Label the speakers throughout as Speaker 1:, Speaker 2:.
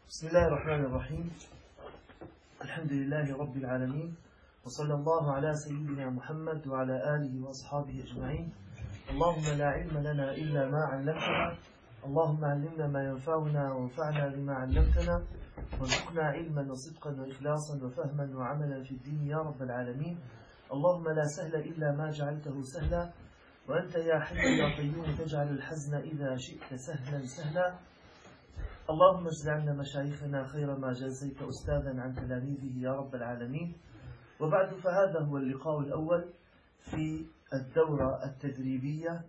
Speaker 1: بسم الله الرحمن الرحيم. الحمد لله رب العالمين، وصلى الله على سيدنا محمد وعلى آله وأصحابه أجمعين. اللهم لا علم لنا إلا ما علمتنا، اللهم علمنا ما ينفعنا وانفعنا بما علمتنا، وارزقنا علما وصدقا وإخلاصا وفهما وعملا في الدين يا رب العالمين. اللهم لا سهل إلا ما جعلته سهلا، وأنت يا حي يا قيوم تجعل الحزن إذا شئت سهلا سهلا. اللهم اجزل عنا مشايخنا خير ما جزيت أستاذا عن تلاميذه يا رب العالمين. وبعد، فهذا هو اللقاء الأول في الدورة التدريبية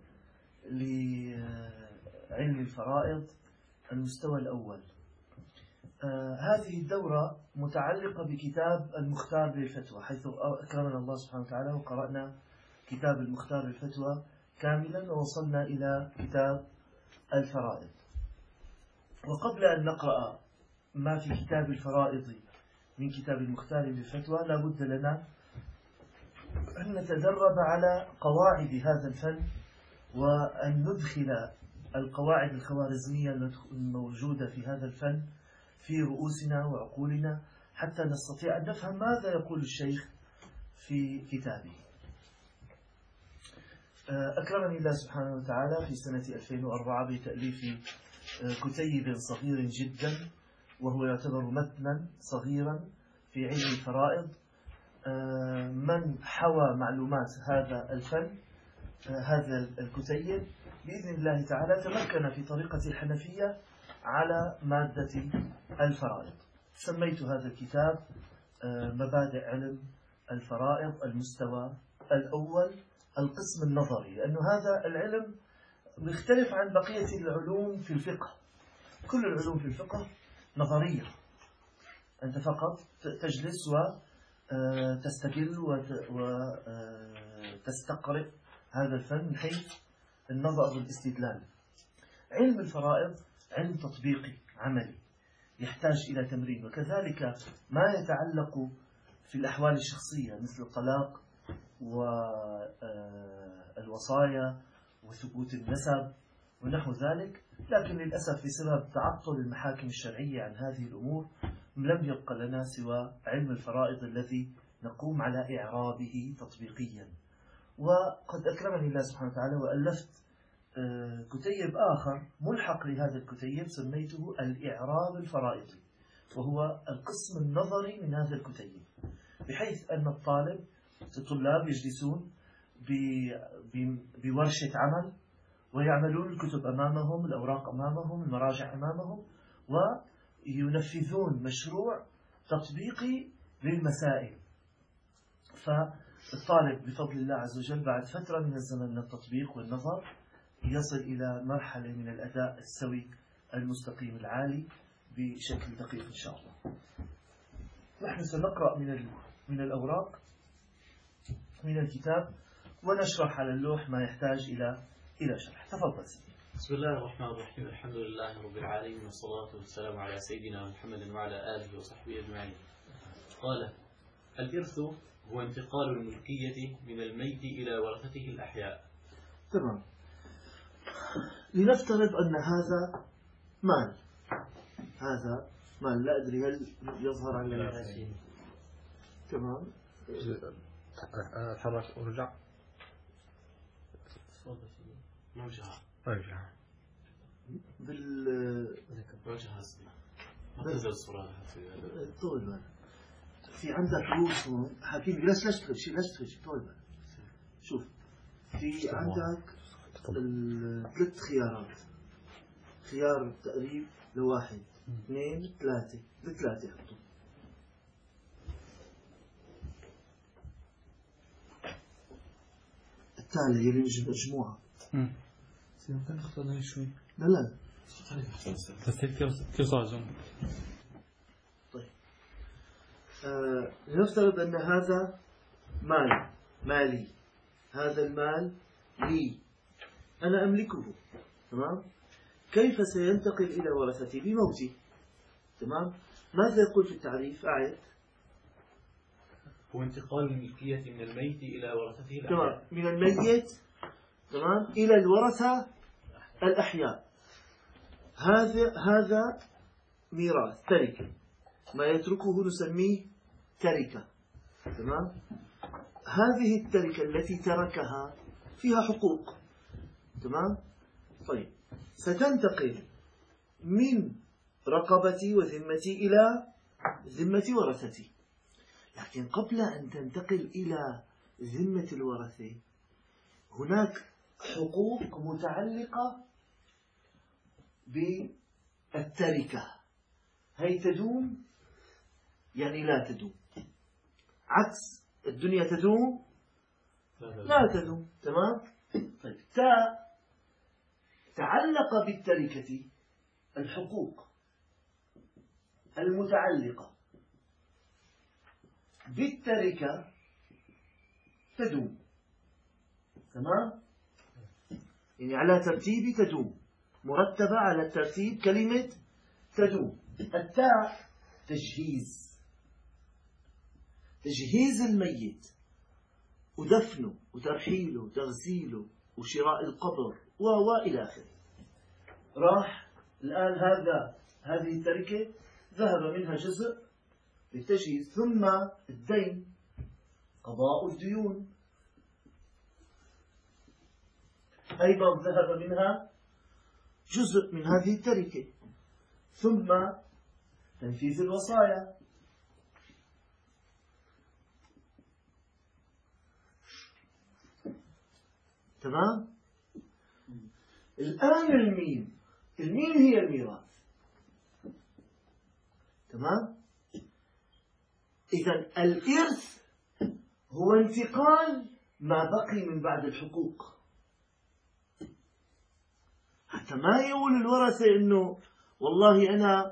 Speaker 1: لعلم الفرائض المستوى الأول. هذه الدورة متعلقة بكتاب المختار للفتوى، حيث أكرمنا الله سبحانه وتعالى وقرأنا كتاب المختار للفتوى كاملا ووصلنا إلى كتاب الفرائض. وقبل أن نقرأ ما في كتاب الفرائض من كتاب المختار للفتوى، لا بد لنا أن نتدرب على قواعد هذا الفن، وأن ندخل القواعد الخوارزمية الموجودة في هذا الفن في رؤوسنا وعقولنا، حتى نستطيع أن نفهم ماذا يقول الشيخ في كتابه. أكرمني الله سبحانه وتعالى في سنة 2004 بتأليف كتيب صغير جدا، وهو يعتبر متنا صغيرا في علم الفرائض، من حوى معلومات هذا الفن. هذا الكتيب بإذن الله تعالى تمكن في طريقة الحنفية على مادة الفرائض. سميت هذا الكتاب مبادئ علم الفرائض المستوى الأول، القسم النظري، لأن هذا العلم مختلف عن بقية العلوم في الفقه. كل العلوم في الفقه نظرية، أنت فقط تجلس وتستقل وتستقرئ هذا الفن من حيث النظر والاستدلال. علم الفرائض علم تطبيقي عملي يحتاج إلى تمرين، وكذلك ما يتعلق في الأحوال الشخصية مثل الطلاق والوصايا وثبوت النسب ونحو ذلك. لكن للأسف بسبب تعطل المحاكم الشرعية عن هذه الأمور لم يبق لنا سوى علم الفرائض الذي نقوم على إعرابه تطبيقيا. وقد أكرمني الله سبحانه وتعالى وألفت كتيب آخر ملحق لهذا الكتيب سميته الإعراب الفرائضي، وهو القسم النظري من هذا الكتيب، بحيث أن الطلاب يجلسون بورشة عمل ويعملون الكتب أمامهم، الأوراق أمامهم، المراجع أمامهم، وينفذون مشروع تطبيقي للمسائل. فالطالب بفضل الله عز وجل بعد فترة من الزمن من التطبيق والنظر يصل إلى مرحلة من الأداء السوي المستقيم العالي بشكل دقيق إن شاء الله. نحن سنقرأ من الأوراق من الكتاب ونشرح على اللوح ما يحتاج إلى شرح. تفضل سيدي.
Speaker 2: بسم الله الرحمن الرحيم. الحمد لله رب العالمين، والصلاة والسلام على سيدنا محمد وعلى آله وصحبه أجمعين. قال: الإرث هو انتقال الملكية من الميت إلى ورثته الأحياء.
Speaker 1: تمام. لنفترض أن هذا مال، لا أدري هل يظهر على الحاسين. تمام.
Speaker 3: حرك ورجع. ارجع
Speaker 2: وجه الصورة
Speaker 1: طول بالك. في عندك رؤوس حكيم، لا تخرج طول بالك. شوف، في عندك 3 خيارات. خيار تقريب لواحد 2 3 ل3 حطوا. التالي يلي مجموعة.
Speaker 3: ممكن نختار شوي.
Speaker 1: لا
Speaker 3: كيف صار؟
Speaker 1: طيب، لنفترض أن هذا مالي، هذا المال لي، أنا أملكه. تمام. كيف سينتقل إلى ورثتي؟ بموتي. تمام. ماذا يقول في التعريف؟ أعد.
Speaker 2: هو انتقال الملكية من الميت إلى ورثته الأحياء.
Speaker 1: تمام. من الميت، تمام، إلى الورثة الأحياء. هذا ميراث تركة، ما يتركه نسميه تركة. تمام؟ هذه التركة التي تركها فيها حقوق. تمام؟ طيب، ستنتقل من رقبتي وذمتي إلى ذمة ورثتي، لكن قبل أن تنتقل إلى ذمة الورثة هناك حقوق متعلقة بالتركة، هي تدوم يعني لا تدوم، عكس الدنيا تدوم لا تدوم. تمام؟ طيب، تعلق بالتركة الحقوق المتعلقة بالتركة تدوم. تمام؟ يعني على ترتيب تدوم، مرتبة على الترتيب كلمة تدوم. التاء تجهيز الميت ودفنه وترحيله وتغسيله وشراء القبر وإلى آخره. راح الآن هذه التركة ذهب منها جزء للتجهيز، ثم الدين، قضاء الديون أيضا ذهب منها جزء من هذه التركة، ثم تنفيذ الوصايا. تمام؟ الآن الميم هي الميراث. تمام؟ إذن الإرث هو انتقال ما بقي من بعد الحقوق، حتى ما يقول الورثة إنه والله أنا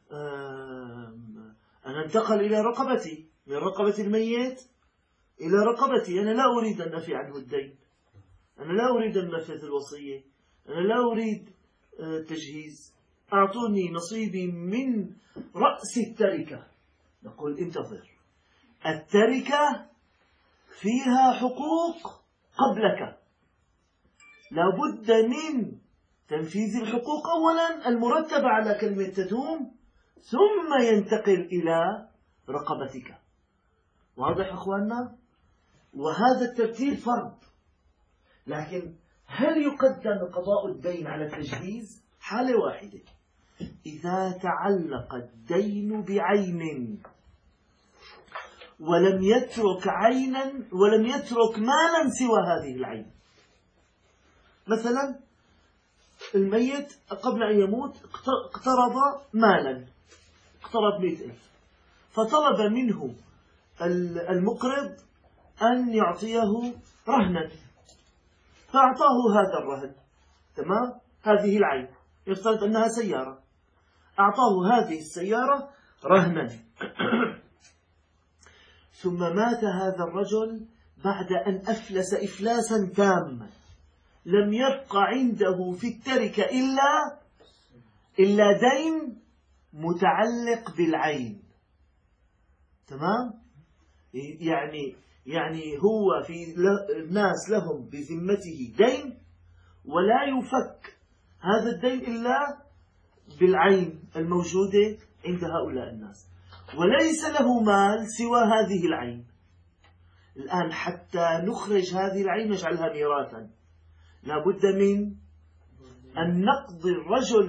Speaker 1: انتقل إلى رقبتي، من رقبة الميت إلى رقبتي، أنا لا أريد أن أفي عنه الدين، أنا لا أريد أن أنفذ الوصية، أنا لا أريد تجهيز، أعطوني نصيبي من رأس التركة. نقول انتظر، التركة فيها حقوق قبلك، لا بد من تنفيذ الحقوق أولا المرتبة على كلمة تدوم، ثم ينتقل إلى رقبتك. واضح أخواننا؟ وهذا الترتيب فرض، لكن هل يقدم قضاء الدين على التجهيز؟ حالة واحدة، إذا تعلق الدين بعين ولم يترك مالا سوى هذه العين. مثلا الميت قبل أن يموت اقترض مالا، اقترض 100,000، فطلب منه المقرض أن يعطيه رهنا، فأعطاه هذا الرهن. تمام؟ هذه العين يفترض أنها سيارة، أعطاه هذه السيارة رهنا. ثم مات هذا الرجل بعد أن أفلس إفلاسا تاما، لم يبق عنده في التركة إلا دين متعلق بالعين. تمام؟ يعني هو في الناس لهم بذمته دين، ولا يفك هذا الدين إلا بالعين الموجودة عند هؤلاء الناس، وليس له مال سوى هذه العين. الآن حتى نخرج هذه العين نجعلها ميراثا، لا بد من أن نقضي الرجل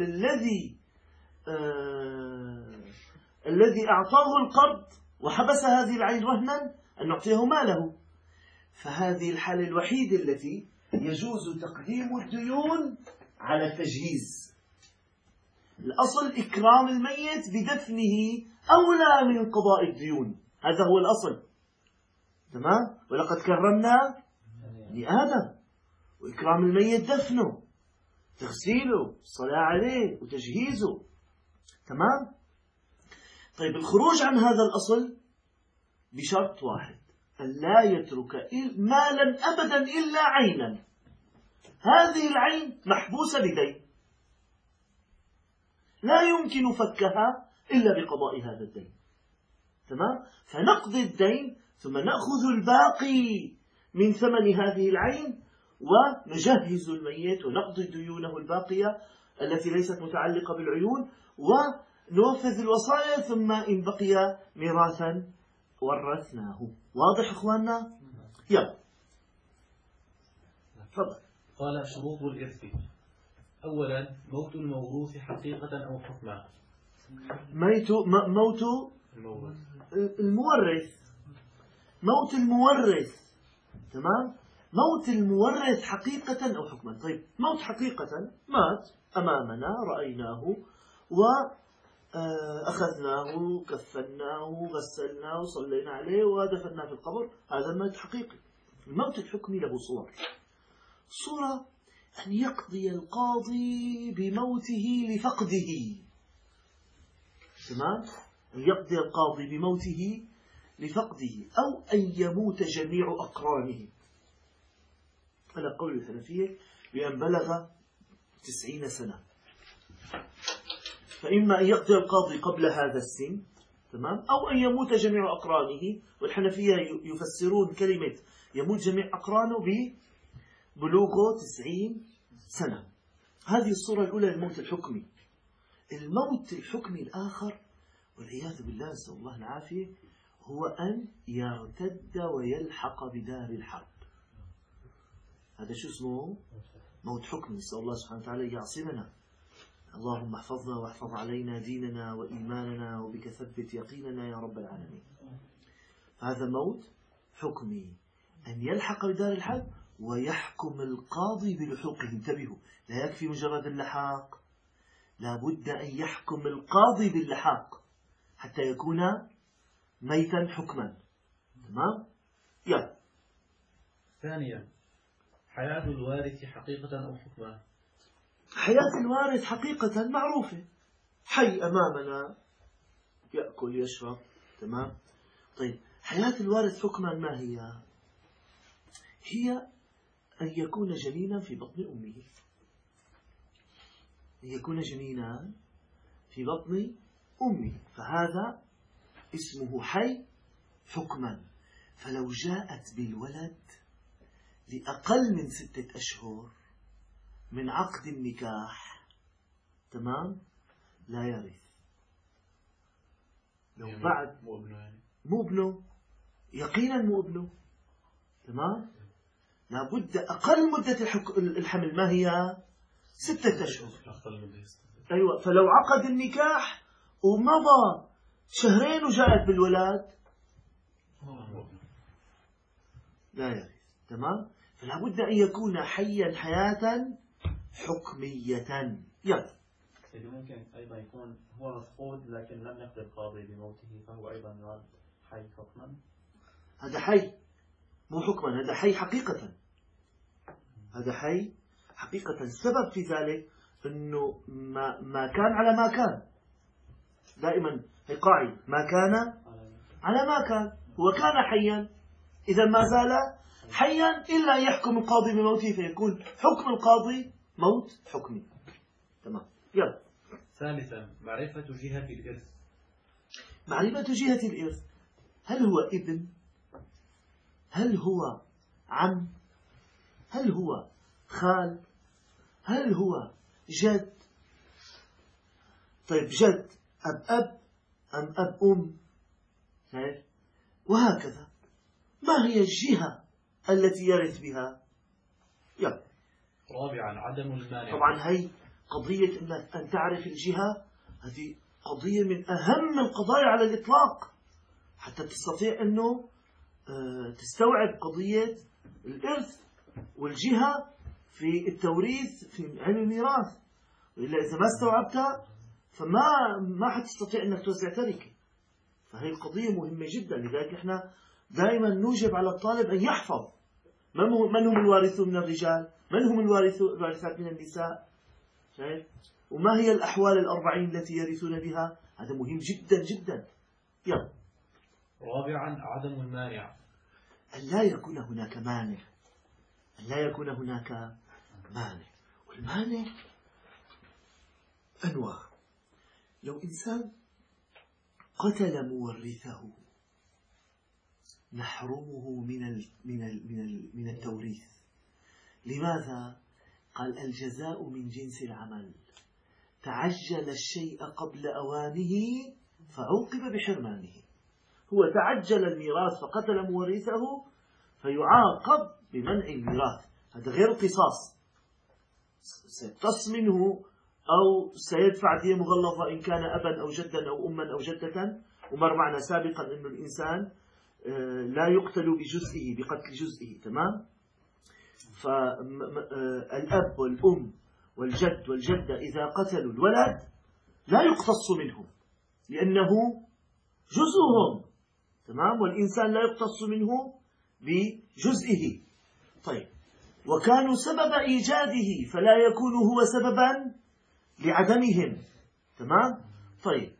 Speaker 1: الذي أعطاه القرض وحبس هذه العين رهنا، أن نعطيه ماله. فهذه الحالة الوحيدة التي يجوز تقديم الديون على التجهيز. الأصل إكرام الميت بدفنه أولى من قضاء الديون، هذا هو الأصل. تمام؟ ولقد كرمنا بني آدم، وإكرام الميت دفنه، تغسيله، الصلاة عليه وتجهيزه. تمام؟ طيب، الخروج عن هذا الأصل بشرط واحد، أن لا يترك مالا أبدا إلا عينا، هذه العين محبوسة بدين لا يمكن فكها إلا بقضاء هذا الدين. تمام؟ فنقضي الدين ثم نأخذ الباقي من ثمن هذه العين ونجهز الميت ونقضي ديونه الباقية التي ليست متعلقة بالعيون، ننفذ الوصايا ثم إن بقي ميراثا ورثناه. واضح إخواننا؟ يلا تفضل.
Speaker 2: قال شروط الإرث. أولا موت الموروث حقيقة أو حكما.
Speaker 1: موت المورث. موت المورث. تمام. موت المورث حقيقة أو حكما. طيب موت حقيقة، مات أمامنا رأيناه وأخذناه كفناه غسلناه صلينا عليه ودفناه في القبر، هذا الموت حقيقي. الموت الحكمي له صور. صورة أن يقضي القاضي بموته لفقده. تمام. أن يقضي القاضي بموته لفقده، أو أن يموت جميع أقرانه على قول الحنفية بأن بلغ 90 سنة. فإما أن يقضي القاضي قبل هذا السن، تمام، أو أن يموت جميع أقرانه. والحنفية يفسرون كلمة يموت جميع أقرانه ببلوغه 90 سنة. هذه الصورة الأولى للموت الحكمي. الموت الحكمي الآخر والعياذ بالله نسأل الله العافية هو أن يرتد ويلحق بدار الحرب. هذا شو اسمه؟ موت حكمي. نسأل الله سبحانه وتعالى يعصمنا. اللهم احفظنا واحفظ علينا ديننا وإيماننا وبك ثبت يقيننا يا رب العالمين. هذا موت حكمي، أن يلحق بدار الحرب ويحكم القاضي بلحوقه. انتبهوا، لا يكفي مجرد اللحاق، لا بد أن يحكم القاضي باللحاق حتى يكون ميتا حكما. تمام؟ يلا.
Speaker 2: ثانيا حياة الوارث حقيقة أو حكما.
Speaker 1: حياة الوارث حقيقة معروفة، حي أمامنا يأكل يشرب. تمام. طيب حياة الوارث حكما ما هي؟ هي أن يكون جنينا في بطن أمه. أن يكون جنينا في بطن أمه، فهذا اسمه حي حكما. فلو جاءت بالولد لأقل من 6 أشهر من عقد النكاح، تمام، لا يرث. لو
Speaker 2: يعني
Speaker 1: بعد مو ابنه، يقينا مو ابنه. تمام. لابد أقل مدة الحمل ما هي؟ 6 أشهر. أيوة. فلو عقد النكاح ومضى 2 وجاءت بالولاد لا يرث. تمام. فلابد أن يكون حيا حياة حكمية. يلا.
Speaker 4: ممكن أيضا يكون هو مفقود لكن لم يقضي القاضي بموته فهو أيضا يعد حي حكما.
Speaker 1: هذا حي مو حكما، هذا حي حقيقة. هذا حي حقيقة. السبب في ذلك أنه ما كان على ما كان. دائما هي قاعدة، ما كان على ما كان. هو كان حيا، إذا ما زال حيا إلا أن يحكم القاضي بموته فيكون حكم القاضي موت حكمي. تمام. يلا.
Speaker 2: ثالثا معرفة جهة الإرث.
Speaker 1: معرفة جهة الإرث. هل هو ابن؟ هل هو عم؟ هل هو خال؟ هل هو جد؟ طيب جد أب أم أب أم؟ وهكذا. ما هي الجهة التي يرث بها؟ يلا.
Speaker 2: رابعا عدم المانع.
Speaker 1: طبعا هي قضية أن تعرف الجهة، هذه قضية من أهم القضايا على الإطلاق حتى تستطيع أنه تستوعب قضية الإرث والجهة في التوريث في علم الميراث. وإلا إذا ما استوعبتها فما حتستطيع أنك توزع تركة. فهي القضية مهمة جدا. لذلك إحنا دائما نوجب على الطالب أن يحفظ من هم الوارثون من الرجال، من هم الوارثات من النساء، شايف؟ وما هي الأحوال 40 التي يرثون بها. هذا مهم جدا جدا. يلا.
Speaker 2: رابعا عدم المانع.
Speaker 1: أن لا يكون هناك مانع. أن لا يكون هناك مانع. والمانع أنواع. لو إنسان قتل مورثه نحرمه من التوريث. لماذا؟ قال الجزاء من جنس العمل. تعجل الشيء قبل أوانه فعوقب بحرمانه. هو تعجل الميراث فقتل مورثه فيعاقب بمنع الميراث. هذا غير قصاص، سيقتص منه أو سيدفع دية مغلظة إن كان أبا أو جدا أو أما أو جدة. ومر معنا سابقا أن الإنسان لا يقتل بجزئه بقتل جزئه. تمام. فالأب والأم والجد والجدة إذا قتلوا الولد لا يقتص منهم لأنه جزءهم. تمام. والإنسان لا يقتص منه بجزئه. طيب، وكانوا سبب إيجاده فلا يكون هو سببا لعدمهم. تمام. طيب،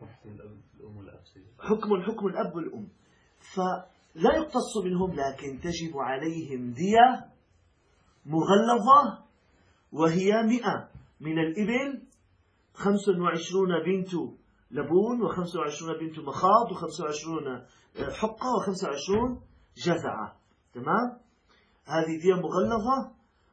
Speaker 1: حكم الأب والأم فلا يقتص منهم، لكن تجب عليهم دية مغلظة وهي 100 من الإبل، 25 بنت لبون، و25 بنت مخاض، و25 حقة، و25 جزعة. تمام. هذه دية مغلظة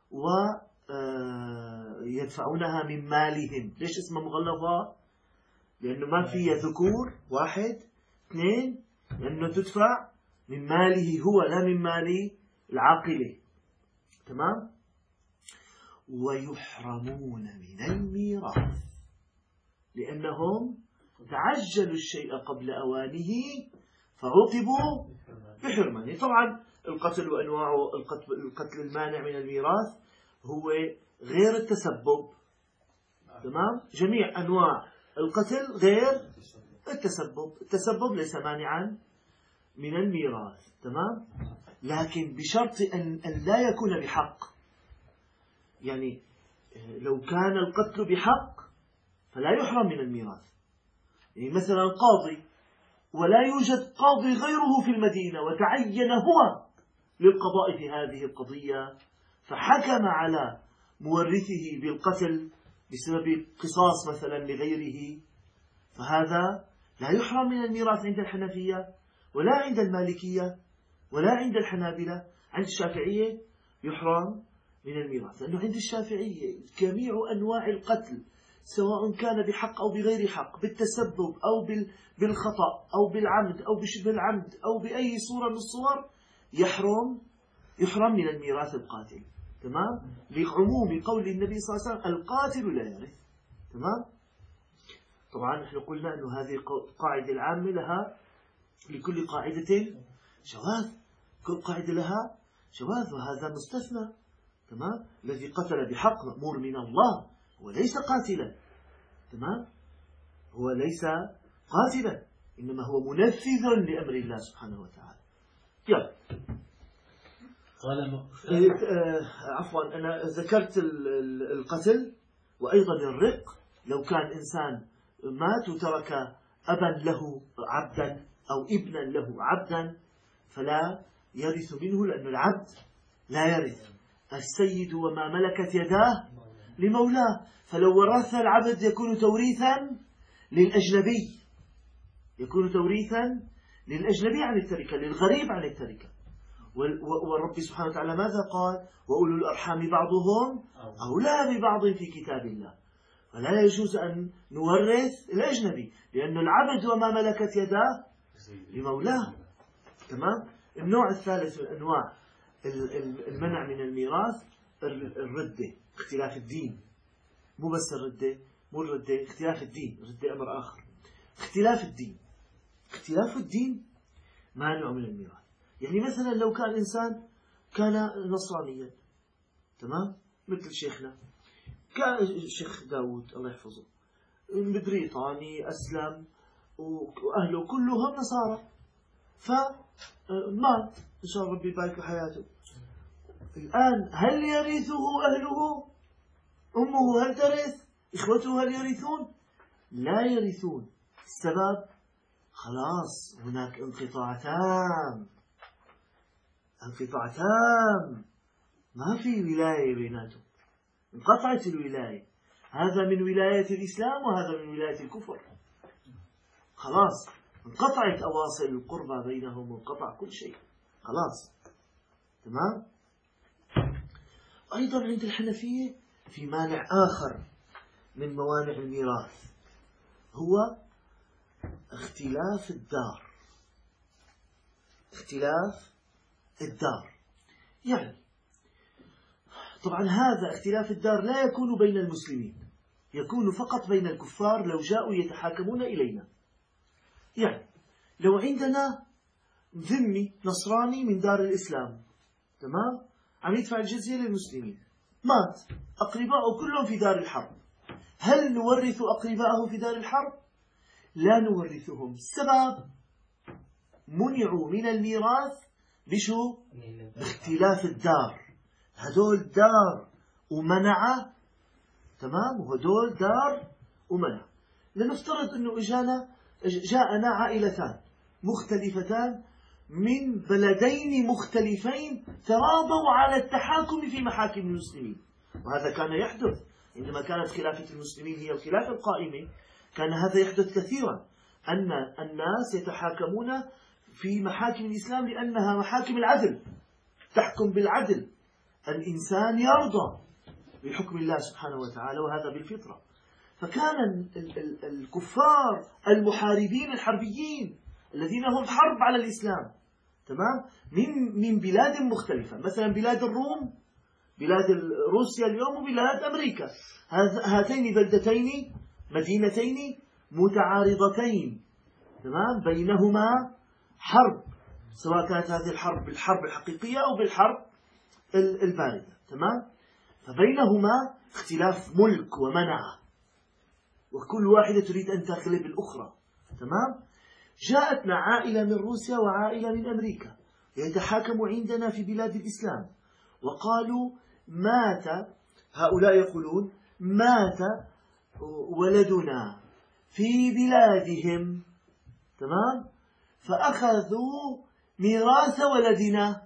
Speaker 1: ويدفعونها من مالهم. ليش اسمها مغلظة؟ لأنه ما فيها ذكور 1 2، لأنه تدفع من ماله هو لا من مال العاقلة. تمام. ويحرمون من الميراث لأنهم تعجلوا الشيء قبل أوانه فعوقبوا بحرمانه. طبعا القتل وأنواعه، القتل المانع من الميراث هو غير التسبب. تمام. جميع أنواع القتل غير التسبب ليس مانعا من الميراث. تمام. لكن بشرط أن لا يكون بحق. يعني لو كان القتل بحق فلا يحرم من الميراث. يعني مثلا قاضي ولا يوجد قاضي غيره في المدينة وتعين هو للقضاء في هذه القضية فحكم على مورثه بالقتل بسبب قصاص مثلا لغيره، فهذا لا يحرم من الميراث عند الحنفية ولا عند المالكية ولا عند الحنابلة. عند الشافعية يحرم من الميراث، لأنه عند الشافعية جميع أنواع القتل سواء كان بحق أو بغير حق، بالتسبب أو بالخطأ أو بالعمد أو بشبه العمد أو بأي صورة من الصور يحرم من الميراث القاتل. تمام. لعموم قول النبي صلى الله عليه وسلم القاتل لا يرث. تمام. طبعا نحن قلنا أن هذه قاعدة العامة لها لكل قاعدة جواز، كل قاعدة لها جواز وهذا مستثنى. تمام. الذي قتل بحق مأمور من الله وليس قاتلا. تمام. هو ليس قاتلا إنما هو منفذ لأمر الله سبحانه وتعالى. يلا. عفوا أنا ذكرت القتل وأيضا الرق. لو كان إنسان مات وترك أبا له عبدا أو ابنا له عبدا فلا يرث منه، لأن العبد لا يرث. السيد وما ملكت يداه لمولاه، فلو ورث العبد يكون توريثا للأجنبي، يكون توريثا للأجنبي عن التركة، للغريب عن التركة. والرب سبحانه وتعالى ماذا قال؟ وأولو الأرحام بعضهم أولى ببعض في كتاب الله. فلا يجوز أن نورث الأجنبي لأن العبد وما ملكت يداه لمولاه. تمام. النوع الثالث من أنواع المنع من الميراث الردة، اختلاف الدين. مو بس الردة، مو الردة، اختلاف الدين. الردة أمر آخر. اختلاف الدين مانع من الميراث. يعني مثلا لو كان إنسان كان نصرانيا، تمام، مثل شيخنا كان الشيخ داود الله يحفظه بريطاني أسلم وأهله كلهم نصارى، فمات إن شاء الله ربي يبارك بحياته. الآن هل يرثه أهله؟ أمه هل ترث؟ إخوته هل يرثون؟ لا يرثون. السبب خلاص هناك انقطاع تام، ما في ولاية بيناتهم، انقطعت الولاية. هذا من ولاية الإسلام وهذا من ولاية الكفر. خلاص انقطعت أواصر القربى بينهم وانقطع كل شيء خلاص. تمام. أيضا عند الحنفية في مانع آخر من موانع الميراث هو اختلاف الدار. اختلاف الدار يعني طبعا هذا اختلاف الدار لا يكون بين المسلمين، يكون فقط بين الكفار لو جاءوا يتحاكمون إلينا. يعني لو عندنا ذمي نصراني من دار الإسلام، تمام، عم يدفع الجزية للمسلمين، مات، أقرباؤه كلهم في دار الحرب، هل نورث أقرباءه في دار الحرب؟ لا نورثهم. السبب منعوا من الميراث بشو؟ باختلاف الدار. هدول دار ومنعة، تمام، وهدول دار ومنعة. لنفترض أنه جاءنا عائلتان مختلفتان من بلدين مختلفين تراضوا على التحاكم في محاكم المسلمين، وهذا كان يحدث عندما كانت خلافة المسلمين هي الخلافة القائمة. كان هذا يحدث كثيرا، أن الناس يتحاكمون في محاكم الإسلام لأنها محاكم العدل، تحكم بالعدل، الإنسان يرضى بحكم الله سبحانه وتعالى، وهذا بالفطرة. فكان الكفار المحاربين الحربيين الذين هم حرب على الإسلام، تمام، من بلاد مختلفة، مثلا بلاد الروم، بلاد روسيا اليوم، وبلاد أمريكا. هاتين بلدتين مدينتين متعارضتين، تمام، بينهما حرب، سواء كانت هذه الحرب بالحرب الحقيقية أو بالحرب الباردة، تمام. فبينهما اختلاف ملك ومنعة، وكل واحدة تريد أن تغلب الأخرى، تمام. جاءتنا عائلة من روسيا وعائلة من أمريكا يتحاكموا عندنا في بلاد الإسلام، وقالوا مات، هؤلاء يقولون مات ولدنا في بلادهم، تمام، فأخذوا ميراث ولدنا،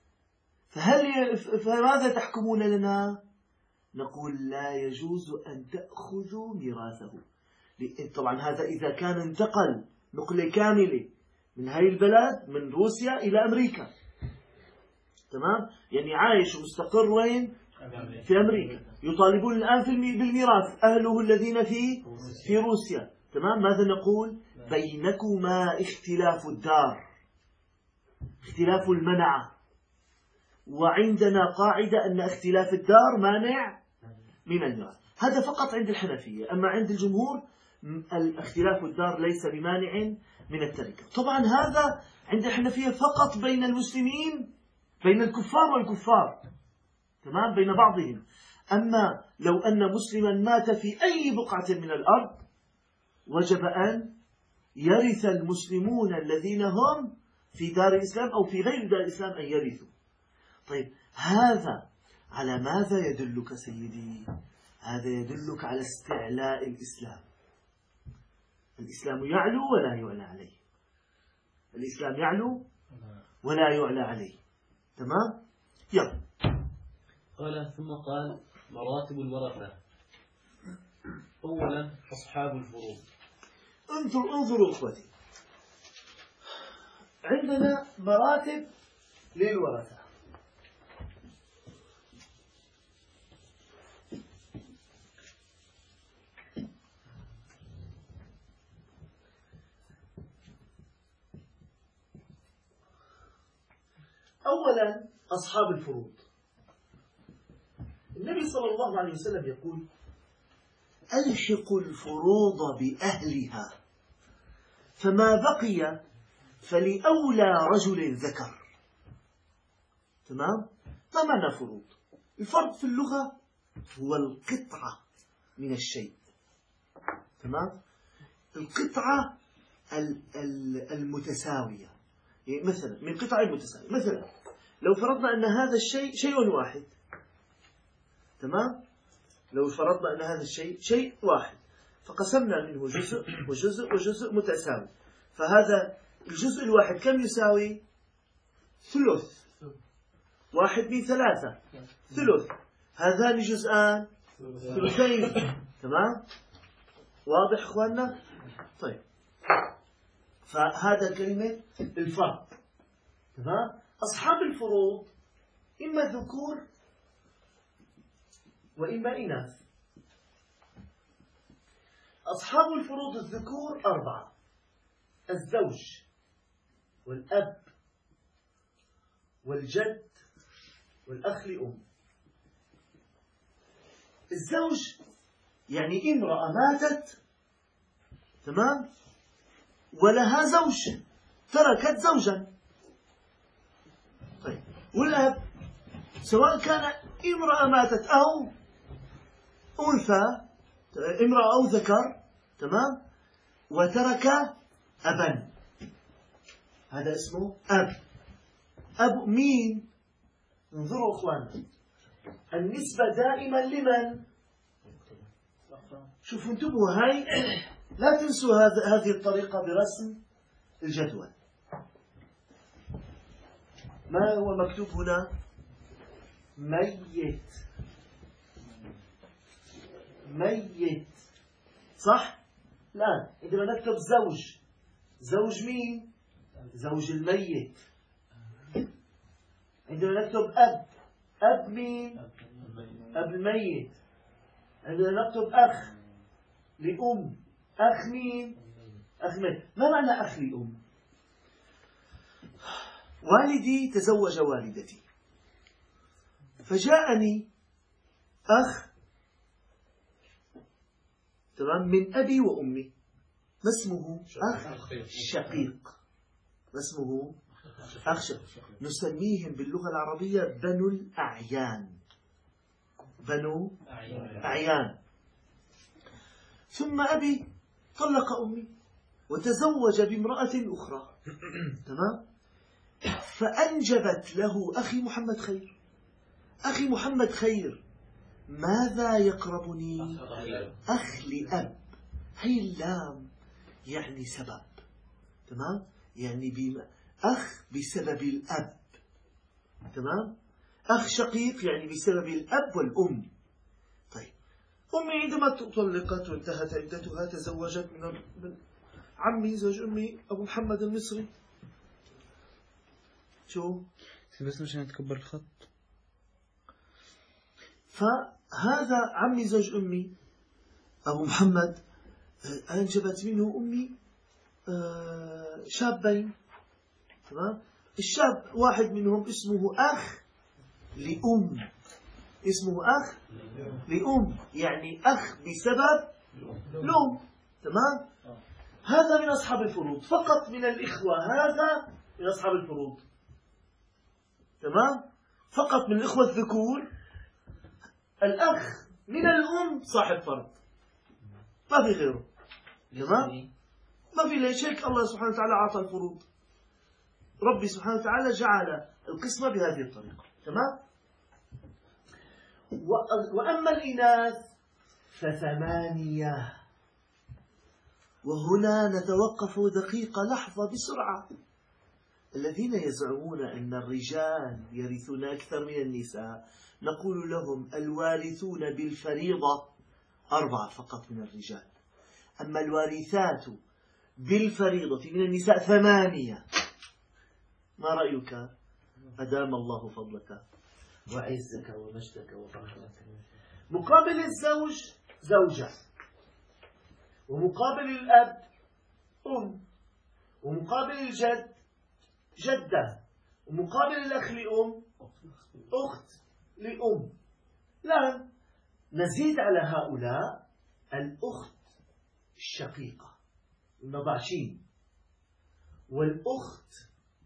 Speaker 1: فماذا تحكمون لنا؟ نقول لا يجوز أن تأخذوا ميراثه. طبعا هذا إذا كان انتقل نقلة كاملة من هاي البلد، من روسيا إلى أمريكا، تمام، يعني عايش ومستقر وين؟ في أمريكا، يطالبون الآن بالميراث أهله الذين في روسيا، تمام. ماذا نقول؟ بينكما اختلاف الدار، اختلاف المنعة، وعندنا قاعدة أن اختلاف الدار مانع من الميراث. هذا فقط عند الحنفية، أما عند الجمهور اختلاف الدار ليس بمانع من التركة. طبعا هذا عند الحنفية فقط بين المسلمين، بين الكفار والكفار، تمام، بين بعضهم. أما لو أن مسلما مات في أي بقعة من الأرض وجب أن يرث المسلمون الذين هم في دار الإسلام أو في غير دار الإسلام أن يرثوا. طيب هذا على ماذا يدلك سيدي؟ هذا يدلك على استعلاء الإسلام. الإسلام يعلو ولا يعلى عليه، الإسلام يعلو ولا يعلى عليه، تمام. يلا.
Speaker 2: قال ثم قال مراتب الورثة. أولا أصحاب الفروض.
Speaker 1: انظروا أخوتي، عندنا مراتب للورثة. أولا أصحاب الفروض. النبي صلى الله عليه وسلم يقول ألحقوا الفروض بأهلها، فما بقي فلأولى رجل ذكر، تمام. ما معنى فروض؟ الفرض في اللغة هو القطعة من الشيء، تمام، القطعة المتساوية، يعني مثلا من قطع المتساوية، مثلا لو فرضنا أن هذا الشيء شيء واحد، تمام، لو فرضنا أن هذا الشيء شيء واحد فقسمنا منه جزء وجزء وجزء متساوي، فهذا الجزء الواحد كم يساوي؟ ثلث، واحد من ثلاثة، ثلث. هذان جزءان ثلثين، تمام، واضح أخواننا؟ طيب، فهذا كلمة الفرض، تمام. أصحاب الفروض إما ذكور وإما إناث، أصحاب الفروض الذكور 4: الزوج والأب والجد والأخ لأم. الزوج يعني امرأة ماتت، تمام، ولها زوج، تركت زوجا. طيب، والأب سواء كان امرأة ماتت أو أنثى، امرأة أو ذكر، تمام، وترك أبا، هذا اسمه أب. أب مين؟ انظروا أخوان، النسبة دائما لمن؟ شوفوا انتبهوا، هاي لا تنسوا هذه الطريقة برسم الجدول. ما هو مكتوب هنا؟ ميت. ميت، صح؟ الآن عندما نكتب زوج، زوج مين؟ زوج الميت. عندما نكتب أب، أب مين؟ أب الميت. عندما نكتب أخ لأم، أخ مين؟ أخ ميت. ما معنى أخ لأم؟ والدي تزوج والدتي، فجاءني أخ، تمام، من أبي وأمي. ما اسمه؟ أخ شقيق. ما اسمه؟ أخ شقيق. نسميهم باللغة العربية بنو الأعيان. بنو أعيان. ثم أبي طلق أمي وتزوج بامرأة أخرى، تمام، فأنجبت له أخي محمد خير. أخي محمد خير ماذا يقربني؟ أخ لأب. هي اللام يعني سبب، تمام، يعني أخ بسبب الأب، تمام. أخ شقيق يعني بسبب الأب والأم. طيب، أمي عندما طلقت وانتهت عدتها تزوجت من عمي زوج أمي أبو محمد المصري. شو؟
Speaker 3: بس مشان يتكبر الخط.
Speaker 1: فهذا عمي زوج أمي أبو محمد أنجبت منه أمي شابين، تمام. الشاب واحد منهم اسمه أخ لأم، اسمه أخ لأم، يعني أخ بسبب لأم، تمام. هذا من أصحاب الفروض فقط من الإخوة، هذا من أصحاب الفروض، تمام، فقط من الإخوة الذكور. الأخ من الأم صاحب فرض، ما في غيره، تمام، ما في ليش. هيك الله سبحانه وتعالى أعطى الفروض، ربي سبحانه وتعالى جعل القسمة بهذه الطريقة، تمام. وأما الإناث ف8. وهنا نتوقف دقيقة لحظة بسرعة. الذين يزعمون أن الرجال يرثون أكثر من النساء نقول لهم الوارثون بالفريضة 4 فقط من الرجال، أما الوارثات بالفريضة من النساء 8. ما رأيك؟ أدام الله فضلك وعزك ومجدك وفخرك. مقابل الزوج زوجة، ومقابل الأب أم، ومقابل الجد جدة، ومقابل الأخ لأم أخت لأم. لا، نزيد على هؤلاء الأخت الشقيقة النضاشين، والأخت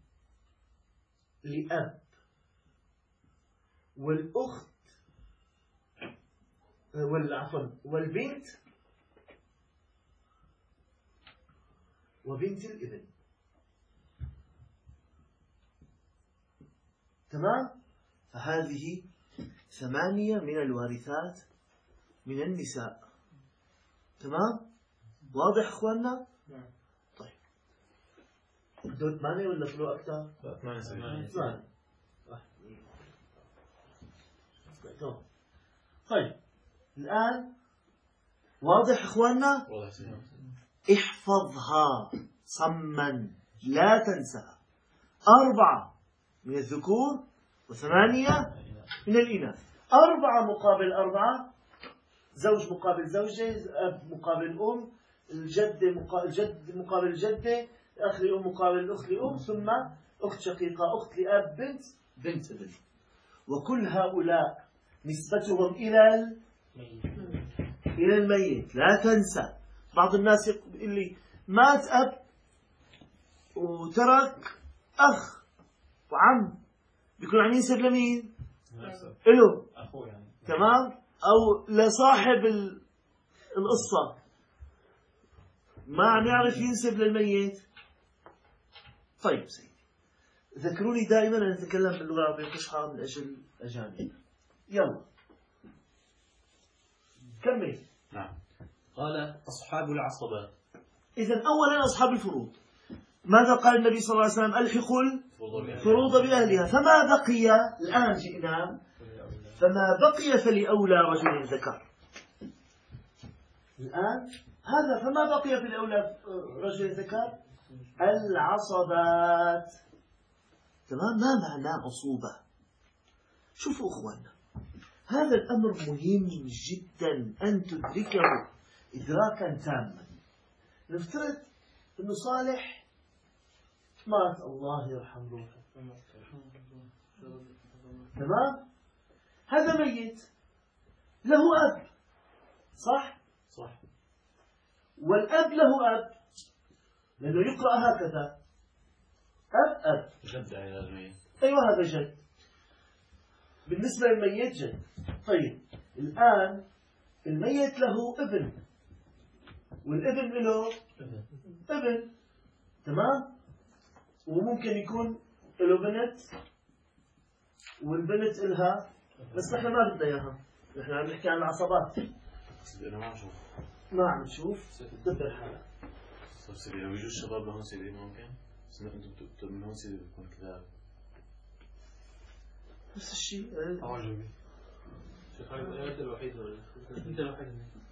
Speaker 1: لأب، والأخت والبنت وبنت الابن، تمام. فهذه 8 من الوارثات من النساء، تمام. واضح اخواننا؟ طيب، بدون 8 ولا فلو اكثر؟ 8. طيب، الآن واضح اخواننا؟ احفظها صما لا تنسى. 4 من الذكور و8 من الإناث. 4 مقابل 4 زوج مقابل زوجة، أب مقابل أم، الجد مقابل الجدة، أخ لأم مقابل الأخت لأم، ثم أخت شقيقة، أخت لأب، بنت ابن. وكل هؤلاء نسبتهم إلى الميت. لا تنسى، بعض الناس يقول لي مات أب وترك أخ وعم، بيكون عم ينسب لمين؟ إله،
Speaker 4: يعني.
Speaker 1: تمام؟ أو لصاحب القصة، ما عم يعرف ينسب للميت. طيب سيدي، ذكروني دائما أن نتكلم باللغة العربية الفصحى من أجل الأجانب. يلا كمل.
Speaker 2: نعم. قال أصحاب العصبات.
Speaker 1: إذن أولا أصحاب الفروض، ماذا قال النبي صلى الله عليه وسلم؟ ألحقوا الفروض بأهلها. فما بقي الآن جئنا، فما بقي فلأولى رجل ذكر. الآن هذا فما بقي فلأولى رجل ذكر العصبات. تمام؟ ما معنى عصوبة؟ شوفوا أخوانا، هذا الأمر مهم جدا أن تدركه إدراكا تاما. نفترض أنه صالح مات، الله يرحم روحه، تمام؟ هذا ميت له أب، صح؟
Speaker 2: صح.
Speaker 1: والأب له أب، لأنه يقرأ هكذا أب
Speaker 2: جد على الميت.
Speaker 1: أيوة هذا جد، بالنسبة للميت جد. طيب الآن الميت له ابن، والابن له ابن، تمام؟ وممكن يكون له بنت، والبنت إلها، بس نحن ما بدنا إياها، نحن عم نحكي عن العصبات.
Speaker 2: أنا ما أشوف.
Speaker 1: ما عم تشوف، دبر حالك.
Speaker 2: سيدي لو يجوا الشباب لهون سيدي ممكن، بس أنتم من هون سيدي بتكون كذا
Speaker 1: نفس الشيء.
Speaker 2: أعجبي.
Speaker 4: شيخ أنت الوحيد ولا أنت الوحيد؟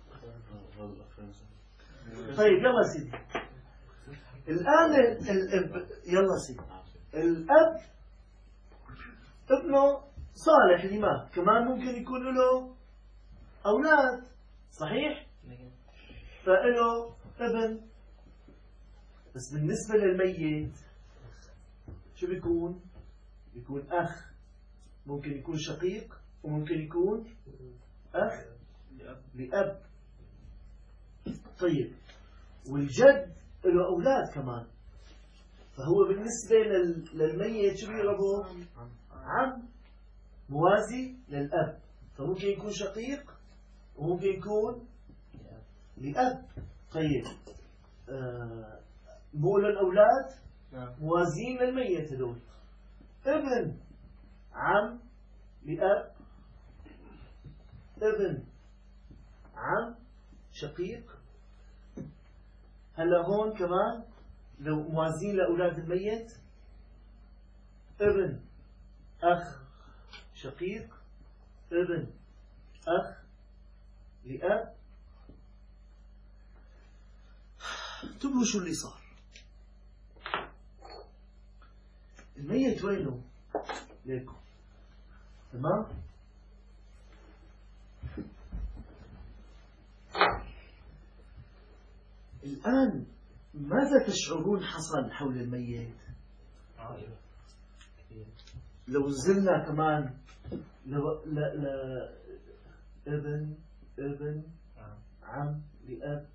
Speaker 1: طيب يلا سيدي، الآن يلا سيدي، الأب ابنه صالح اللي مات، كمان ممكن يكون له أولاد، صحيح؟ فإله ابن، بس بالنسبة للميت شو بيكون؟ بيكون أخ، ممكن يكون شقيق، وممكن يكون أخ لأب. طيب والجد له أولاد كمان، فهو بالنسبة للميت شو بيقربوا؟ عم موازي للأب، فممكن يكون شقيق وممكن يكون لأب. طيب مو الأولاد موازين للميت هذول، ابن عم لأب، ابن عم شقيق. هلا هون كمان لو موازين لأولاد الميت، ابن أخ شقيق، ابن أخ لأب. انتبهوا شو اللي صار. الميت وينه؟ ليكم، تمام؟ الآن ماذا تشعرون حصل حول الميت؟ لو نزلنا كمان ابن عم لأب،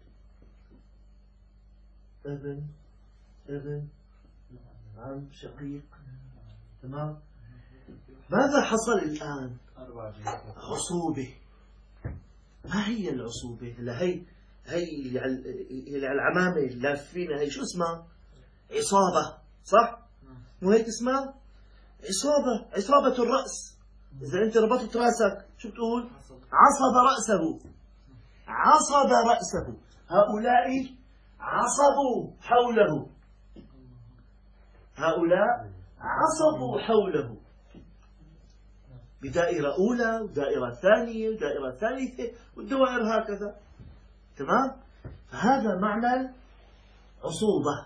Speaker 1: ابن عم شقيق، تمام؟ ماذا حصل الآن؟ عصوبة. ما هي العصوبة؟ هي العمامة اللافين، هي شو اسمها؟ عصابة، صح؟ مو هيك اسمها؟ عصابة الرأس. إذا أنت ربطت رأسك شو بتقول؟ عصب رأسه. هؤلاء عصبوا حوله، بدائرة أولى ودائرة ثانية ودائرة ثالثة والدوائر هكذا، تمام؟ فهذا معنى عصوبة،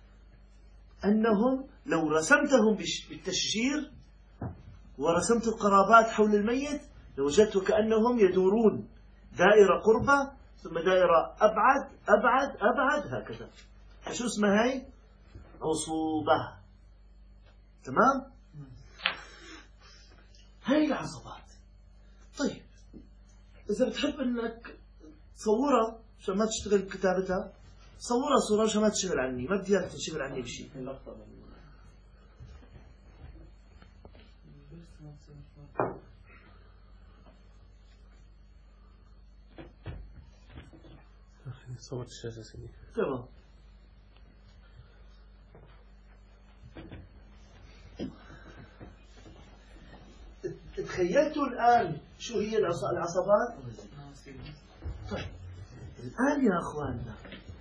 Speaker 1: أنهم لو رسمتهم بالتشجير ورسمت القرابات حول الميت لوجدت كأنهم يدورون دائرة قربة ثم دائرة أبعد أبعد أبعد هكذا. شو اسمها هي؟ عصوبة. تمام؟ هاي العصبات. طيب إذا بتحب إنك تصورها عشان ما تشتغل بكتابتها، صورها صورة عشان ما تشغل عني، ما بدي إياك تشغل عني بشيء.
Speaker 3: صورت الشاشة سيدي.
Speaker 1: تمام. تخيلتوا الآن شو هي العصبات؟ طيب الآن يا أخواننا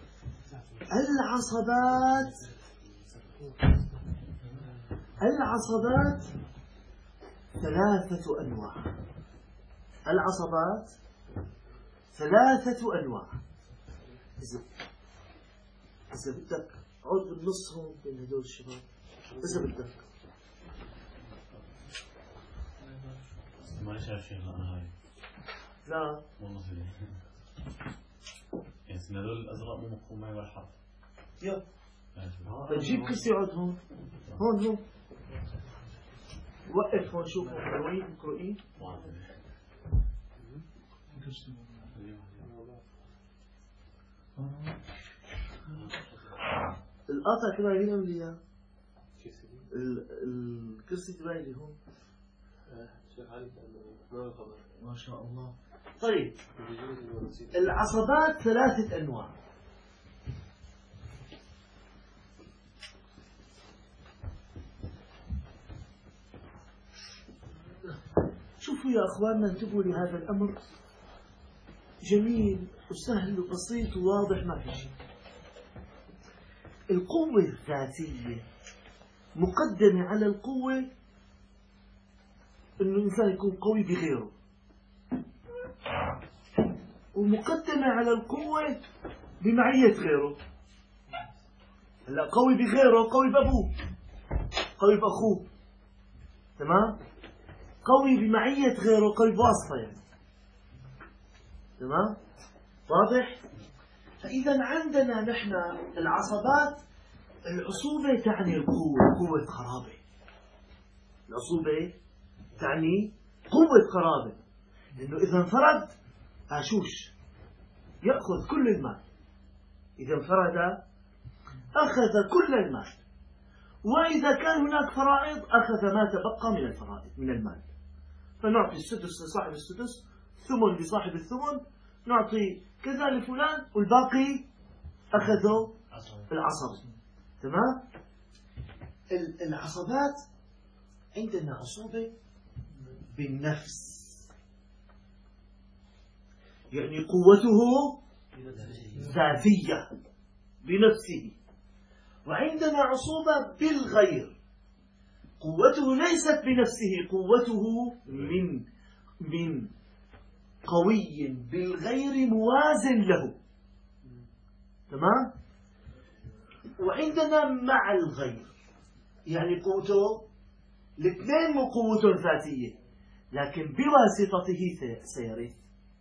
Speaker 1: العصبات ثلاثة أنواع. العصبات ثلاثة أنواع. إذا بدك عود بالنص هون بين هدول الشباب إذا بدك.
Speaker 5: ما شايف شيء أنا هاي.
Speaker 1: لا
Speaker 5: والله سيدي. يعني هذول الأزرق مو مفهوم معي ولا حرف.
Speaker 1: يلا. بنجيب كرسي عود هون. هون. وقف هون شوف مقروئين. القاطع كمان هنا ولا اياه؟ الكرسي تبعي لي هون. ما شاء الله. طيب العصبات ثلاثة أنواع. شوفوا يا أخواننا، انتبهوا لهذا الأمر جميل وسهل وبسيط وواضح، ما في شيء. القوة الذاتية مقدمة على القوة إنه الإنسان يكون قوي بغيره، ومقدمة على القوة بمعية غيره. هلا قوي بغيره قوي بأبوه، قوي بأخوه، تمام؟ قوي بمعية غيره قوي بواسطة يعني، تمام؟ واضح؟ فإذا عندنا نحن العصبات، العصوبة تعني القوة، قوة قرابة. العصوبة تعني قوة قرابة، لأنه إذا انفرد هاشوش يأخذ كل المال، إذا انفرد أخذ كل المال، وإذا كان هناك فرائض أخذ ما تبقى من الفرائض من المال. فنعطي السدس لصاحب السدس، ثمن لصاحب الثمن، نعطي كذا لفلان، والباقي أخذوا العصب. تمام؟ العصبات عندنا عصوبة بالنفس، يعني قوته ذاتية بنفسه. وعندنا عصوبة بالغير، قوته ليست بنفسه، قوته من قوي بالغير موازن له. تمام؟ وعندنا مع الغير، يعني قوته الاثنين مو قوته ذاتية، لكن بواسطته سيرث،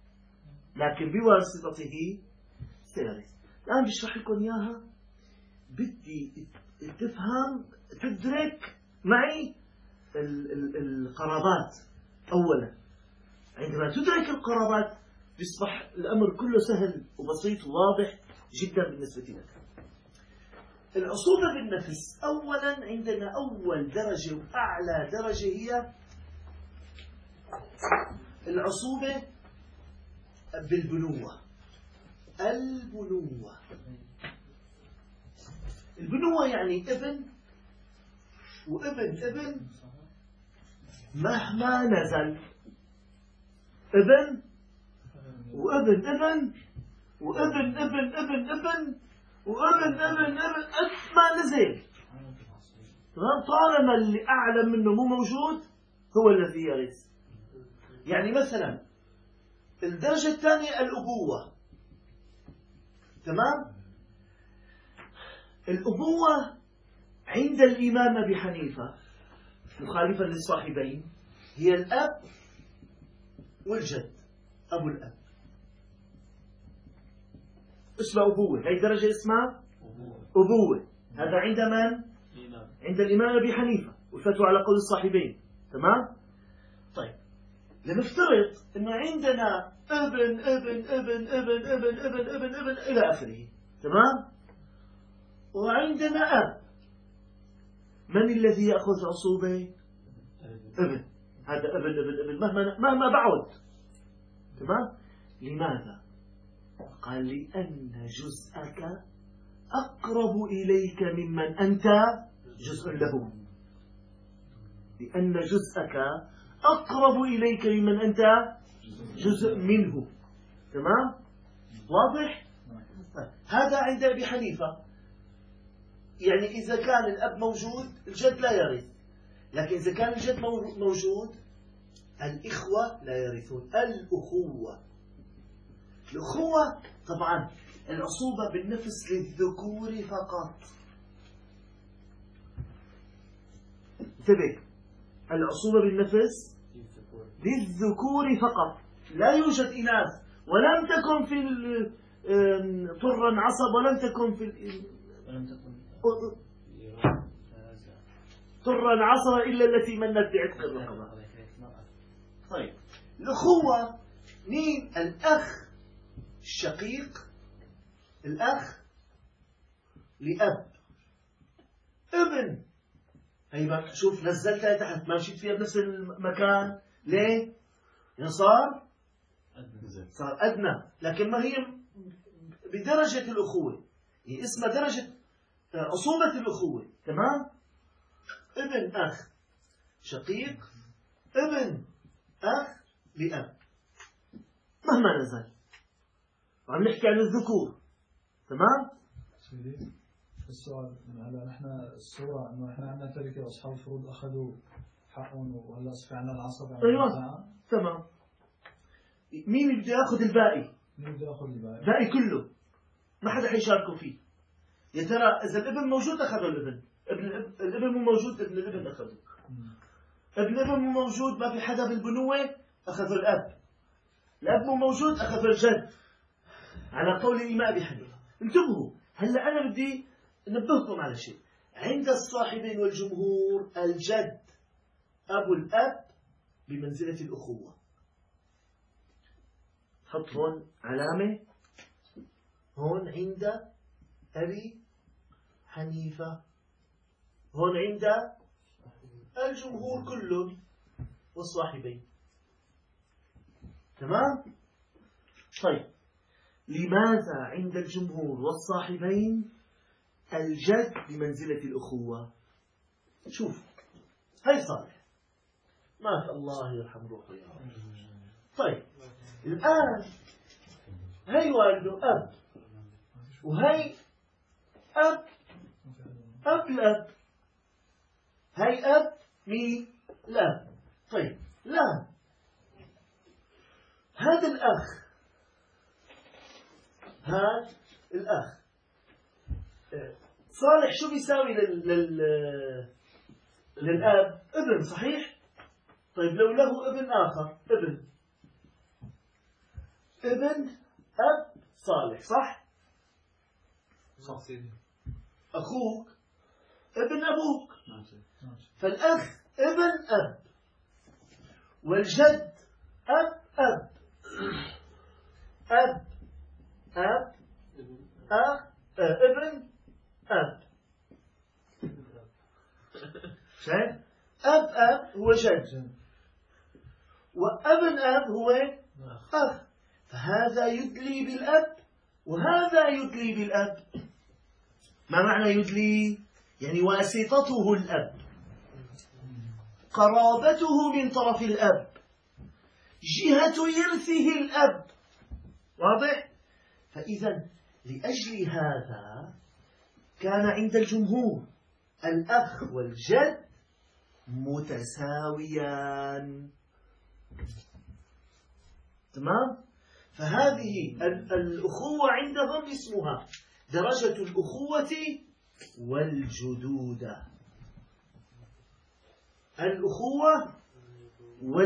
Speaker 1: الآن بشرح لكم إياها، بدي تفهم تدرك معي القرابات. أولا عندما تدرك القرابات يصبح الأمر كله سهل وبسيط وواضح جدا بالنسبة لك. العصوبة بالنفس، أولا عندنا أول درجة وأعلى درجة هي العصوبة بالبنوة. البنوة يعني ابن وابن ابن مهما نزل، ابن وابن ابن وابن ابن ابن ابن وابن ابن ابن ما نزل، تمام؟ طالما اللي أعلى منه مو موجود هو الذي يرث. يعني مثلا الدرجة الثانية الأبوة، تمام؟ الأبوة عند الإمام أبي حنيفة مخالفا للصاحبين هي الأب والجد، أبو الأب. اسمها أبوة، هي درجة اسمها أبوة. هذا عند من؟ عند الإمام أبي حنيفة، والفتوى على قول الصاحبين. تمام؟ طيب لنفترض أنه عندنا ابن ابن ابن ابن ابن ابن ابن ابن إلى آخره. تمام؟ وعندنا أب. من الذي يأخذ عصوبة؟ ابن. هذا ابن ابن ابن مهما بعد. تمام؟ لماذا؟ قال لأن جزءك أقرب إليك ممن أنت جزء له. لأن جزءك أقرب إليك ممن أنت جزء منه. تمام؟ واضح؟ هذا عند أبي حنيفة. يعني إذا كان الأب موجود الجد لا يرث، لكن إذا كان الجد موجود الإخوة لا يرثون. الأخوة طبعا العصوبة بالنفس للذكور فقط. انتبه، العصوبة بالنفس للذكور فقط، لا يوجد إناث. ولم تكن في طرا عصب، ولم تكن في طرا عصب إلا التي منت بعتق الرقبة. طيب الأخوة مين؟ الأخ الشقيق، الأخ لأب، ابن. هي شوف نزلتها تحت، ما مشيت فيها بنفس المكان. ليه؟ صار أدنى، لكن ما هي بدرجة الأخوة، هي اسمها درجة عصوبة الأخوة. تمام؟ ابن أخ شقيق، ابن أخ لأب، مهما نزل. وعم نحكي عن الذكور. تمام؟
Speaker 6: سيدي السؤال، هلا نحن الصورة انه احنا عندنا تركة واصحاب الفروض اخذوا حقهم، وهلا صار عندنا العصب.
Speaker 1: ايوه تمام. مين بده ياخذ الباقي؟
Speaker 6: مين بده ياخذ الباقي؟
Speaker 1: الباقي كله، ما حدا حيشاركوا فيه. يا ترى اذا الابن موجود اخذوا الابن، الابن مو موجود ابن الابن اخذوا، ابن الابن مو موجود ما في حدا بالبنوة اخذوا الاب، الاب مو موجود اخذوا الجد، على قول الإمام أبي حنيفة. انتبهوا، هلا أنا بدي نبهكم على شيء. عند الصاحبين والجمهور الجد أبو الأب بمنزلة الأخوة. حط هون علامة، هون عند أبي حنيفة، هون عند الجمهور كلهم والصاحبين. تمام؟ طيب لماذا عند الجمهور والصاحبين الجد بمنزلة الأخوة؟ شوف هاي صالح ما شاء الله يرحم روحه يا رب. طيب الآن هاي والده أب، وهي أب الأب، هاي أب مين؟ الأب. طيب لا، هذا الأخ، هذا الأخ صالح شو بيساوي للأب؟ ابن، صحيح؟ طيب لو له ابن آخر، ابن أب صالح، صح؟
Speaker 6: صح سيدي.
Speaker 1: أخوك ابن أبوك، فالأخ ابن أب، والجد أب ابن أب. شايف؟ أب هو جد، وابن أب هو أخ، فهذا يدلي بالأب وهذا يدلي بالأب. ما معنى يدلي؟ يعني واسطته الأب، قرابته من طرف الأب، جهة يرثه الأب. واضح؟ فإذا لأجل هذا كان عند الجمهور الأخ والجد متساويان. تمام؟ فهذه الأخوة عندهم اسمها درجة الأخوة والجدودة. الأخوة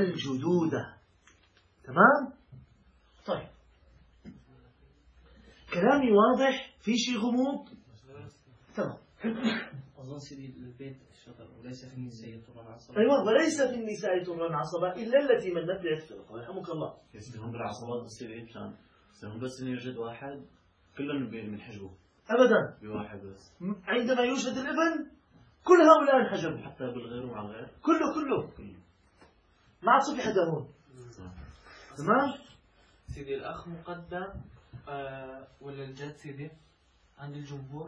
Speaker 1: والجدودة. تمام؟ طيب كلامي واضح؟ في شيء غموض؟ تمام.
Speaker 7: أظن سيدي البيت الشطر وليس في النساء طرا عصبة.
Speaker 1: أيوة، وليس في النساء طرا عصبة إلا التي منت ليفترق. رحمك الله.
Speaker 5: هم بالعصابات بتصير ايه مشان هم بس انه يوجد واحد كلهم بينحجبوا
Speaker 1: أبدا،
Speaker 5: بواحد بس،
Speaker 1: عندما يوجد الابن كل هؤلاء انحجبوا،
Speaker 5: حتى بالغير ومع الغير
Speaker 1: كله ما عاد صفي حدا هون. تمام.
Speaker 7: سيدي الأخ مقدم ولا الجد سيدي عند الجمهور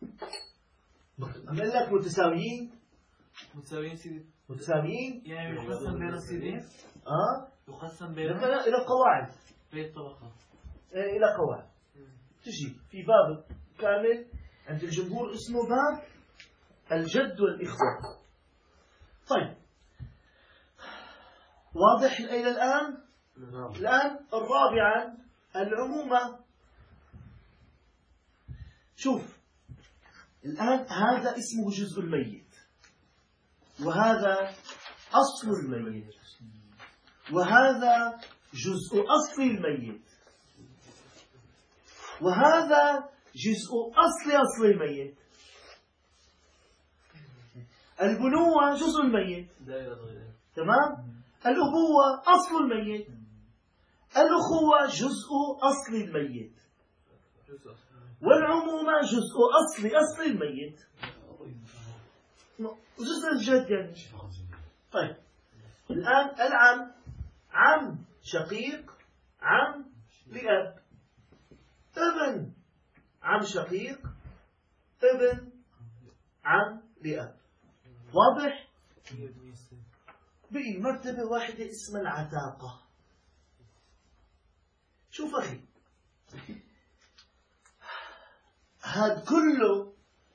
Speaker 1: أقول لك متساويين
Speaker 7: سيدي،
Speaker 1: متساويين
Speaker 7: يعني يقسم بين السيدين، يقسم بين
Speaker 1: إلى قواعد،
Speaker 7: بين طبقة
Speaker 1: إلى قواعد تجي في باب كامل عند الجمهور اسمه باب الجد والإخوة. طيب واضح إلى الآن؟ الآن الرابعا العمومة. شوف الآن هذا اسمه جزء الميت، وهذا أصل الميت، وهذا جزء أصل الميت، وهذا جزء أصل الميت. البنوة جزء الميت، تمام. الأبوة أصل الميت، الأخوة جزء أصل الميت، والعمومة جزء أصل الميت، جزء الجد يعني. طيب الآن العم، عم شقيق، عم لأب، ابن عم شقيق، ابن عم لأب. واضح؟ بقي مرتبة واحدة اسمها العتاقة. شوف أخي، هذا كله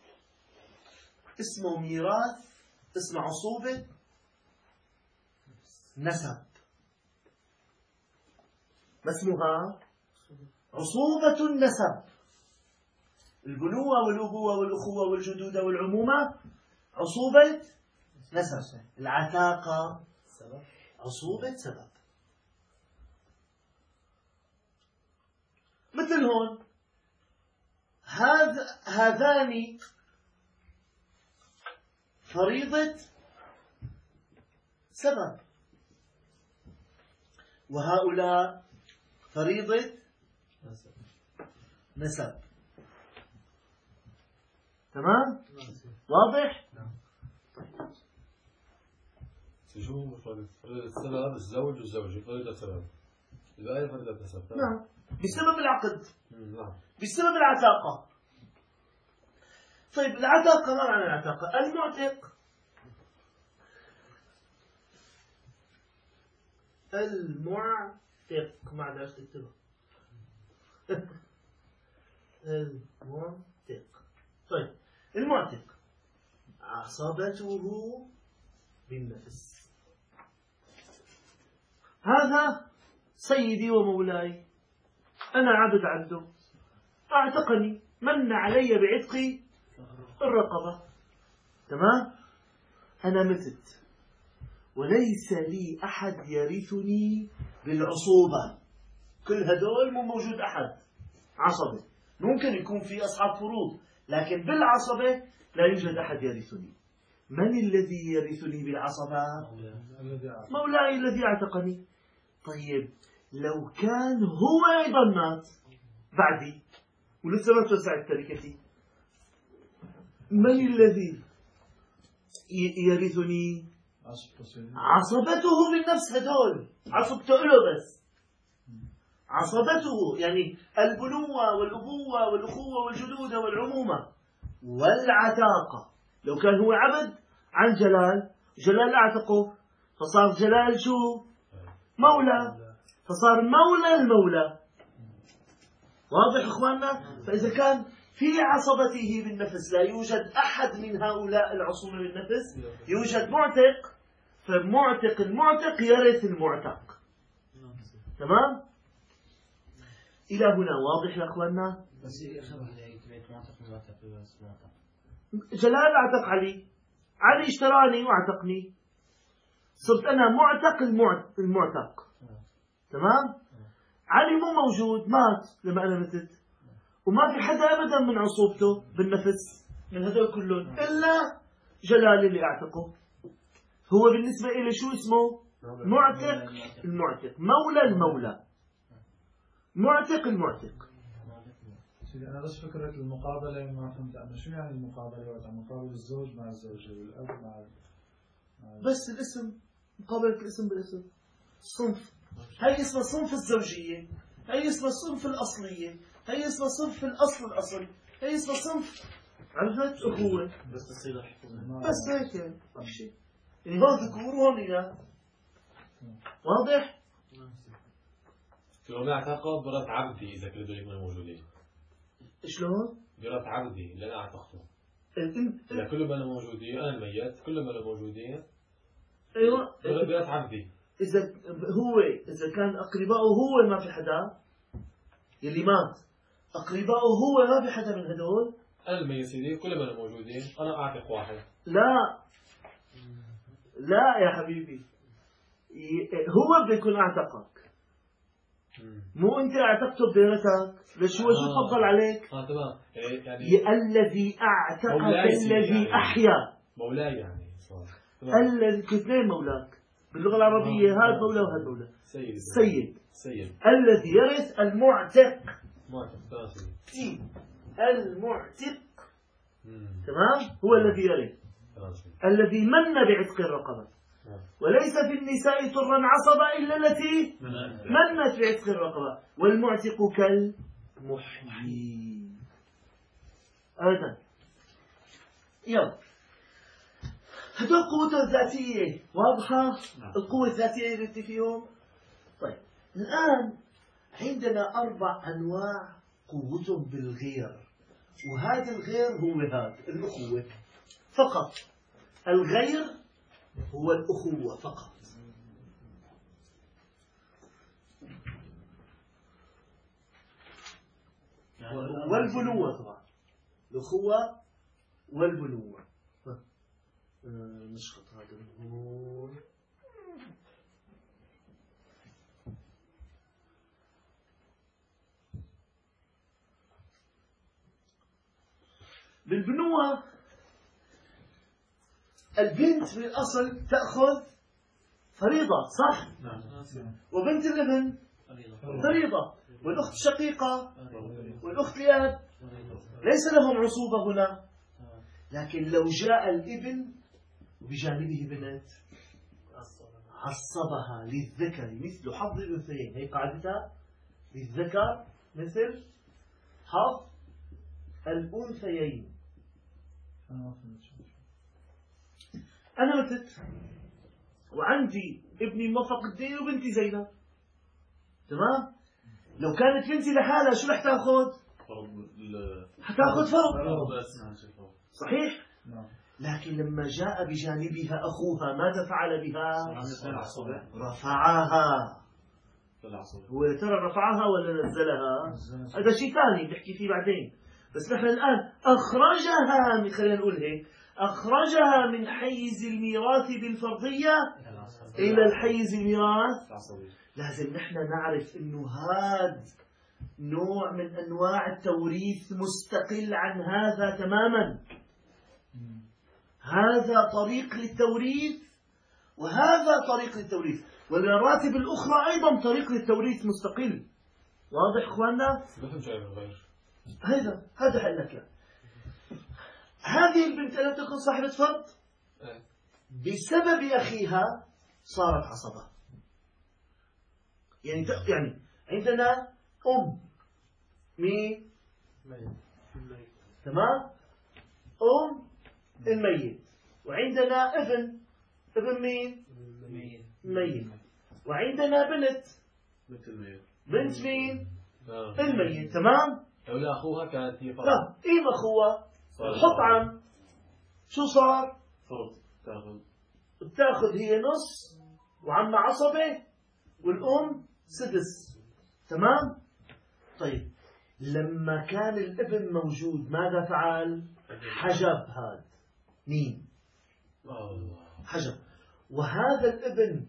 Speaker 1: اسمه ميراث، اسمه عصوبة نسب، ما اسمها؟ عصوبة النسب. البنوة والأبوة والأخوة والجدودة والعمومة عصوبة نسب. العتاقة عصوبة سبب. مثل هون هذان فريضة سبب، وهؤلاء فريضة نسب. تمام؟ واضح؟
Speaker 3: شو فريضة السبب؟ الزوج والزوجة فريضة سبب. إذا أي فريضة نسب.
Speaker 1: نعم، بسبب العقد،
Speaker 3: نعم،
Speaker 1: بسبب العتاقة. طيب العتاقة، ما معنى العتاقة؟ المعتق، ما عندهاش تكتبها. المعتق. طيب المعتق عصبته بالنفس. هذا سيدي ومولاي، أنا عبد عنده، أعتقني، من علي بعتقي الرقبة. تمام. أنا متت وليس لي أحد يرثني بالعصوبة، كل هدول مو موجود أحد عصبة. ممكن يكون في أصحاب فروض، لكن بالعصبة لا يوجد أحد يرثني. من الذي يرثني بالعصبة؟ مولاي الذي اعتقني. طيب لو كان هو أيضا مات بعدي ولسه ما توسعت تركتي، من الذي يرثني؟ عصبته من نفس هدول، عصبته له بس، عصبته يعني البنوة والأبوة والأخوة والجدودة والعمومة والعتاقة. لو كان هو عبد عن جلال أعتقه، فصار جلال شو؟ مولى، فصار مولى المولى. واضح إخواننا؟ فإذا كان في عصبته بالنفس لا يوجد أحد من هؤلاء العصوبة بالنفس، يوجد معتق، فمعتق المعتق يرث المعتق. تمام؟ إلى هنا واضح يا أخواننا؟ جلال أعتق علي، علي اشتراني واعتقني، صرت أنا معتق المعتق. تمام؟ علي مو موجود، مات لما أنا متت، وما في حدا أبدا من عصوبته بالنفس من هذول كلهم إلا جلال اللي أعتقه. هو بالنسبة إلي شو اسمه؟ معتق المعتق، مولى المولى، معتق المعتق.
Speaker 6: سيدي أنا بس فكرة المقابلة ما فهمت عنها، شو يعني المقابلة؟ وقت مقابل الزوج مع الزوجة والأب مع
Speaker 1: بس الاسم، مقابلة الاسم بالاسم. الصنف، هي اسمها صنف الزوجية، هي اسمها الصنف الأصلية، هي اسمها صنف الأصل، هي اسمها صنف، عرفت؟ أخوة.
Speaker 5: بس تصير
Speaker 1: بس هيك ما في شيء. يعني هون ذكور وهون إناث. واضح؟
Speaker 3: لو ما اعتقد برات عبدي إذا كل دول يكونوا موجودين.
Speaker 1: شلون؟
Speaker 3: برات عبدي اللي أنا اعتقده.
Speaker 1: انت
Speaker 3: إذا كلهم أنا موجودين، أنا الميت كلهم أنا موجودين.
Speaker 1: ايوه
Speaker 3: برات عبدي.
Speaker 1: إذا كان أقربائه هو ما في حدا يلي مات، أقربائه هو ما في حدا من هدول.
Speaker 3: أنا الميت سيدي كلهم أنا موجودين، أنا أعتق واحد.
Speaker 1: لا يا حبيبي، هو بده يكون أعتقك، مو أنت أعتقته بديرتك. ليش هو شو تفضل عليك؟
Speaker 3: تمام. يعني
Speaker 1: الذي أعتقك الذي
Speaker 3: يعني.
Speaker 1: أحيا.
Speaker 3: مولاي يعني.
Speaker 1: الذي كيفين مولاك باللغة العربية؟ هذا مولى وهذا مولى.
Speaker 3: سيد.
Speaker 1: الذي يرث المعتق.
Speaker 3: معتق.
Speaker 1: المعتق. تمام، هو الذي يرث، الذي من بعتق الرقبة. وليس في النساء طرا عصبة إلا التي منت بعتق الرقبة، والمعتق كالمحيي. أبدا. يلا، هدول قوته الذاتية واضحة. القوة الذاتية اللي فيهم. طيب الآن عندنا 4 أنواع قوتهم بالغير، وهذا الغير هو هذا الأخوة فقط. الغير هو الأخوة فقط. والبنوة طبعا، الأخوة والبنوة. نشخط هذا من هون. بالبنوة البنت بالأصل تأخذ فريضة، صح؟ وبنت الابن فريضة، والأخت الشقيقة والأخت لأب ليس لهم عصوبة هنا. لكن لو جاء الابن بجانبه بنت عصبها للذكر مثل حظ الأنثيين. هي قاعدتها، للذكر مثل حظ الأنثيين. أنا متت وعندي ابني موفق الدين وبنتي زينب، تمام؟ لو كانت بنتي لحالها شو رح تاخذ؟ حتاخذ فرض، صحيح؟ لكن لما جاء بجانبها أخوها ماذا فعل بها؟ رفعها. هو ترى رفعها ولا نزلها؟ هذا شيء ثاني نحكي فيه بعدين. بس نحن الآن أخرجها، خلينا نقول هيك، أخرجها من حيز الميراث بالفرضية إلى الحيز الميراث. لازم نحن نعرف إنه هذا نوع من أنواع التوريث مستقل عن هذا تماما. هذا طريق للتوريث وهذا طريق للتوريث، والمراتب الأخرى أيضا طريق للتوريث مستقل. واضح إخواننا؟ هذا حل لك. هذه البنت لم تكن صاحبة فرض، بسبب أخيها صارت عصبة. يعني عندنا مين؟ تمام؟ الميت، وعندنا ابن مين؟ ميت، وعندنا بنت مين؟ الميت. تمام؟
Speaker 3: لولا أخوها كانت هي فرض.
Speaker 1: لا، إيه أخوها؟ حط عم، شو صار؟
Speaker 5: فرض
Speaker 1: بتاخذ هي نص، وعم عصبة، والأم سدس. تمام؟ طيب لما كان الابن موجود ماذا فعل؟ حجب. هذا مين؟ حجب. وهذا الابن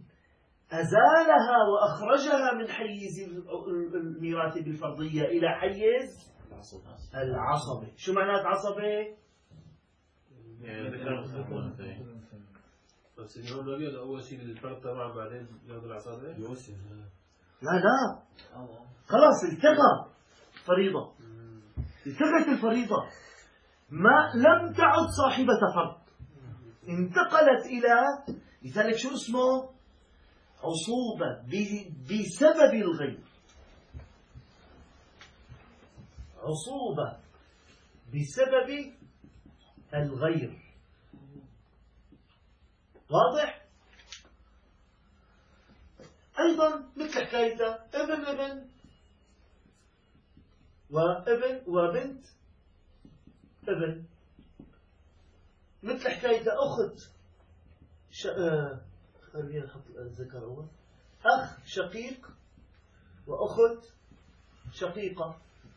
Speaker 1: أزالها وأخرجها من حيز الميراث بالفرضية إلى حيز العصبة. شو معنات عصبة؟
Speaker 2: يعني ذكر الأنثى.
Speaker 3: بس اليوم الأبيض أول شيء الفرد تبعه بعدين ياخذ العصابة يوسف.
Speaker 1: لا خلاص التقى فريضة، التقت الفريضة، ما لم تعد صاحبة فرض، انتقلت إلى، لذلك شو اسمه؟ عصوبة بسبب الغير، عصوبة بسبب الغير. واضح؟ أيضا مثل حكاية ابن وابن وبنت ابن، مثل حكاية أخت خلينا نحط الذكر أول، أخ شقيق وأخت شقيقة.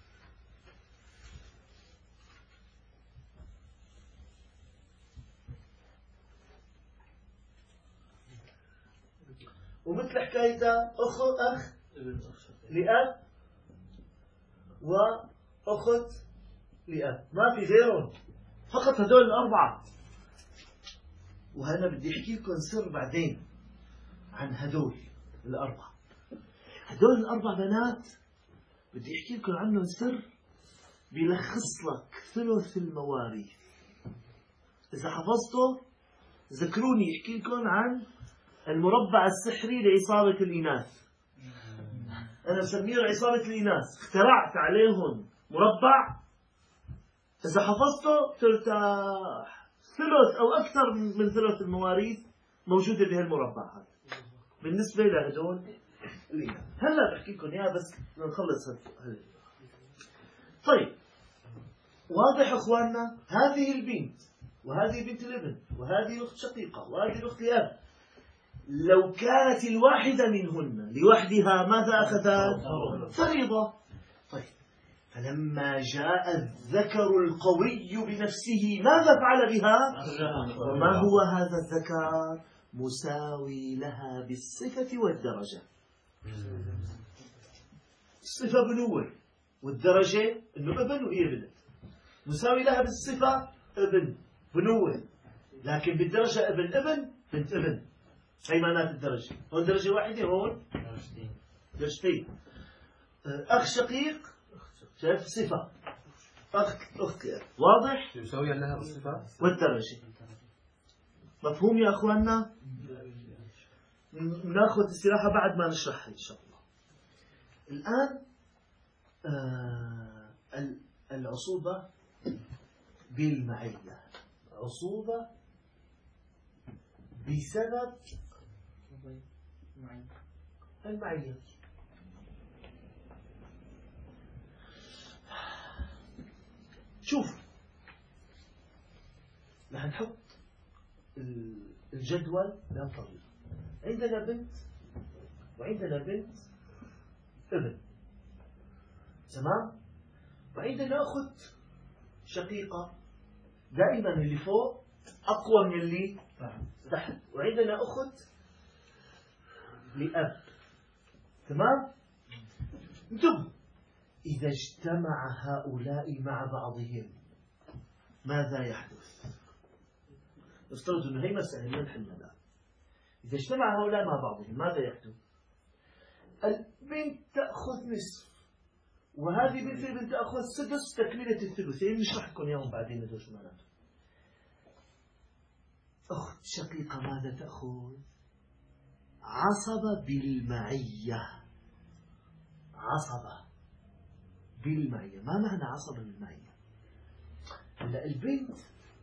Speaker 1: ومثل حكاية أخ لأب وأخت لأب، ما في غيرهم، فقط هدول الأربعة. وهنا بدي أحكي لكم سر بعدين عن هدول الأربعة. هدول الأربع بنات بدي أحكي لكم عنهم سر بيلخص لك ثلث المواريث. إذا حفظته ذكروني أحكي لكم عن المربع السحري لعصابة الإناث. أنا بسميه عصابة الإناث، اخترعت عليهم مربع إذا حفظته ترتاح. ثلث أو أكثر من ثلث المواريث موجودة بهالمربع هذا بالنسبة لهدول الإناث. هلا بحكي لكم إياها بس نخلص هلا. طيب واضح أخواننا؟ هذه البنت وهذه بنت الابن وهذه أخت شقيقة وهذه الأخت لأب، لو كانت الواحدة منهن لوحدها ماذا أخذت؟ فريضة. طيب فلما جاء الذكر القوي بنفسه ماذا فعل بها؟ وما هو هذا الذكر؟ مساوي لها بالصفة والدرجة. الصفة بنوة والدرجة أنه ابن وهي بنت، مساوي لها بالصفة ابن بنوة، لكن بالدرجة ابن بنت ابن. هي معنات الدرجة، هون درجة واحدة هون درجتين. أخ شقيق شايف صفة، أخت واضح؟
Speaker 3: يساوي لها بالصفة
Speaker 1: والدرجة. مفهوم يا أخواننا؟ ناخذ استراحة بعد ما نشرحها إن شاء الله. الآن العصوبة بالمعية، عصوبة بسبب المعية. شوف رح نحط الجدول بهالطريقة. عندنا بنت وعندنا بنت ابن، تمام؟ وعندنا أخت شقيقة، دائما اللي فوق أقوى من اللي تحت. وعندنا أخت لأب، تمام؟ انتبهوا، إذا اجتمع هؤلاء مع بعضهم ماذا يحدث؟ افترضوا أنه هي مسألة ما نحلها الآن. إذا اجتمع هؤلاء مع بعضهم ماذا يحدث؟ البنت تأخذ نصف وهذه بنت البنت تأخذ سدس تكملة الثلثين. نشرح لكم إياهم بعدين هذول شو معناته. أخت شقيقة ماذا تأخذ؟ عصبة بالمعية. عصبة بالمعية. ما معنى عصبة بالمعية؟ هلا البنت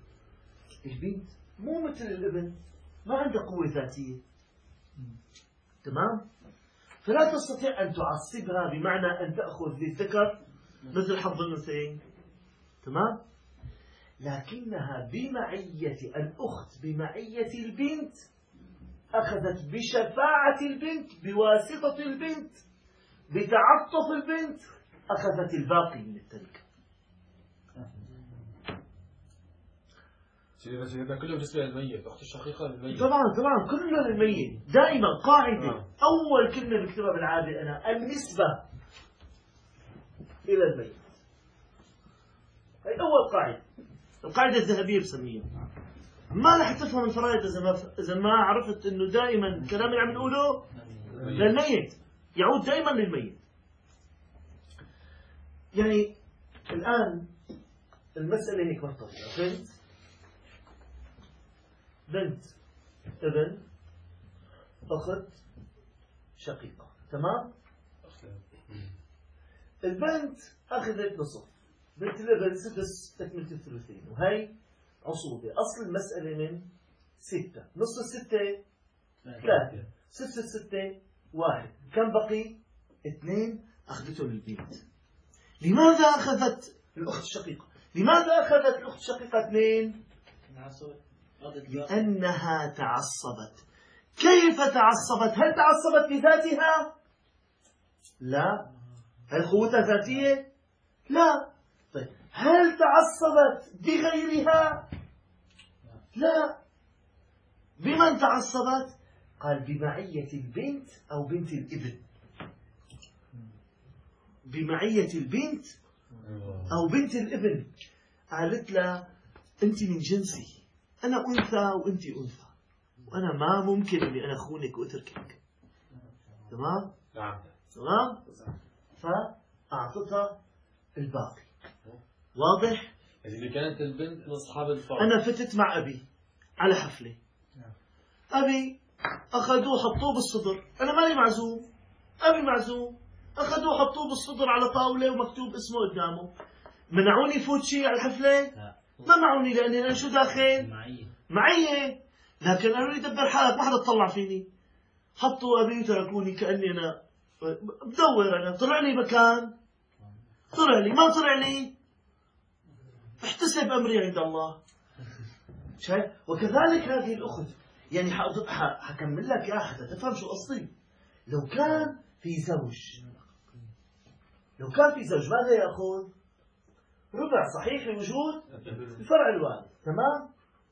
Speaker 1: مو مثل الابن، ما عندها قوة ذاتية، تمام؟ فلا تستطيع أن تعصبها بمعنى أن تأخذ للذكر مثل حظ الأنثيين، تمام؟ لكنها بمعية الأخت بمعية البنت أخذت بشفاعة البنت بواسطة البنت بتعطف البنت أخذت الباقي من التركة.
Speaker 3: بس إذا كله بالنسبة للميت، أخت الشقيقة للميت.
Speaker 1: طبعا كله للميت. دائما قاعدة أول كلمة بكتبها بالعادة أنا النسبة إلى الميت. هي أول قاعدة، القاعدة الذهبية بسميها. ما رح تفهم الفرائض إذا ما عرفت إنه دائما الكلام اللي عم نقوله للميت يعود دائما للميت. يعني الآن المسألة هيك بهالطريقة، بنت ابن أخت شقيقة، تمام؟ البنت أخذت نصف، بنت الابن سدس تكملة الثلثين، وهي عصوبة. أصل المسألة من 6، نص الستة 3، 6 1، كم بقي؟ 2 أخذته للبنت. لماذا أخذت الأخت الشقيقة؟ لماذا أخذت الأخت الشقيقة 2؟ لأنها تعصبت. كيف تعصبت؟ هل تعصبت بذاتها؟ لا. هل قوتها ذاتية؟ لا. طيب هل تعصبت بغيرها؟ لا. بمن تعصبت؟ قال بمعية البنت أو بنت الابن. بمعية البنت أو بنت الابن. قالت له أنت من جنسي، أنا أنثى وأنت أنثى، وأنا ما ممكن أني أنا أخونك وأتركك. تمام؟ تمام؟ فأعطتها الباقي. واضح؟
Speaker 3: اللي كانت البنت من أصحاب الفرق.
Speaker 1: أنا فتت مع أبي على حفلة، أبي أخذوه حطوه بالصدر، أنا ماني معزوم، أبي معزوم، أخذوه حطوه بالصدر على طاولة ومكتوب اسمه قدامه. منعوني فوت شيء على الحفلة؟ ما منعوني، لأني أنا شو داخل؟ معية. لكن قالوا لي دبر حالك ما حدا تطلع فيني. حطوا أبي وتركوني كأني أنا بدور، أنا طلع لي مكان، طلع لي، ما طلع لي احتسب أمري عند الله. شايف؟ وكذلك هذه الأخت، يعني حكمل لك يا حتى تفهم شو قصدي. لو كان في زوج، لو كان في زوج ماذا يأخذ؟ ربع صحيح لوجود الفرع الوارث. تمام؟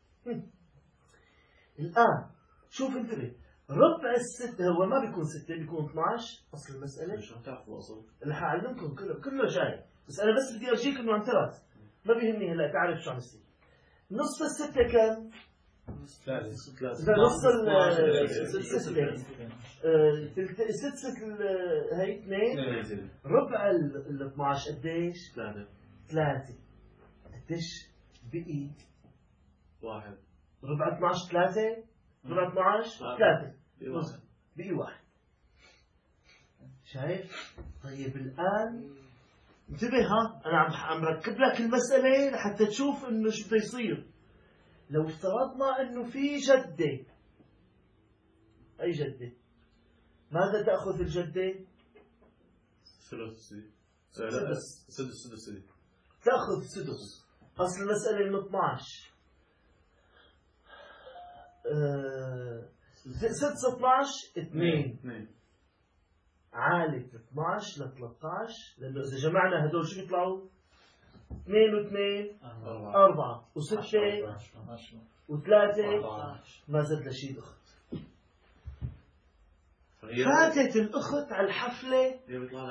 Speaker 1: الآن شوف انتبه، ربع الستة هو ما بيكون 6، بيكون 12. أصل المسألة
Speaker 5: مش هتعرفوا أصلا.
Speaker 1: اللي حعلمكم كله جاي، بس أنا بس بدي أرجيك إنه عم تراس، ما بيهمني هلا تعرف شو عم يصير. نصف الستة كم؟ نص الستة هي 2. ربع ال 12 قديش؟ 3. قديش بقي؟
Speaker 5: 1.
Speaker 1: ربع 12 3، ربع 12 3، بقي 1. شايف؟ طيب الآن انتبه، ها أنا عم ركب لك المسألة لحتى تشوف إنه شو بده يصير. لو افترضنا إنه في جدة، أي جدة؟ ماذا تأخذ الجدة؟
Speaker 5: سدس.
Speaker 1: تأخذ سدس. أصل المسألة من 12. 6 12 2. عالت 12 ل 13، لأنه إذا جمعنا هدول شو بيطلعوا؟ 2 و2 4 و6 و3 ما زاد لشيء الأخت. فاتت الأخت على الحفلة،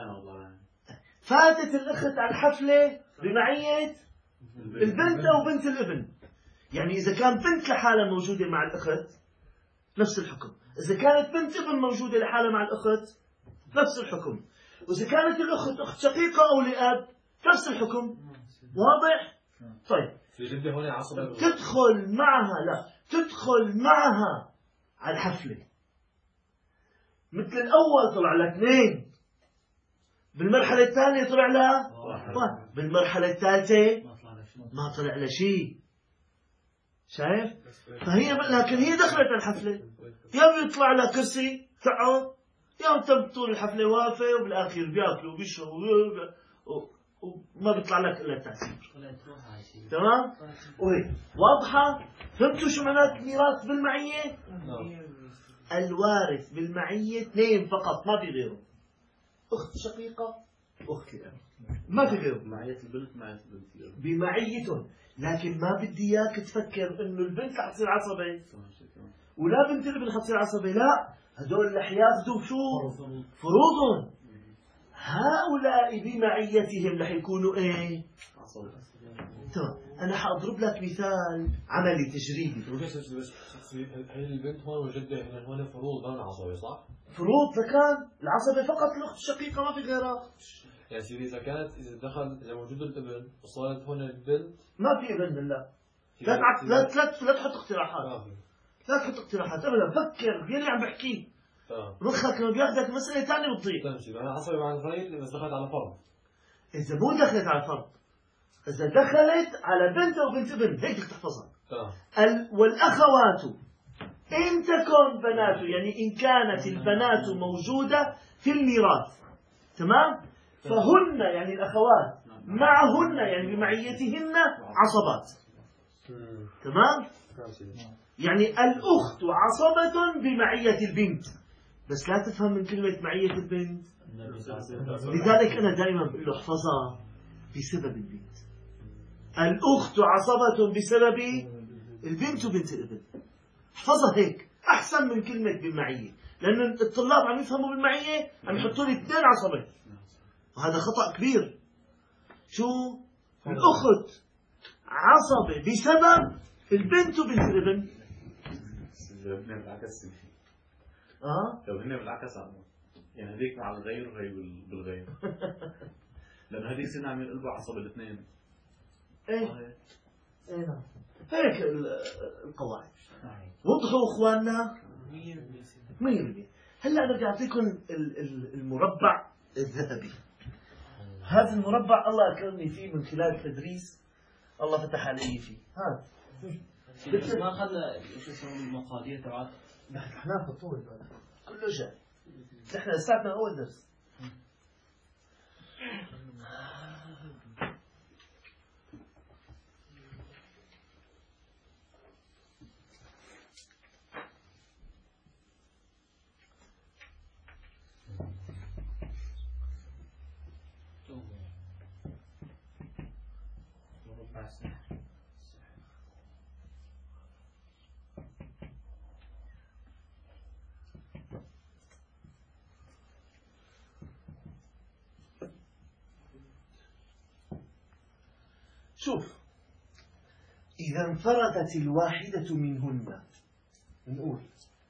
Speaker 1: فاتت الأخت على الحفلة بمعية البنت أو بنت الابن. يعني إذا كان بنت لحالها موجودة مع الأخت نفس الحكم، إذا كانت بنت ابن موجودة لحالها مع الأخت نفس الحكم، وإذا كانت الأخت أخت شقيقة أو لأب نفس الحكم. واضح؟ طيب تدخل معها، لا تدخل معها على الحفلة، مثل الأول طلع لها 2، بالمرحلة الثانية طلع لها 1، بالمرحلة الثالثة ما طلع لها شيء. شايف؟ فهي لكن هي دخلت الحفلة، يا بيطلع لها كرسي تقعد، يا تم طول الحفلة واقفة، وبالآخر بياكلوا وبيشربوا وما بيطلع لك إلا التأثير. تمام؟ وهي واضحة؟ فهمتوا شو معنات الميراث بالمعية؟ الوارث بالمعية 2 فقط، ما في غيره. أخت شقيقة، أخت الأب، ما في غيره.
Speaker 5: معية البنت معية البنت
Speaker 1: بمعيتهم. لكن ما بدي إياك تفكر إنه البنت رح تصير عصبة ولا بنت الابن رح تصير عصبة. لا، هدول رح ياخذوا شو؟ فروضهم. هؤلاء بمعيتهم رح يكونوا ايه؟
Speaker 5: عصبي.
Speaker 1: تمام. انا حاضرب لك مثال عملي تجريبي.
Speaker 3: هل البنت هون وجدها هنا هون فروض غير عصبي صح؟
Speaker 1: فروض فكان العصبة فقط الأخت الشقيقة ما في غيرها.
Speaker 3: يعني سيدي إذا موجود الابن وصارت هون البنت
Speaker 1: ما في ابن بالله. لا تحط اقتراحات. لا تحط اقتراحات ابدا. فكر باللي عم بحكيه. مخك لو بياخذك مسألة ثانية بتضيع.
Speaker 3: تمشي. أنا عصبي مع الغير بس دخلت على فرض.
Speaker 1: إذا مو دخلت على فرض، إذا دخلت على بنت أو بنت ابن هيك بدك تحفظها. والأخوات إن تكن بنات، يعني إن كانت البنات موجودة في الميراث، تمام؟ فهن يعني الأخوات معهن يعني بمعيتهن عصبات، تمام؟ يعني الأخت عصبة بمعية البنت، بس لا تفهم من كلمة معية البنت. لذلك أنا دائما بقول له احفظها بسبب البنت. الأخت عصبة بسبب البنت وبنت الابن. احفظها هيك أحسن من كلمة بالمعية، لأن الطلاب عم يفهموا بالمعية عم يحطوا لي 2 عصبة، وهذا خطأ كبير. شو؟ الأخت عصبة بسبب البنت وبنت الابن.
Speaker 5: لو هن بالعكس يعني هذيك مع الغير وهي بالغير. لأنه هذيك سنة عم يقلبوا عصبة الاثنين.
Speaker 1: ايه نعم. هيك القواعد. وضحوا اخواننا 100%. هلا انا بدي اعطيكم المربع الذهبي. هذا المربع الله اكرمني فيه من خلال التدريس، الله فتح علي فيه. هذا
Speaker 7: ما اخذنا شو اسمه المقادير تبعت.
Speaker 1: نحن ناخذ طول كله جاي. نحن لساتنا اول درس. شوف، إذا انفردت الواحدة منهن، نقول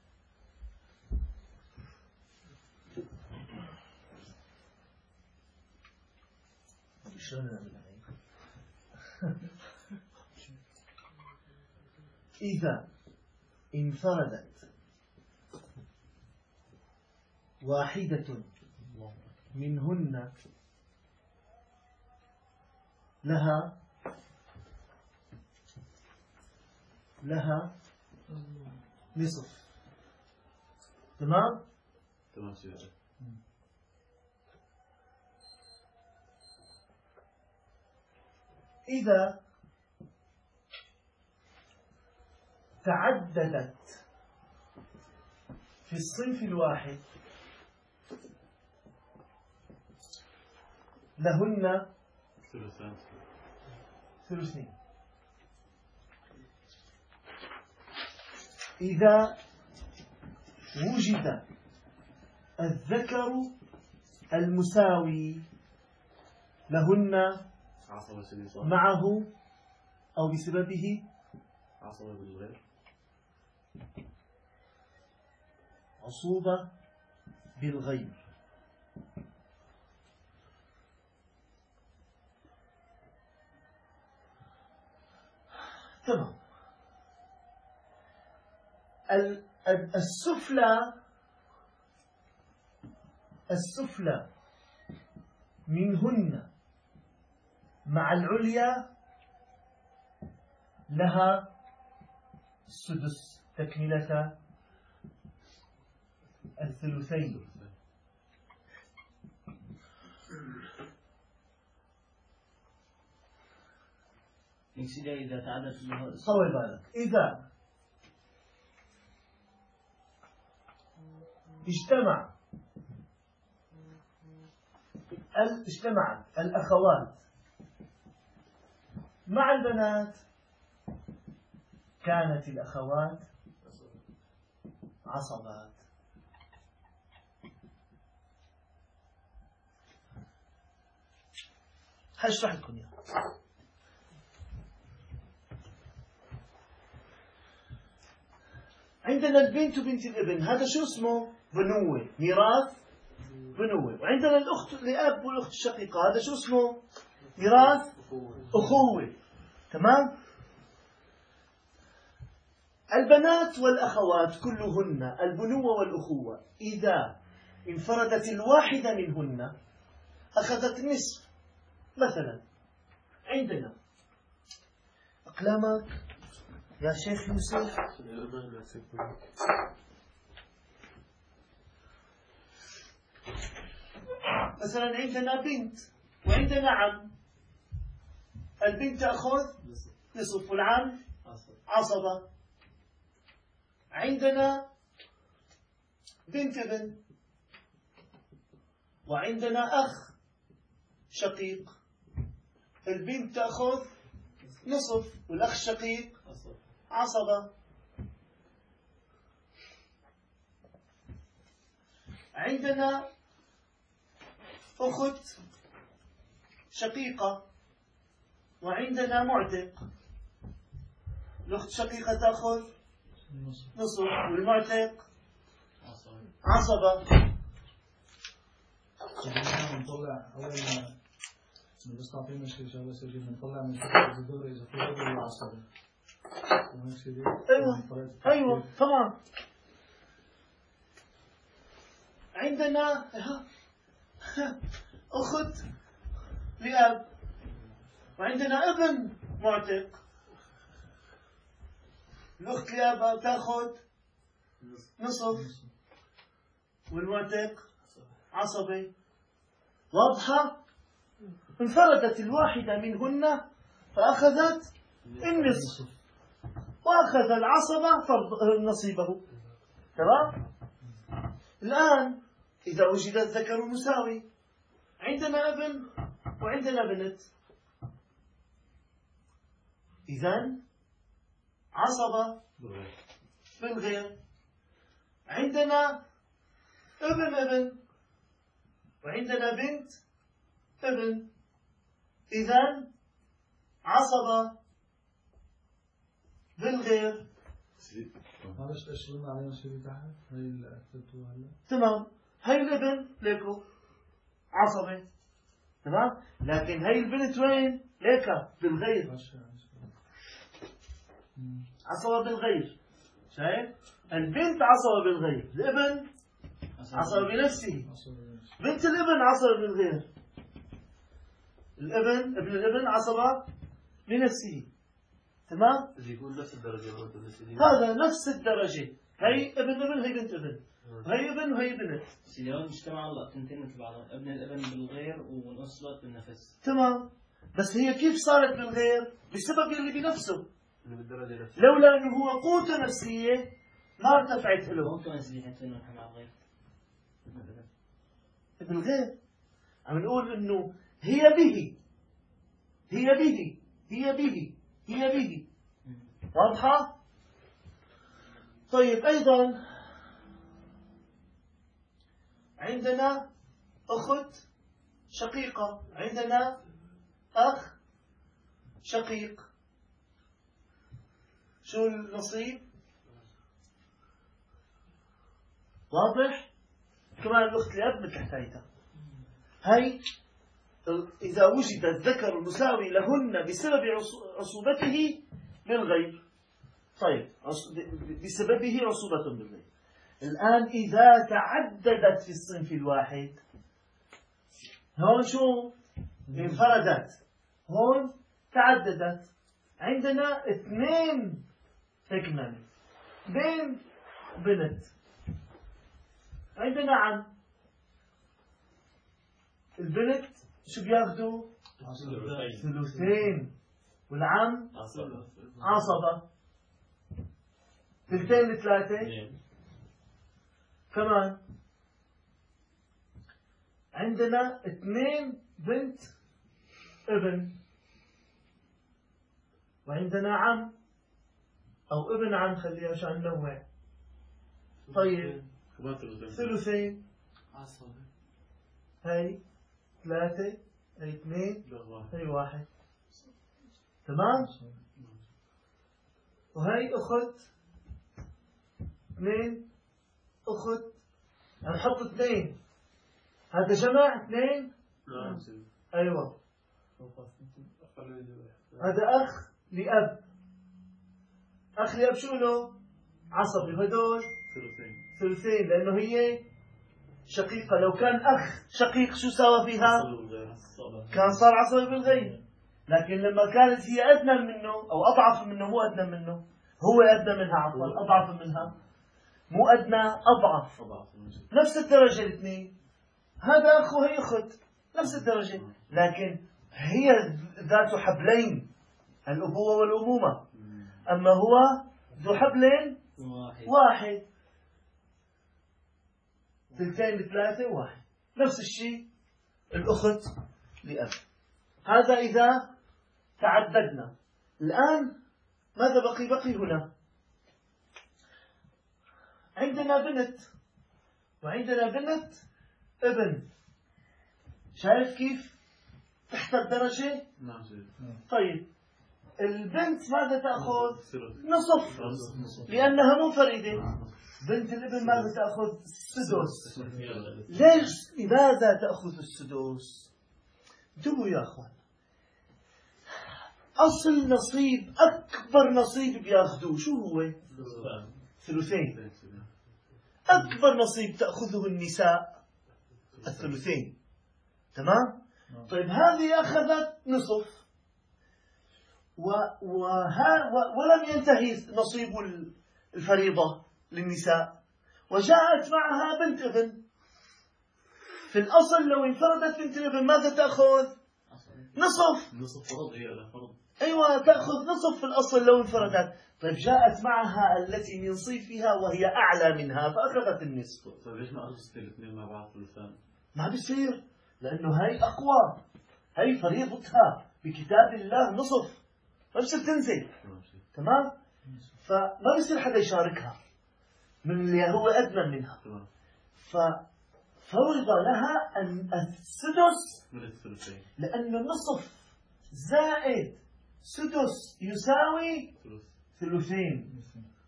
Speaker 1: إذا انفردت واحدة منهن لها نصف. تمام
Speaker 5: سيدي.
Speaker 1: إذا تعددت في الصنف الواحد لهن ثلثين. إذا وجد الذكر المساوي لهن معه أو بسببه
Speaker 5: عصبة بالغير،
Speaker 1: عصوبة بالغير. تمام. السفلى منهن مع العليا لها السدس تكملة الثلثين.
Speaker 7: إذا تعدت
Speaker 1: طول بالك. إذا اجتمعت الأخوات مع البنات كانت الأخوات عصبات. هشرح لكم اياها. عندنا البنت وبنت الابن، هذا شو اسمه؟ بنوة، ميراث بنوة. وعندنا الأخت الأب والأخت الشقيقة، هذا شو اسمه؟ ميراث أخوة. تمام؟ البنات والأخوات كلهن البنوة والأخوة إذا انفردت الواحدة منهن أخذت نصف. مثلا عندنا أقلامك يا شيخ يوسف. مثلا عندنا بنت وعندنا عم. البنت تأخذ نصف والعم عصبة. عندنا بنت ابن وعندنا أخ شقيق. البنت تأخذ نصف والأخ الشقيق عصبة. عندنا أخت شقيقة وعندنا معتق. الأخت الشقيقة تأخذ نصف والمعتق عصبة.
Speaker 6: نطلع أول ما بس تعطينا شيء شغلة سجل نطلع من الدور إذا في رجل ولا عصبة.
Speaker 1: أيوة تمام. عندنا أخت لأب وعندنا ابن معتق. الأخت لأب تأخذ نصف والمعتق عصبي. واضحة؟ انفردت الواحدة منهن فأخذت النصف وأخذ العصبة فرض نصيبه. تمام؟ الآن إذا وجد الذكر مساوي، عندنا ابن وعندنا بنت، إذن عصبة بالغير. عندنا ابن وعندنا بنت ابن، إذن عصبة بالغير.
Speaker 6: معلش اشتغلنا علينا شيء تحت هاي اللي أكتبتوها هلا.
Speaker 1: تمام. هاي الابن ليكو عصبة. تمام. لكن هاي البنت وين؟ ليكا بالغير، عصبة بالغير. شايف؟ البنت عصبة بالغير، الابن عصبة بنفسه. بنت الابن عصبة بالغير، ابن الابن عصبة بنفسه. تمام؟
Speaker 5: يكون نفس الدرجة.
Speaker 1: هذا نفس الدرجة. هي ابن هي بنت ابن، هي ابن وهي بنت.
Speaker 7: سيدي لو اجتمعوا اللقطتين مثل بعضهم، ابن الابن بالغير وانأصلت بالنفس.
Speaker 1: تمام. بس هي كيف صارت بالغير؟ بسبب اللي بنفسه.
Speaker 5: بالدرجة نفسها.
Speaker 1: لولا انه هو قوته نفسية ما ارتفعت له.
Speaker 7: ممكن نسبي حتى انه مع الغير.
Speaker 1: بالغير عم نقول انه هي به هي به هي به هي به. واضحة؟ طيب أيضا عندنا أخت شقيقة، عندنا أخ شقيق. شو النصيب؟ واضح؟ كمان الأخت لأب مثل حكايتها. هاي إذا وجد الذكر المساوي لهن بسبب عصوبته بالغير. طيب بسببه عصوبة بالغير. الآن إذا تعددت في الصنف الواحد، هون شو؟ انفردت، هون تعددت. عندنا اثنين هيك بين بنت، عندنا عم. البنت شو بياخذوا؟ ثلثين والعم عصبة. ثلثين لثلاثة كمان. عندنا اثنين بنت ابن وعندنا عم أو ابن عم، خليها عشان ننوع. طيب ثلثين هاي ثلاثة هي 2
Speaker 5: لا
Speaker 1: هي 1. تمام. وهي أخت 2 أخت، هنحط 2. هذا جمع 2. أيوة. هذا أخ لأب. أخ لأب شو له؟ عصبي. هدول ثلثين لأنه هي شقيقة. لو كان أخ شقيق شو ساوى فيها؟ كان صار عصبي بالغير. لكن لما كانت هي أدنى منه أو أضعف منه، مو أدنى منه، هو أدنى منها عفوا، أضعف منها، مو أدنى أضعف، نفس الدرجة الاثنين. هذا أخ وهي أخت نفس الدرجة، لكن هي ذات حبلين، الأبوة والأمومة، أما هو ذو حبل واحد. 2 3 1. نفس الشيء الأخت لأب. هذا إذا تعددنا. الآن ماذا بقي هنا؟ عندنا بنت وعندنا بنت ابن. شايف كيف تحت الدرجة؟ طيب البنت ماذا تأخذ؟ نصف، لأنها منفردة. بنت الابن ماذا تأخذ؟ السدس. ليش؟ لماذا تأخذ السدس؟ انتبهوا يا أخوان، أصل نصيب، أكبر نصيب بياخذوه شو هو؟ ثلثين. أكبر نصيب تأخذه النساء الثلثين. تمام؟ طيب هذه أخذت نصف ولم ينتهي نصيب الفريضة للنساء، وجاءت معها بنت ابن. في الأصل لو انفردت بنت الابن ماذا تأخذ؟ نصف
Speaker 5: فرض. هي فرض.
Speaker 1: أيوة تأخذ نصف في الأصل لو انفردت. طيب جاءت معها التي من صيفها وهي أعلى منها فأخذت النصف.
Speaker 5: طيب ليش ما أخذت الاثنين مع بعض ثلثان؟
Speaker 1: ما بيصير، لأنه هي أقوى، هي فريضتها بكتاب الله نصف، ما بصير تنزل. تمام؟ فما بصير حدا يشاركها من اللي هو أدنى منها. ففرض لها السدس
Speaker 5: من الثلثين،
Speaker 1: لأن النصف زائد سدس يساوي ثلثين.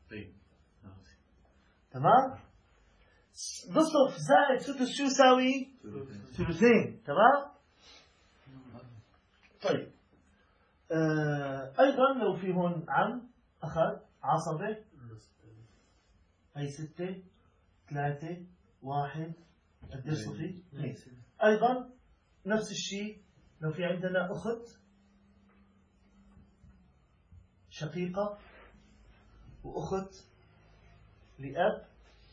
Speaker 1: تمام؟ نصف زائد سدس شو يساوي؟ ثلثين. تمام؟ طيب أيضا لو في هون عم أخذ عصبة، هي 6 3 1 قديش صفي؟ أيضا نفس الشيء لو في عندنا أخت شقيقة وأخت لأب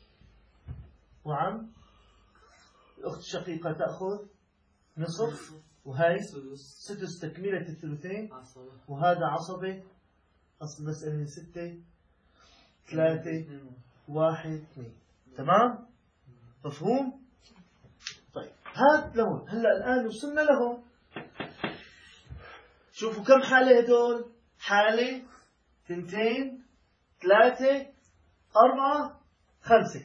Speaker 1: وعم، الأخت الشقيقة تأخذ نصف وهي سدس تكملة الثلثين، وهذا عصبة. أصل المسألة 6 3 1 2. تمام؟ مفهوم؟ طيب هات لهون. هلا الآن وصلنا لهون. شوفوا كم حالة هدول؟ حالة 2 3 4 5.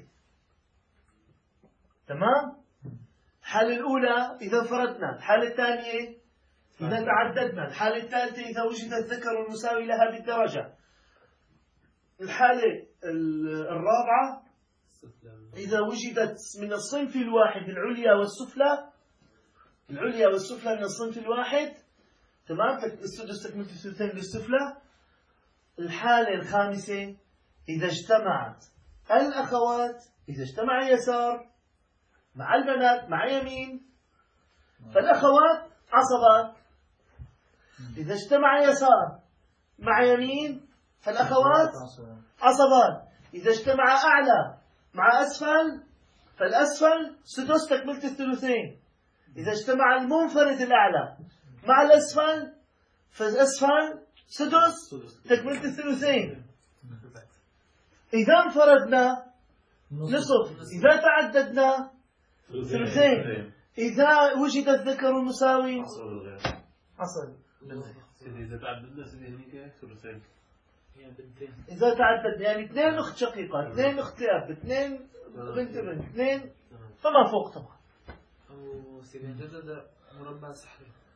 Speaker 1: تمام؟ الحالة الأولى إذا فرضنا، الحالة الثانية إذا تعددنا، الحالة الثالثة إذا وجد الذكر المساوي لها بالدرجة، الحالة الرابعة إذا وجدت من الصنف الواحد العليا والسفلى، العليا والسفلى من الصنف الواحد. تمام؟ السدس تكملة الثلثين للسفلى. الحالة الخامسة إذا اجتمعت الأخوات، إذا اجتمع يسار مع البنات مع يمين فالأخوات عصبات. إذا اجتمع يسار مع يمين فالأخوات عصبات. إذا اجتمع أعلى مع أسفل فالأسفل سدس تكملة الثلثين. إذا اجتمع المنفرد الأعلى مع الأسفل فالأسفل سدس تكملة الثلثين. إذا انفردنا نصف، إذا تعددنا ثلثين، إذا وجد الذكر المساوي حصل.
Speaker 5: إذا تعددنا ثلثين،
Speaker 1: إذا تعدد يعني 2 أخت شقيقة، 2 أخت لأب، 2 بنت ابن، 2 فما فوق طبعا.
Speaker 7: أو سيدي جدد مربع سحري.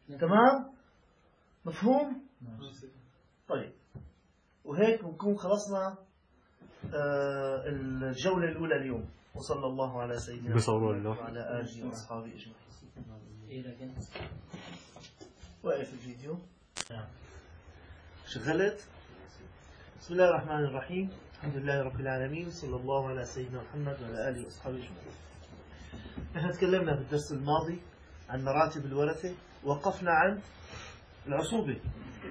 Speaker 1: تمام؟ مفهوم؟ طيب، وهيك بنكون خلصنا الجولة الأولى اليوم. وصلى الله على سيدنا محمد وعلى آله وأصحابه أجمعين. وقف الفيديو. شغلت. بسم الله الرحمن الرحيم. الحمد لله رب العالمين، صلى الله على سيدنا محمد وعلى آله وأصحابه أجمعين. نحن تكلمنا في الدرس الماضي عن مراتب الورثة، وقفنا عند العصوبة.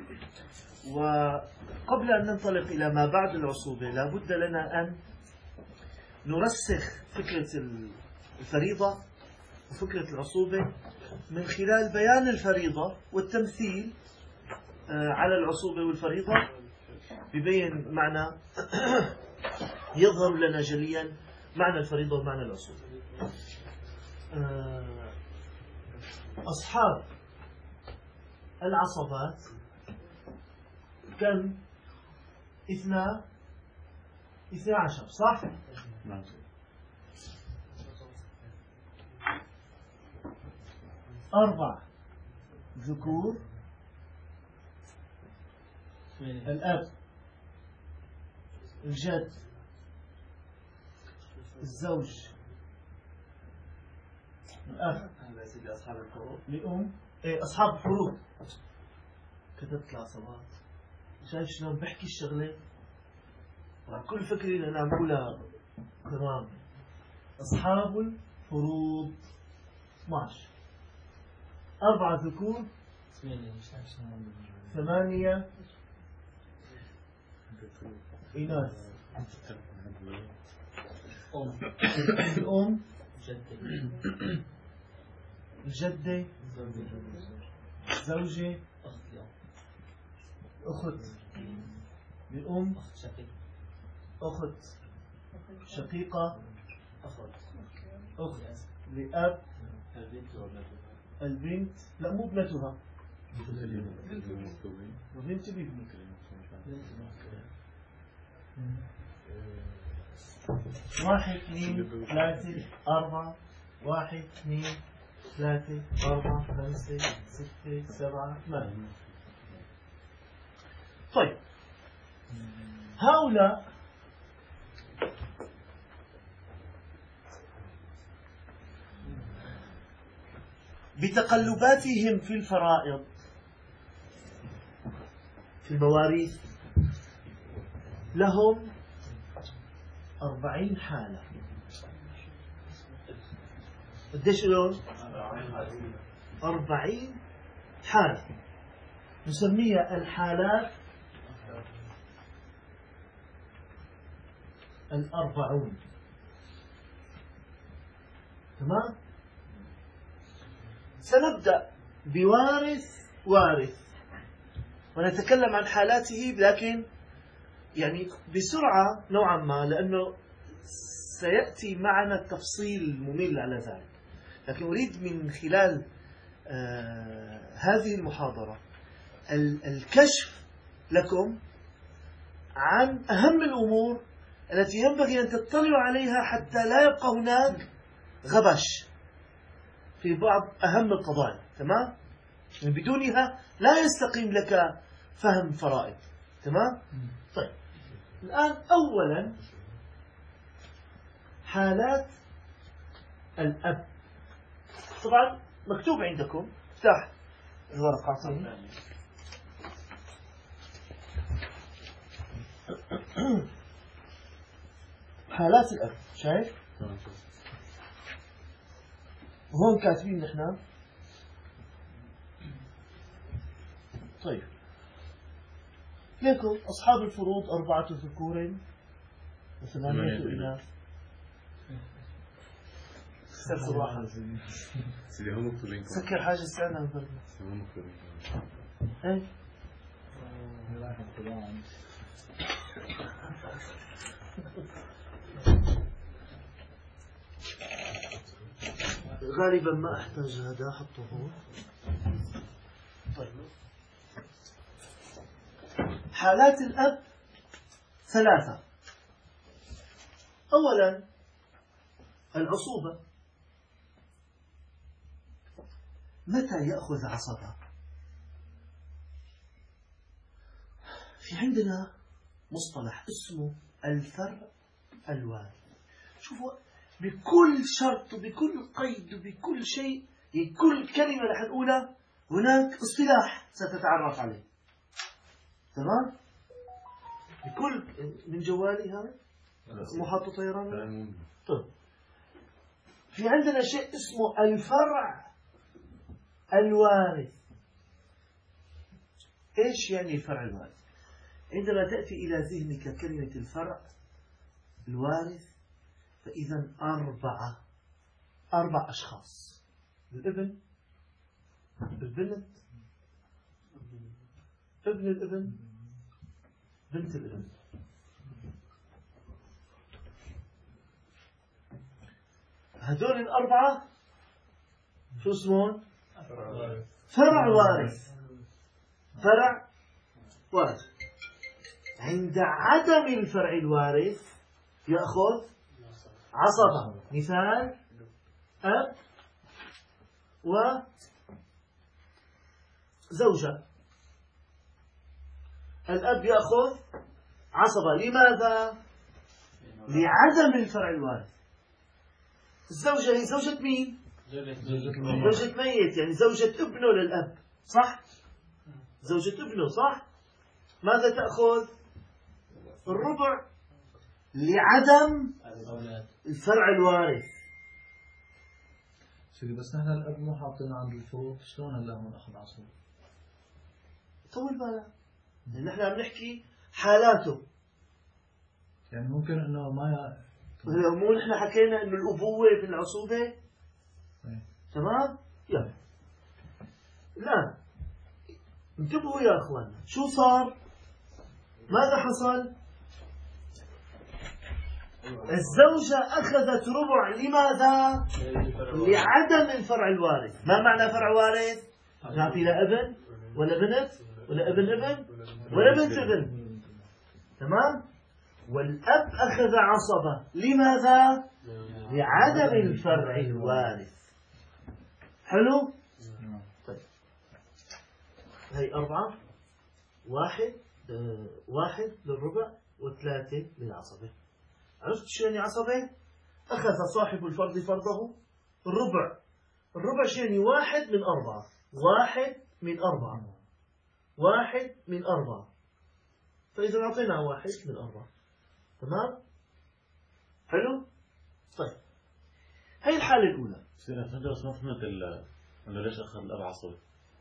Speaker 1: وقبل أن ننطلق إلى ما بعد العصوبة لابد لنا أن نرسخ فكرة الفريضة وفكرة العصوبة من خلال بيان الفريضة والتمثيل على العصوبة والفريضة، ببين معنى يظهر لنا جليا معنى الفريضة ومعنى العصوبة. أصحاب العصبات كم؟ 12، صح؟
Speaker 5: نعم.
Speaker 1: 4 ذكور، الأب، الجد، الزوج، الأخ، لأم، أصحاب الفروض. كتبت العصبات. شايف شلون بحكي الشغلة؟ كل فكرة أنا نقولها كرام. أصحاب الفروض 12، 4 ذكور، 8 إناث. الأم، الجدة، الزوجة، أخت لأم، أخت شقيقة، أخت لأب، البنت، لا مو ابنتها، وبنت بابنك. 1 2 3 4 1 2 3 4 5 6 7 8. طيب، هؤلاء بتقلباتهم في الفرائض في المواريث لهم 40 حالة. قديش لهم؟ 40 حالة، نسميها الحالات 40. تمام؟ سنبدأ وارث ونتكلم عن حالاته، لكن يعني بسرعة نوعا ما، لأنه سيأتي معنا التفصيل الممل على ذلك. لكن أريد من خلال هذه المحاضرة الكشف لكم عن أهم الأمور التي ينبغي أن تطلعوا عليها حتى لا يبقى هناك غبش في بعض أهم القضايا. تمام؟ من بدونها لا يستقيم لك فهم فرائض. تمام؟ طيب، الآن أولا حالات الأب. طبعا مكتوب عندكم، افتح الورقة أعطيني. حالات الأب، شايف؟ وهون كاتبين نحن. طيب، ليكم أصحاب الفروض 4 ذكور و8 إناث. استغفر الله.
Speaker 3: سيدي هم مكتوبين.
Speaker 1: سكر حاجة استنى نبرنا.
Speaker 3: هم مكتوبين.
Speaker 1: ايه؟ غالبا ما احتاج هذا، حطه هون. طيب، حالات الأب 3. أولا العصوبة. متى يأخذ عصبة؟ في عندنا مصطلح اسمه الفرع الوارث. شوفوا بكل شرط وبكل قيد وبكل شيء، كل كلمة رح نقولها هناك اصطلاح ستتعرف عليه. تمام؟ بكل من جوالي هذا محطة طيران. طيب في عندنا شيء اسمه الفرع الوارث. ايش يعني الفرع الوارث؟ عندما تأتي إلى ذهنك كلمة الفرع الوارث فإذا أربع أشخاص: الابن، البنت، ابن الابن، بنت الابن. هدول الأربعة شو اسمهم؟ فرع وارث. فرع وارث. عند عدم الفرع الوارث يأخذ عصبة. مثال أب وزوجة. الأب يأخذ عصبة. لماذا؟ لعدم الفرع الوارث. الزوجة هي زوجة مين؟ زوجة ميت، يعني زوجة ابنه للأب، صح؟ زوجة ابنه، صح؟ ماذا تأخذ؟ الربع لعدم الفرع الوارث.
Speaker 6: سيدي بس نحن الأب مو حاطين عند الفروض، شلون هلا هون أخذ عصبة؟
Speaker 1: طول بالك، نحن عم نحكي حالاته.
Speaker 6: يعني ممكن إنه ما
Speaker 1: مو نحن حكينا إنه الأبوة في العصوبة؟ تمام؟ يلا الآن انتبهوا يا أخوان، شو صار؟ ماذا حصل؟ الزوجة أخذت ربع. لماذا؟ لعدم الفرع الوارث. ما معنى فرع وارث؟ ما في لا ابن ولا بنت ولا ابن ابن ولا بنت ابن. تمام؟ والأب أخذ عصبة. لماذا؟ لعدم الفرع الوارث. حلو؟ طيب هي أربعة، واحد للربع وثلاثة للعصبة. عرفت شو يعني عصبة؟ أخذ صاحب الفرض فرضه الربع. الربع شو يعني؟ 1/4. 1/4. 1/4. فإذا أعطينا 1/4. تمام؟ حلو؟ طيب هي الحالة الأولى.
Speaker 5: سيدنا بس ما فهمت إنه ليش أخذ الأب عصبي؟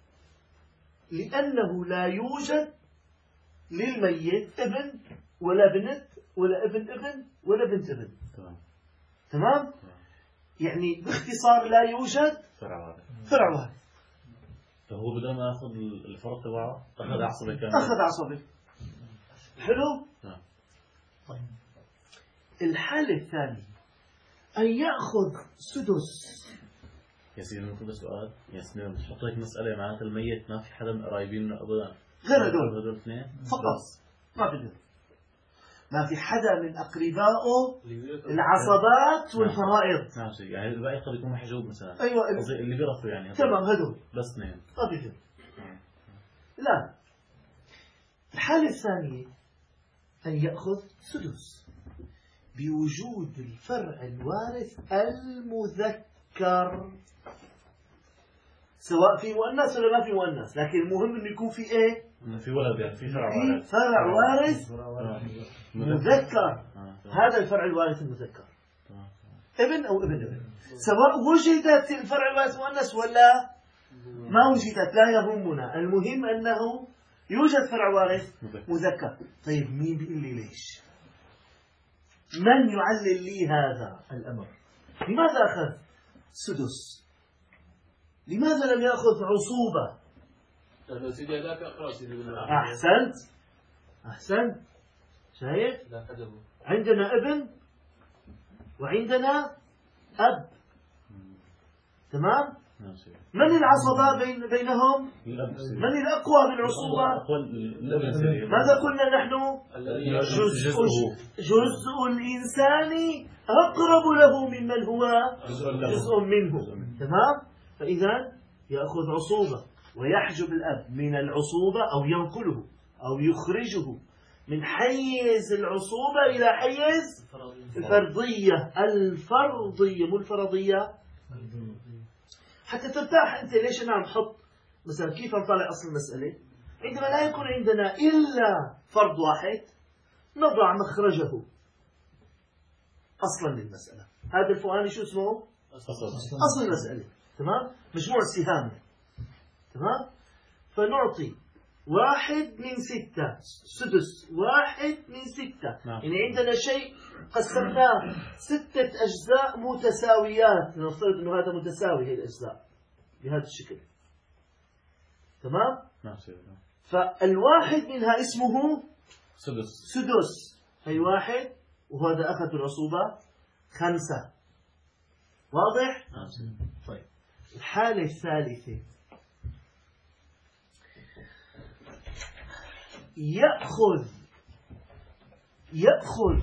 Speaker 1: لأنه لا يوجد للميت ابن ولا بنت ولا ابن ابن ولا بنت ابن.
Speaker 5: تمام.
Speaker 1: تمام؟ يعني باختصار لا يوجد فرع وارث.
Speaker 5: فهو بدل ما ياخذ الفرق تبعه أخذ عصبي كامل.
Speaker 1: أخذ عصبي. حلو؟
Speaker 5: نعم.
Speaker 1: طيب الحالة الثانية أن يأخذ سدس.
Speaker 5: يا سيدي ممكن بس سؤال؟ يا سيدي بتحط لك مسألة معناتها الميت ما في حدا من قرايبين من أبدا
Speaker 1: غير هدول.
Speaker 5: هدول اثنين
Speaker 1: فقط. ما في غير. ما في حدا من أقربائه العصبات والفرائض.
Speaker 5: نعم سيدي، يعني الباقي قد يكون محجوب مثلا.
Speaker 1: أيوة
Speaker 5: اللي بيرثوا يعني.
Speaker 1: تمام هدول.
Speaker 5: بس اثنين.
Speaker 1: ما في غير. لا. الحالة الثانية أن يأخذ سدس بوجود الفرع الوارث المذكر، سواء في مؤنث ولا ما في مؤنث، لكن المهم انه يكون في ايه؟
Speaker 5: في ولد يعني في فرع
Speaker 1: في
Speaker 5: وارث.
Speaker 1: فرع وارث مذكر. هذا الفرع الوارث المذكر، ابن او ابن ابن، سواء وجدت الفرع الوارث مؤنث ولا ما وجدت لا يهمنا، المهم انه يوجد فرع وارث مذكر. طيب مين بيقول لي ليش؟ من يعلل لي هذا الأمر؟ لماذا أخذ سدس؟ لماذا لم يأخذ عصوبة؟ أحسنت. شايف؟ عندنا ابن وعندنا أب. تمام؟ من العصبة بينهم؟ من الأقوى بالعصوبة؟ ماذا قلنا نحن؟ جزء الإنسان أقرب له ممن هو جزء منه. تمام؟ فإذا يأخذ عصوبة ويحجب الأب من العصوبة أو ينقله أو يخرجه من حيز العصوبة إلى حيز الفرضية. الفرضية مو الفرضية. حتى ترتاح أنت. ليش أنا عم حط مثلا كيف نطلع أصل المسألة؟ عندما لا يكون عندنا إلا فرض واحد نضع مخرجه أصلا للمسألة. هذا الفوقاني شو اسمه؟ أصل المسألة. تمام؟ مجموع السهام. تمام؟ فنعطي 1 من 6 سدس 1 من 6. يعني عندنا شيء قسمناه 6 أجزاء متساويات. نفترض أنه هذا متساوي هي الأجزاء بهذا الشكل. تمام؟ فالواحد منها اسمه سدس. هي 1 وهذا أخذ العصوبة 5. واضح؟ طيب الحالة الثالثة يأخذ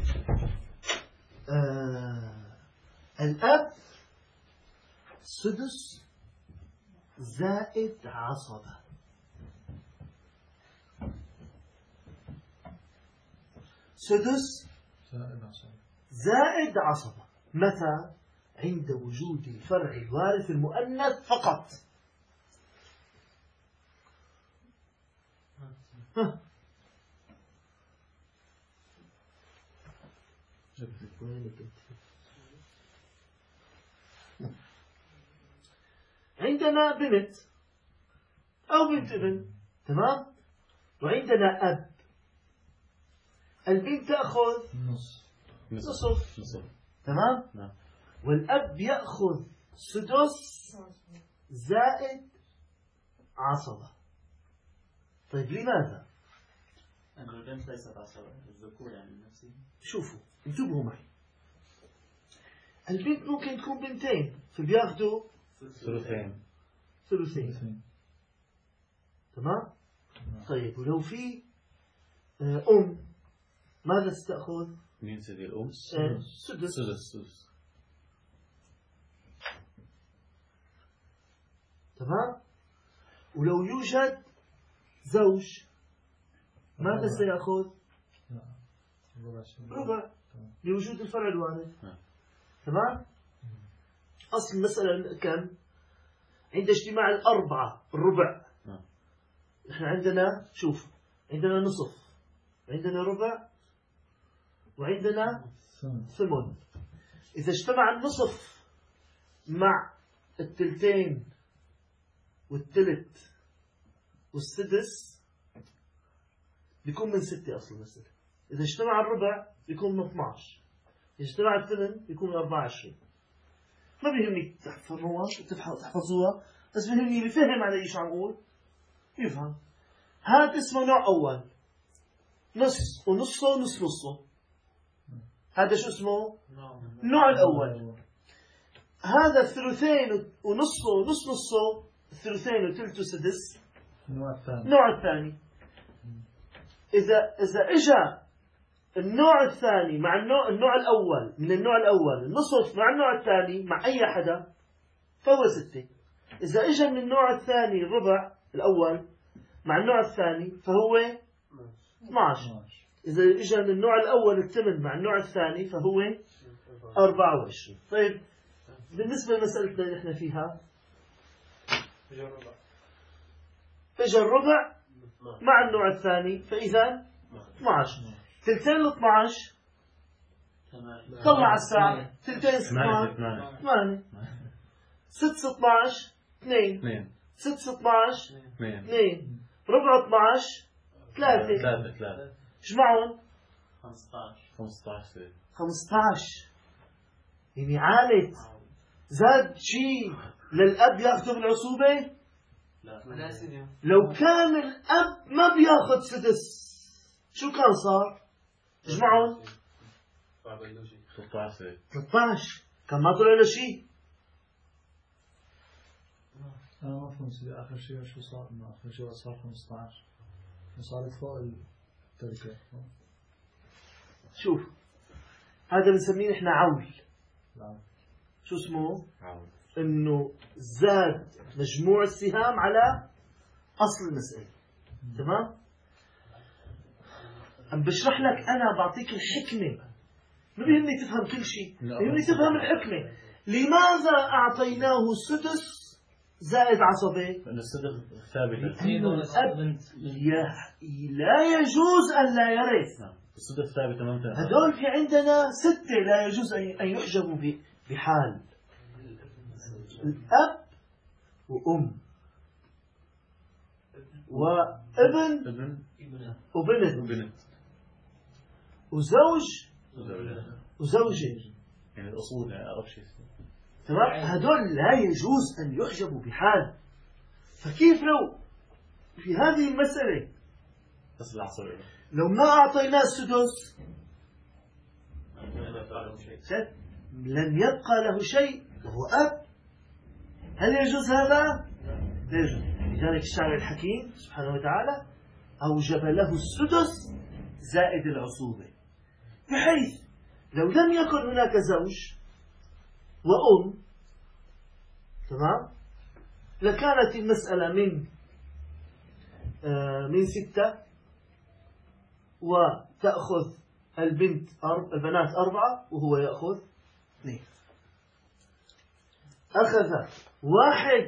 Speaker 1: الأب سدس زائد عصبة. سدس زائد عصبة. متى؟ عند وجود الفرع الوارث المؤنث فقط. عندنا بنت أو بنت ابن. تمام؟ وعندنا أب. البنت تأخذ نصف. تمام؟ والأب يأخذ سدس زائد عصبة. طيب لماذا؟
Speaker 4: أن البنت ليست عصبة الذكور يعني نفسه. شوفوا
Speaker 1: انتبهوا معي. البنت ممكن تكون بنتين فبياخذوا ثلثين. تمام؟ طيب ولو في أم ماذا ستأخذ؟
Speaker 5: مين سيدي الأم؟
Speaker 1: سدس. تمام؟ ولو يوجد زوج ماذا سيأخذ؟ ربع لوجود الفرع الوارث. تمام؟ أصل المسألة كم؟ عند اجتماع الأربعة الربع. نحن عندنا شوف عندنا نصف وعندنا ربع وعندنا ثمن. إذا اجتمع النصف مع الثلثين والثلث والسدس بيكون من 6 أصل المسألة. إذا اجتمع الربع بيكون من 12. إذا اجتمع الثمن بيكون من 24. ما بيهمني تحفظوها بس بيهمني اللي فهم على إيش عم أقول يفهم. هذا اسمه نوع أول. نص ونصه ونص نصه. هذا شو اسمه؟ النوع الأول. هذا الثلثين ونصه ونص نصه. الثلثين وثلث وسدس النوع الثاني. إذا إجا النوع الثاني مع النوع الأول من النوع الأول النصف مع النوع الثاني مع أي حدا فهو 6. إذا إجا من النوع الثاني الربع الأول مع النوع الثاني فهو 12. إذا إجا من النوع الأول الثمن مع النوع الثاني فهو 24. طيب بالنسبة لمسألتنا اللي احنا فيها إجا الربع مع النوع الثاني فإذا 12. ثلثين ل 12 طلع الساعة. ثلثين 12 8. 6 16 2. 6 16 2. ربع 12 3. اجمعهم 15. يعني عالت زاد شيء للأب يأخذه بالعصوبة. لو كان الأب ما بياخذ سدس شو كان صار؟ اجمعهم 13 كان ما طلع له شيء.
Speaker 6: أنا ما فهمت سيدي آخر شيء شو صار. آخر شيء صار 15 وصارت فوق التركة.
Speaker 1: شوف هذا بنسميه نحن عول. شو اسمه؟
Speaker 5: عول.
Speaker 1: إنه زاد مجموع السهام على أصل المسألة. تمام؟ عم بشرح لك أنا، بعطيك الحكمة، ما بيهمني تفهم كل شيء، بيهمني تفهم الحكمة. لماذا أعطيناه السدس زائد عصبة؟
Speaker 5: لأن السدس ثابتة.
Speaker 1: الأب لا يجوز أن لا يرث.
Speaker 5: السدس ثابتة ما ممكن.
Speaker 1: هدول في عندنا 6 لا يجوز أن يحجبوا بحال: الأب وأم وابن وبنت وزوج وزوجة.
Speaker 5: يعني الأصول يعني أقرب شيء.
Speaker 1: تمام، هدول لا يجوز أن يحجبوا بحال. فكيف لو في هذه المسألة
Speaker 5: بس العصر
Speaker 1: لو ما أعطيناه السدس لن يبقى له شيء وهو أب. هل يجوز هذا؟ لا يجوز. لذلك الشاعر الحكيم سبحانه وتعالى أوجب له السدس زائد العصوبة، بحيث لو لم يكن هناك زوج وأم، تمام، لكانت المسألة من 6 وتأخذ البنات 4 وهو يأخذ 2. أخذ واحد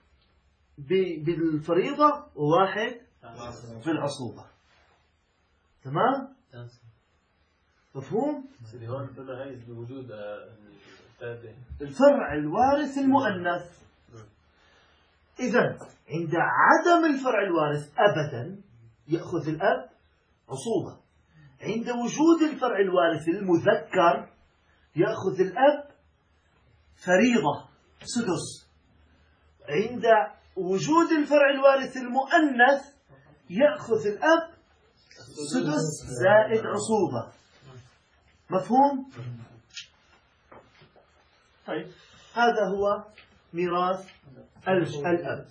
Speaker 1: بالفريضة وواحد بالعصوبة. تمام؟ مفهوم؟
Speaker 3: هون قلنا هاي بوجود
Speaker 1: الفرع الوارث المؤنث. إذا عند عدم الفرع الوارث أبدا يأخذ الأب عصوبة. عند وجود الفرع الوارث المذكر يأخذ الأب فريضة سدس. عند وجود الفرع الوارث المؤنث يأخذ الأب سدس زائد عصوبة. مفهوم؟ طيب، هذا هو ميراث الأب.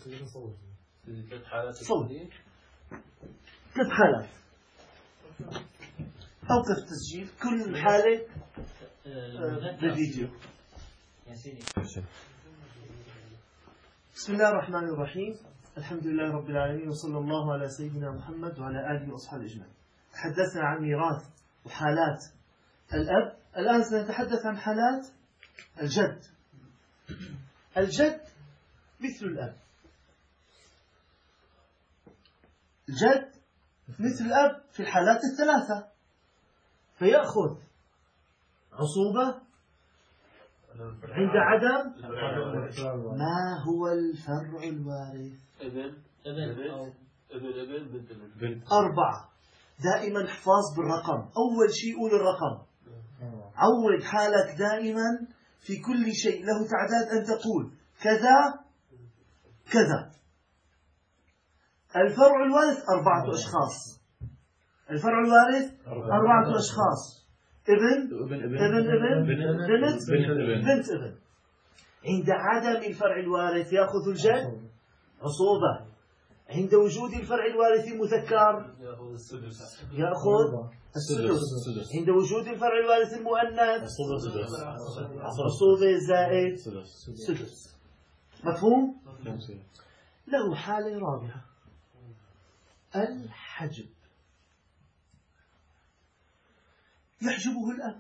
Speaker 1: صوت 3 حالات. أوقف تسجيل كل حالة بالفيديو. بسم الله الرحمن الرحيم. الحمد لله رب العالمين، وصلى الله على سيدنا محمد وعلى آله وأصحابه أجمعين. تحدثنا عن ميراث وحالات الأب. الآن سنتحدث عن حالات الجد. الجد مثل الأب. الجد مثل الأب في الحالات ال3، فيأخذ عصوبة عند عدم. ما هو الفرع الوارث؟
Speaker 3: ابن بنت
Speaker 1: 4. دائما احفاظ بالرقم. أول شيء قول الرقم. عود حالك دائما في كل شيء له تعداد أن تقول كذا كذا. الفرع الوارث 4 أشخاص. الفرع الوارث 4 أشخاص: ابن ابن ابن بنت ابن. عند عدم الفرع الوارث يأخذ الجد عصوبة. عند وجود الفرع الوارث المذكر يأخذ السدس. عند وجود الفرع الوارث المؤنث عصوبة زائد سدس. مفهوم؟ له حالة رابعة: الحجب. يحجبه الأب.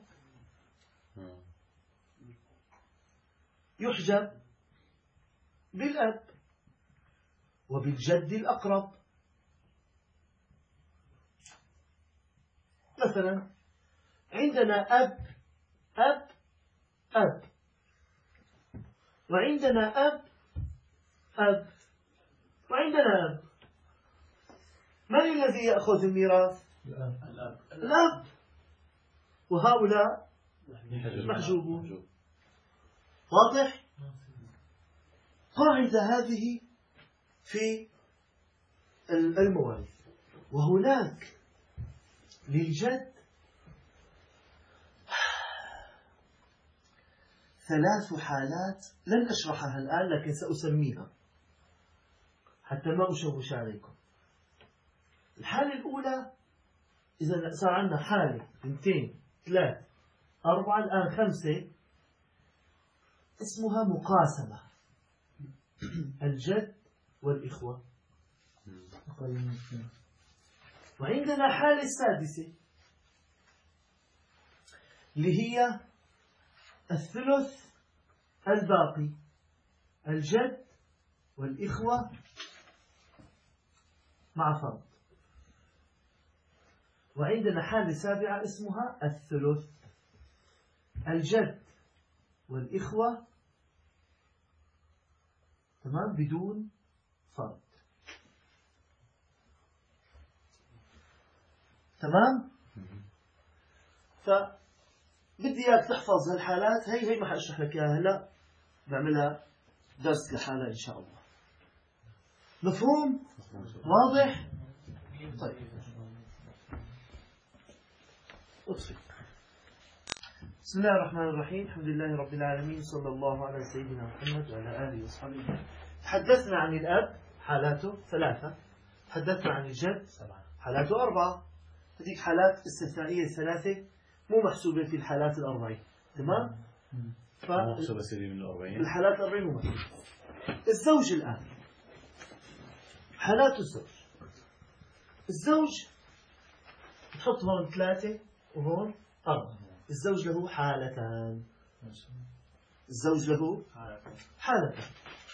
Speaker 1: يحجب بالأب وبالجد الأقرب. مثلا عندنا أب وعندنا أب وعندنا أب. من الذي يأخذ الميراث؟ الأب. وهؤلاء محجوبون. واضح؟ قاعدة هذه في المواريث. وهناك للجد 3 حالات لن أشرحها الآن، لكن سأسميها حتى ما أشوش عليكم. الحالة الأولى، إذا صار عندنا حالة 2 3 4 الآن 5، اسمها مقاسمة. الجد والإخوة وعندنا حالة السادسة اللي هي الثلث الباقي، الجد والإخوة مع فرض. وعندنا حالة سابعة اسمها الثلث، الجد والإخوة تمام بدون فرض. تمام. فبدي اياك تحفظ هالحالات، هي ما حاشرح لك اياها هلا، بعملها درس لحالها ان شاء الله. مفهوم؟ واضح؟ طيب اطفي. بسم الله الرحمن الرحيم، الحمد لله رب العالمين، صلى الله على سيدنا محمد وعلى آله وصحبه. تحدثنا عن الأب حالاته 3، تحدثنا عن الجد حالاته 4. هذيك حالات استثنائية 3 مو محسوبة في الحالات 40. تمام؟
Speaker 5: محسوبة سيدي من 40.
Speaker 1: الحالات 40 مو محسوبة. الزوج الآن حالات الزوج نحط هون 3 وهون 4. الزوج له حالتان. الزوج له حالتان.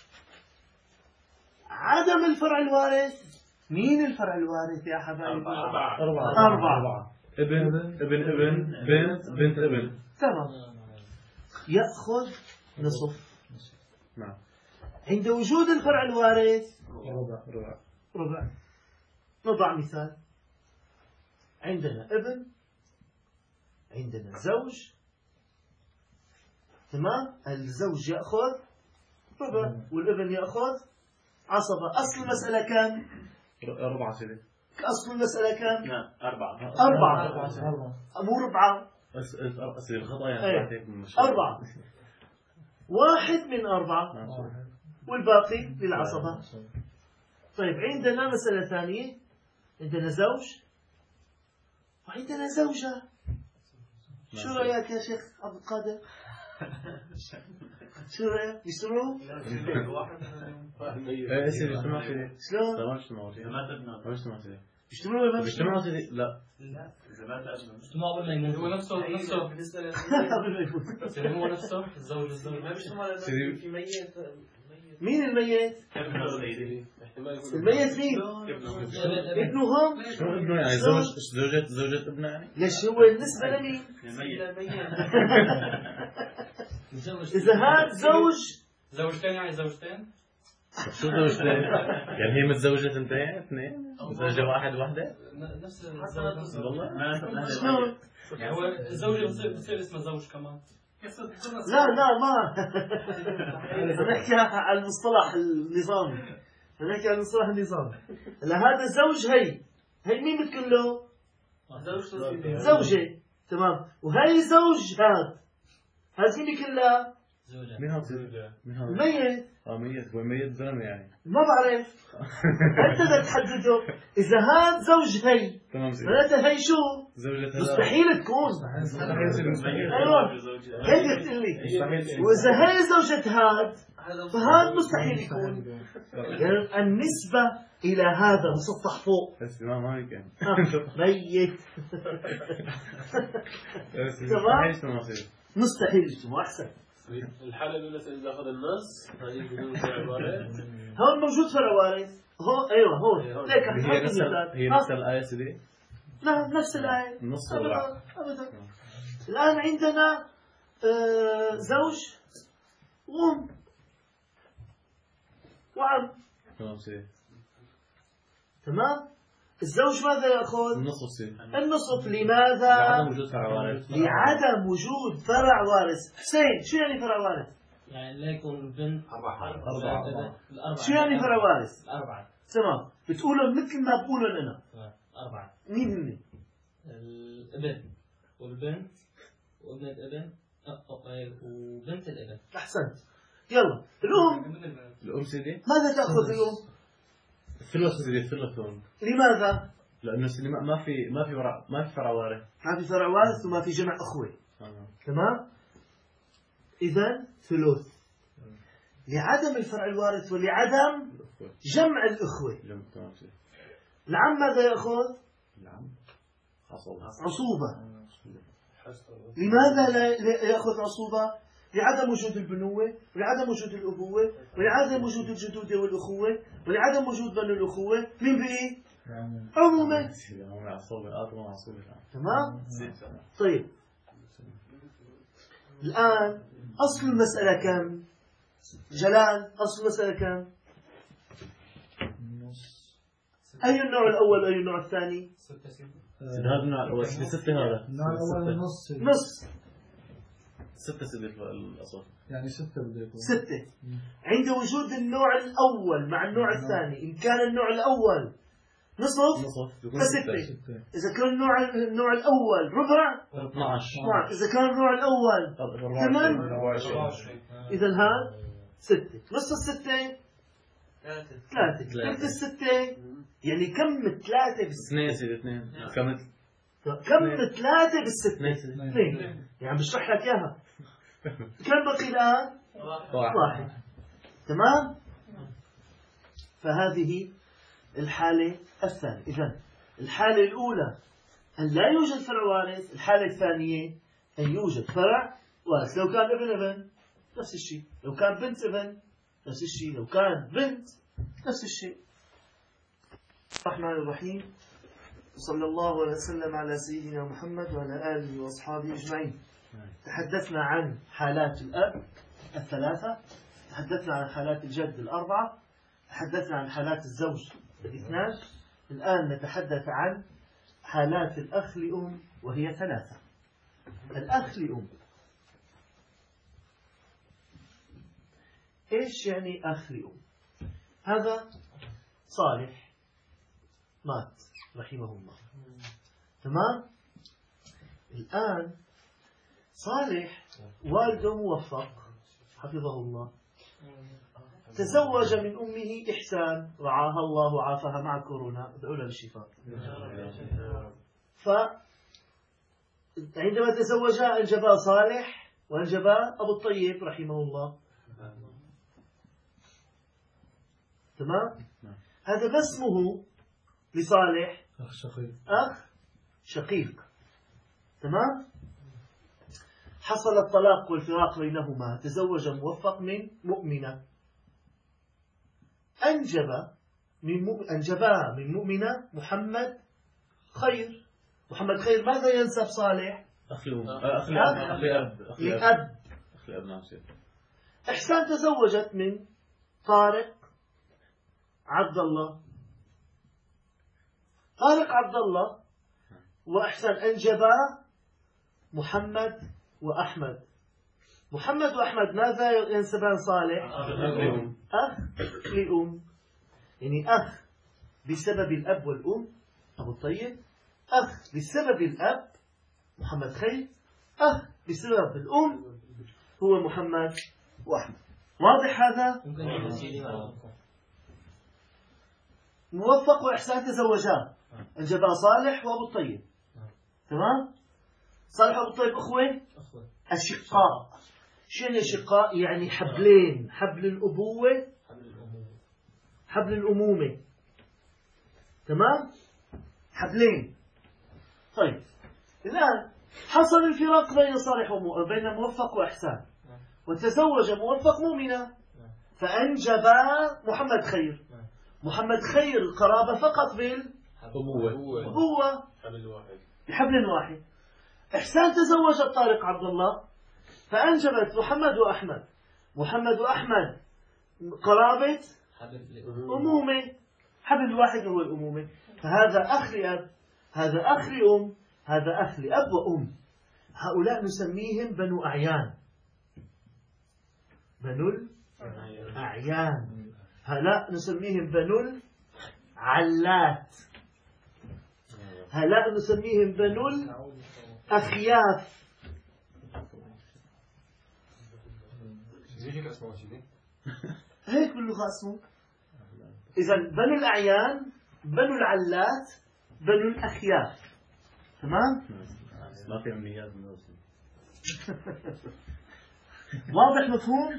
Speaker 1: عدم الفرع الوارث. مين الفرع الوارث يا حبايبي؟ 4.
Speaker 5: ابن بنت ابن.
Speaker 1: تمام. يأخذ نصف.
Speaker 5: نعم.
Speaker 1: عند وجود الفرع الوارث
Speaker 5: ربع.
Speaker 1: نضع مثال. عندنا ابن، عندنا زوج. تمام. الزوج يأخذ ربع والابن يأخذ عصبة. أصل المسألة كم؟
Speaker 5: 4 سيدي.
Speaker 1: أصل المسألة كم؟
Speaker 4: نعم 4.
Speaker 1: 4 مو 4.
Speaker 5: أصل الخطأ يعني.
Speaker 1: ايه 4. 1 من 4 والباقي للعصبة. طيب عندنا مسألة ثانية، عندنا زوج وعندنا زوجة. شو رأيك يا شيخ عبد القادر؟ شو رأيك؟ يشتروا؟
Speaker 5: ايه سيدي اجتماع سيدي.
Speaker 1: شلون؟
Speaker 5: لا ما اجتماع سيدي. ما اجتماع سيدي.
Speaker 1: يشتروا ولا ما
Speaker 5: اجتماع
Speaker 1: يشتروا؟
Speaker 5: سيدي. لا.
Speaker 7: اجتماع قبل ما يموت.
Speaker 2: هو نفسه
Speaker 7: بالنسبة
Speaker 1: قبل ما يفوت.
Speaker 2: هو نفسه الزوج ما بيجتمع
Speaker 5: سيدي.
Speaker 2: في ميت.
Speaker 1: مين الميت؟ الميت مين؟ ابنهم؟
Speaker 5: شنو ابنه يعني؟ زوجة ابنه يعني؟
Speaker 1: ليش هو النسبة لمين؟ إذا هذا
Speaker 2: زوجتين يعني زوجتين.
Speaker 5: شو زوجتين؟ يعني هي متزوجة اثنين؟ متزوجة وحدة؟
Speaker 2: نفس الزوج.
Speaker 5: والله؟
Speaker 1: شلون؟
Speaker 2: هو الزوجة بتصير اسمها زوج كمان.
Speaker 1: لا ما نحكي عن المصطلح النظامي. نحكي عن المصطلح النظامي. هلا هذا الزوج هي مين بتكون له؟ زوجة. تمام. وهي زوج هذا مين بيكون لها؟
Speaker 5: مين هذا؟
Speaker 1: الميت.
Speaker 5: ميت. هو ميت زلمة يعني.
Speaker 1: ما بعرف. انت بدك تحدده. اذا هذا زوج هي
Speaker 5: تمام سيدي.
Speaker 1: معناتها هي شو؟
Speaker 5: زوجة هذا.
Speaker 1: مستحيل تكون. ايوه هيك قلت لي. واذا هي زوجة هذا فهذا مستحيل يكون. يعني النسبة إلى هذا مسطح فوق.
Speaker 5: بس ما هيك يعني.
Speaker 1: ميت.
Speaker 5: تمام.
Speaker 1: مستحيل يجتمعوا. أحسن.
Speaker 3: الحالة الأولى إذا أخذ النص هذه بدون فرع وارث.
Speaker 1: هون موجود فرع وارث. هون أيوه هون. ليك
Speaker 5: هي نفس الآية سيدي.
Speaker 1: لا نفس الآية.
Speaker 5: النص
Speaker 1: أبدا. الآن عندنا زوج وأم وعم.
Speaker 5: تمام سيدي.
Speaker 1: تمام. الزوج ماذا يأخذ؟
Speaker 5: النصف سيدي.
Speaker 1: النصف. لماذا؟
Speaker 5: لعدم وجود فرع وارث.
Speaker 1: لعدم وجود فرع وارث. حسين شو يعني فرع وارث؟
Speaker 7: يعني لا يكون بنت
Speaker 5: 4.
Speaker 1: شو يعني فرع وارث؟
Speaker 7: 4.
Speaker 1: تمام. بتقولهم مثل ما بقولهم أنا.
Speaker 7: 4.
Speaker 1: مين هن؟
Speaker 7: الابن والبنت وابنة الابن وبنت الابن.
Speaker 1: أحسنت. يلا الأم
Speaker 5: سيدي.
Speaker 1: ماذا تأخذ الأم؟
Speaker 5: الثلث سيدي. الثلث هون.
Speaker 1: لماذا؟
Speaker 5: لأنه سيدي ما في فرع وارث.
Speaker 1: ما في فرع وارث وما في جمع أخوة. تمام. إذا ثلث لعدم الفرع الوارث ولعدم جمع الأخوة.
Speaker 5: تمام سيدي.
Speaker 1: العم ماذا يأخذ؟ عصوبة. لماذا لا يأخذ عصوبة؟ لعدم وجود البنوة، ولعدم وجود الأبوة، ولعدم وجود الجدودة والأخوة، ولعدم وجود بنو الأخوة. من بإيه؟ عموما. تمام؟ طيب الآن أصل المسألة كم؟ جلال أصل المسألة كم؟ أي النوع الأول أي النوع الثاني؟
Speaker 5: هذا النوع الأول 6 هذا
Speaker 6: النوع الأول
Speaker 1: نص
Speaker 5: 6 سيدي الأصل
Speaker 6: يعني 6 بده يكون
Speaker 1: 6 عند وجود النوع الأول مع النوع الثاني. إن كان النوع الأول نصف ف6. إذا كان النوع الأول ربع
Speaker 5: 12.
Speaker 1: إذا كان النوع الأول 8 إذا هذا 6. نصف 6 3. ثلث 6 يعني كم 3
Speaker 5: 2 سيدي 2 كم
Speaker 1: 3 بال6 2. يعني بشرح لك إياها. كم بقي الآن؟ 1. تمام. فهذه الحالة الثانية. إذن الحالة الأولى أن لا يوجد فرع وارث. الحالة الثانية أن يوجد فرع وارث. لو كان ابن نفس الشيء، لو كان بنت ابن نفس الشيء، لو كان بنت نفس الشيء. الرحمن الرحيم. صلى الله وسلم على سيدنا محمد وعلى آله وأصحابه أجمعين. تحدثنا عن حالات الأب 3، تحدثنا عن حالات الجد 4، تحدثنا عن حالات الزوج 2. الآن نتحدث عن حالات الأخ لأم وهي 3. الأخ لأم إيش يعني أخ لأم؟ هذا صالح مات رحمه الله. تمام. الآن صالح والده موفق حفظه الله، تزوج من أمه إحسان رعاها الله وعافها مع كورونا، ادعوا لها بالشفاء. فعندما تزوجا أنجبا صالح وأنجبا أبو الطيب رحمه الله. تمام. هذا باسمه لصالح أخ شقيق. تمام. حصل الطلاق والفراق بينهما، تزوج موفق من مؤمنة، أنجبا من مؤمنة محمد خير. محمد خير ماذا ينسب صالح؟ أخي أب. إحسان تزوجت من طارق عبد الله. طارق عبد الله وإحسان أنجبا محمد وأحمد. محمد وأحمد ماذا ينسبان صالح؟ أخ لأم. يعني أخ بسبب الأب والأم أبو الطيب، أخ بسبب الأب محمد خير، أخ بسبب الأم هو محمد وأحمد. واضح هذا؟ موفق وإحسان تزوجا، أنجبا صالح وأبو الطيب. تمام. صالح وأبو الطيب أخوة أشقاء. شنو أشقاء؟ يعني حبلين، حبل الأبوة حبل الأمومة. تمام. حبلين. طيب الآن حصل الفراق بين صالح بين موفق وإحسان، وتزوج موفق مؤمنة فأنجبا محمد خير. محمد خير قرابة فقط بالأبوة بحبل واحد. إحسان تزوجت طارق عبد الله فأنجبت محمد وأحمد. محمد وأحمد قرابة أمومة، حبل واحد هو الأمومة. فهذا أخ لأب، هذا أخ لأم، هذا أخ لأب وأم. هؤلاء نسميهم بنو أعيان. بنو الأعيان. هؤلاء نسميهم بنو العلات. هؤلاء نسميهم بنو الأخياف. هيك باللغة اسمه. إذا بنو الأعيان، بنو العلات، بنو الأخياف. تمام؟
Speaker 5: ما في أمنيات.
Speaker 1: واضح مفهوم؟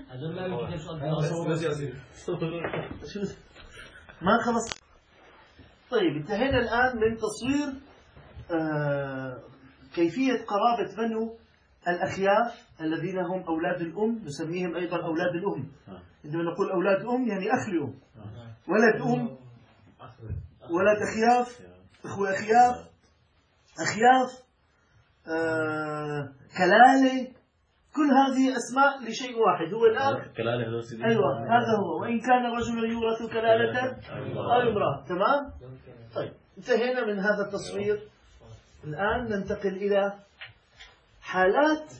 Speaker 1: ما خلص. طيب انتهينا الآن من تصوير كيفية قرابة بنو الأخياف الذين هم أولاد الأم، نسميهم أيضا أولاد الأم. عندما نقول أولاد أم يعني أخ لأم، ولد أم، ولد أخياف، إخوة أخياف، أخياف، كلالة، كل هذه أسماء لشيء واحد، هو الأخ.
Speaker 5: كلالة.
Speaker 1: أيوة هذا هو، وإن كان رجل يورث كلالة أو امرأة. تمام. طيب انتهينا من هذا التصوير. الآن ننتقل إلى حالات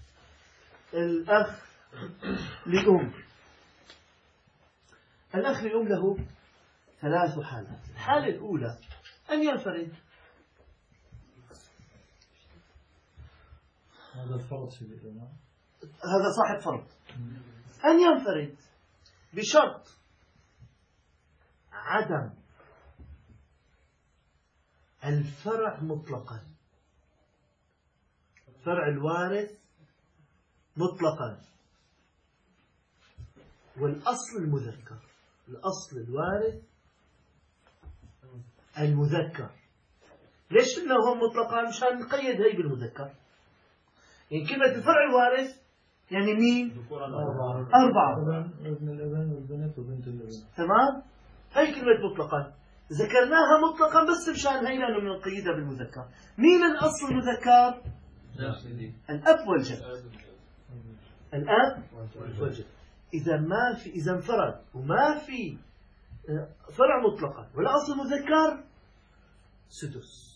Speaker 1: الأخ لأم. الأخ لأم له 3 حالات. الحالة الأولى أن ينفرد.
Speaker 6: هذا الفرض سيدي.
Speaker 1: هذا صاحب فرض. أن ينفرد بشرط عدم الفرع مطلقا، فرع الوارث مطلقا، والأصل المذكر، الأصل الوارث المذكر. ليش قلنا هم مطلقا؟ مشان نقيد هي بالمذكر. يعني كلمة الفرع الوارث يعني مين؟ 4.
Speaker 6: ابن الابن والبنت وبنت الابن.
Speaker 1: تمام؟ هي كلمة مطلقا ذكرناها مطلقا بس مشان هي لأنه بنقيدها بالمذكر. مين الأصل المذكر؟ الأب والجد. الأب والجد. إذا انفرد وما في فرع مطلقا ولا أصل مذكر، سدس.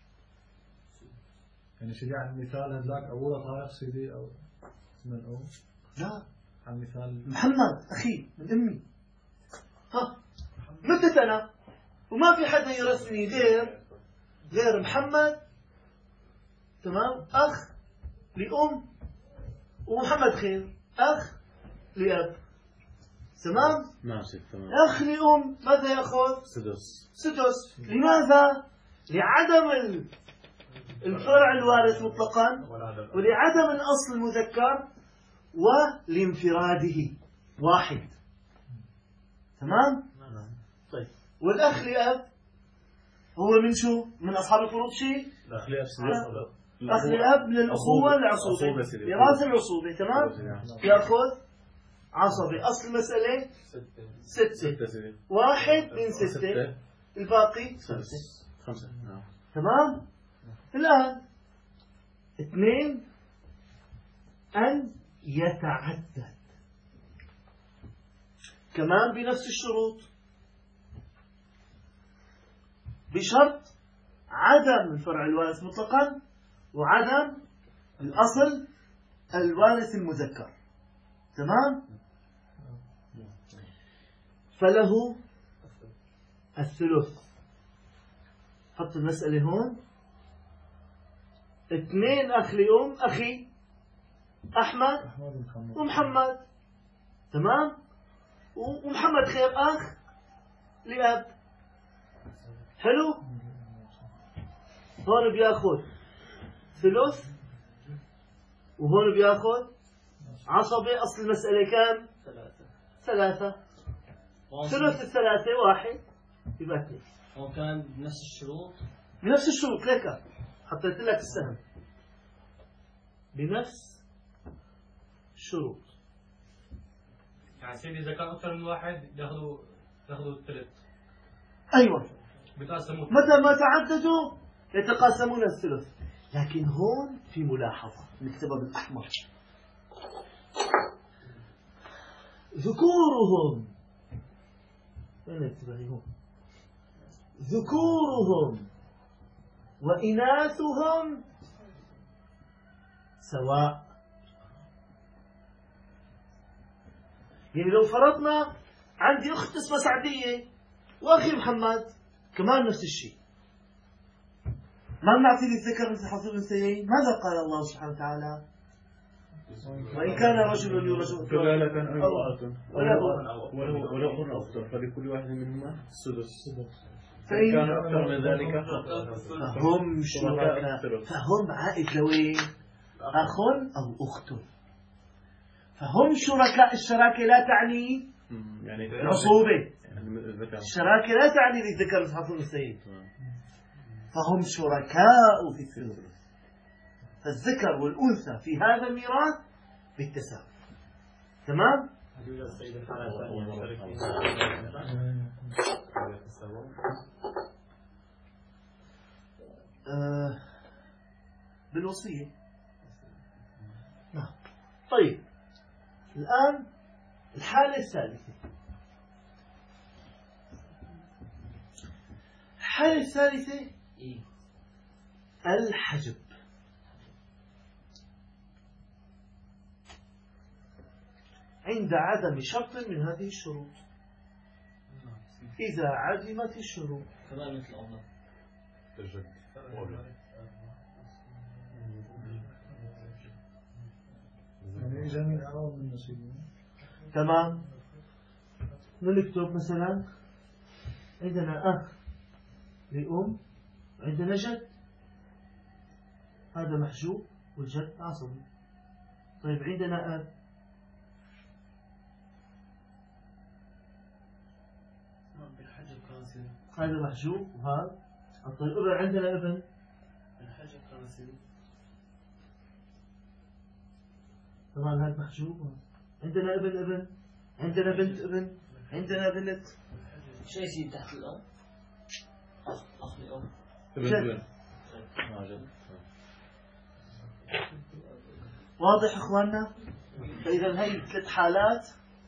Speaker 6: يعني سيدي على المثال هذاك أبوه طارق سيدي أو من الأم؟
Speaker 1: لا،
Speaker 6: على المثال
Speaker 1: محمد أخي من أمي. ها متت أنا وما في حدا يرثني غير محمد. تمام. أخ لأم ومحمد خير أخ لأب. تمام.
Speaker 5: ماشي تمام.
Speaker 1: أخ لأم ماذا يأخذ؟ سدس. لماذا؟ لعدم الفرع الوارث مطلقا، ولعدم الأصل المذكر، ولانفراده واحد. تمام. طيب والأخ لأب هو من شو؟ من أصحاب الفروض شيء؟ أخ لأب من الأخوة العصوبة، براس العصوبة. تمام. يأخذ عصبي. أصل المسألة 6. 1 من 6، الباقي
Speaker 5: 5.
Speaker 1: تمام. الآن 2 أن يتعدد كمان بنفس الشروط، بشرط عدم الفرع الوارث مطلقا وعدم الأصل الوارث المذكر. تمام. فله الثلث. حط المسألة هون. 2 أخ لأم، أخي أحمد ومحمد. تمام. ومحمد خير أخ لأب. حلو. هون بياخذ ثلث وهون بياخذ عصبي. أصل المسألة كام؟ 3. ثلث 3 1 يبقى 2.
Speaker 7: وكان بنفس الشروط.
Speaker 1: بنفس الشروط. ليك حطيت لك السهم بنفس الشروط.
Speaker 8: يعني سيدي إذا كان أكثر من واحد ياخذوا الثلث.
Speaker 1: أيوة.
Speaker 8: بتقاسموا.
Speaker 1: متى ما تعددوا يتقاسمون الثلث. لكن هون في ملاحظة نكتبها بالأحمر. ذكورهم، وين نكتبها هون؟ ذكورهم وإناثهم سواء. يعني لو فرضنا عندي أخت اسمها سعدية وأخي محمد كمان نفس الشيء، ما نعطي للذكر مثل حظ الأنثيين. ماذا قال الله سبحانه وتعالى؟ وإن كان رجل يورث
Speaker 5: كلالة أو امرأة ولو أخر أخت فلكل واحد منهما السدس. فإن كان أكثر من ذلك
Speaker 1: فهم شركاء. فهم عائد لوين؟ أخ أو أخت. فهم شركاء. الشراكة لا تعني عصوبة. الشراكة لا تعني للذكر مثل حظ الأنثيين. فهم شركاء في الثلث. فالذكر والأنثى في هذا الميراث بالتساوي. تمام؟ بالوصية. نعم. طيب الآن الحالة الثالثة. الحالة الثالثة الحجب. عند عدم شرط من هذه الشروط. إذا عدمت الشروط
Speaker 7: كمان مثل الله
Speaker 6: يعني جميع أعراض من نصيبه.
Speaker 1: تمام. نكتب مثلا عندنا أخ لأم، عندنا جد، هذا محجوب والجد عصبي. طيب عندنا أب، هذا محجوب وهذا. طيب عندنا ابن، طبعا هذا محجوب. عندنا ابن، عندنا بنت ابن، عندنا بنت.
Speaker 7: شو يصير تحت الأم؟ أخ الأم
Speaker 5: ابن.
Speaker 1: واضح اخواننا؟ فإذا هي 3 حالات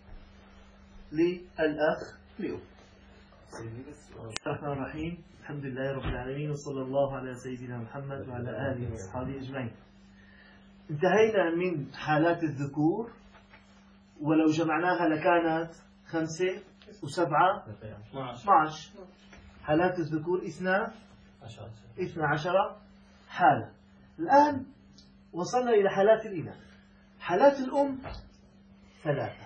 Speaker 1: للأخ لأم. بسم الله الرحمن الرحيم. الحمد لله رب العالمين، وصلى الله على سيدنا محمد وعلى آله وأصحابه أجمعين. انتهينا من حالات الذكور، ولو جمعناها لكانت 5 و7 12. حالات الذكور 12 حالة. الآن وصلنا إلى حالات الإناث. حالات الأم 3،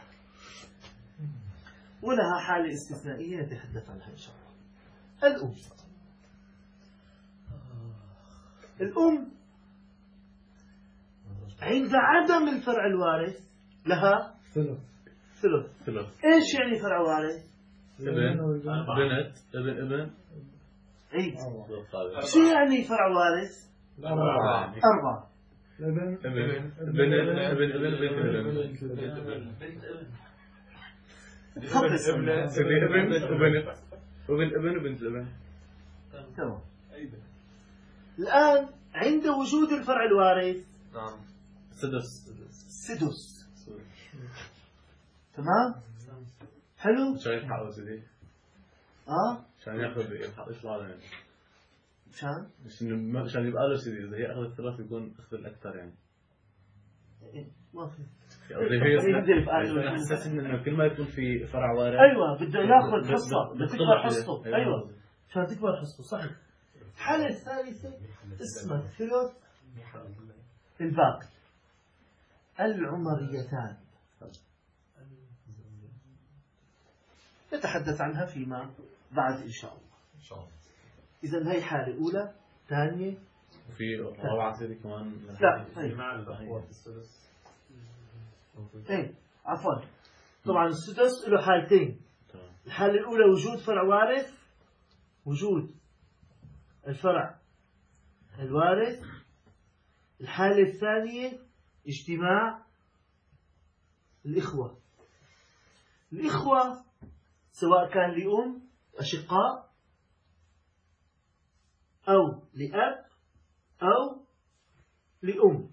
Speaker 1: ولها حالة استثنائية نتحدث عنها إن شاء الله. الأم عند عدم الفرع الوارث لها ثلث. إيش يعني فرع وارث؟
Speaker 5: ابن، بنت، ابن.
Speaker 1: عيد. شو يعني فرع وارث؟ 4.
Speaker 5: ابن، وبنت ابن.
Speaker 1: تمام. الآن عند وجود الفرع الوارث
Speaker 5: نعم سدس.
Speaker 1: تمام. حلو.
Speaker 5: عشان يلحقوا سيدي. عشان ياخذ يطلع له. عشان يبقى له سيدي. إذا هي أخذ الثلاث يكون أخذ الأكثر يعني.
Speaker 1: ما في.
Speaker 5: أنا حسيت إنه كل ما يكون في فرع وارث.
Speaker 1: أيوة بده ياخذ حصة. بده تكبر حصته. أيوة. عشان تكبر حصته. صحيح. الحالة الثالثة اسمها ثلث الباقي. العمريتان نتحدث عنها فيما بعد إن شاء الله. إذن هي حالة أولى، ثانية،
Speaker 5: وفي رابعة سيدي كمان.
Speaker 1: لا هي عفوا. طبعا السدس له حالتين. الحالة الأولى وجود فرع وارث، وجود الفرع الوارث. الحالة الثانية اجتماع الإخوة. الإخوة سواء كان لأم أشقاء أو لأب أو لأم.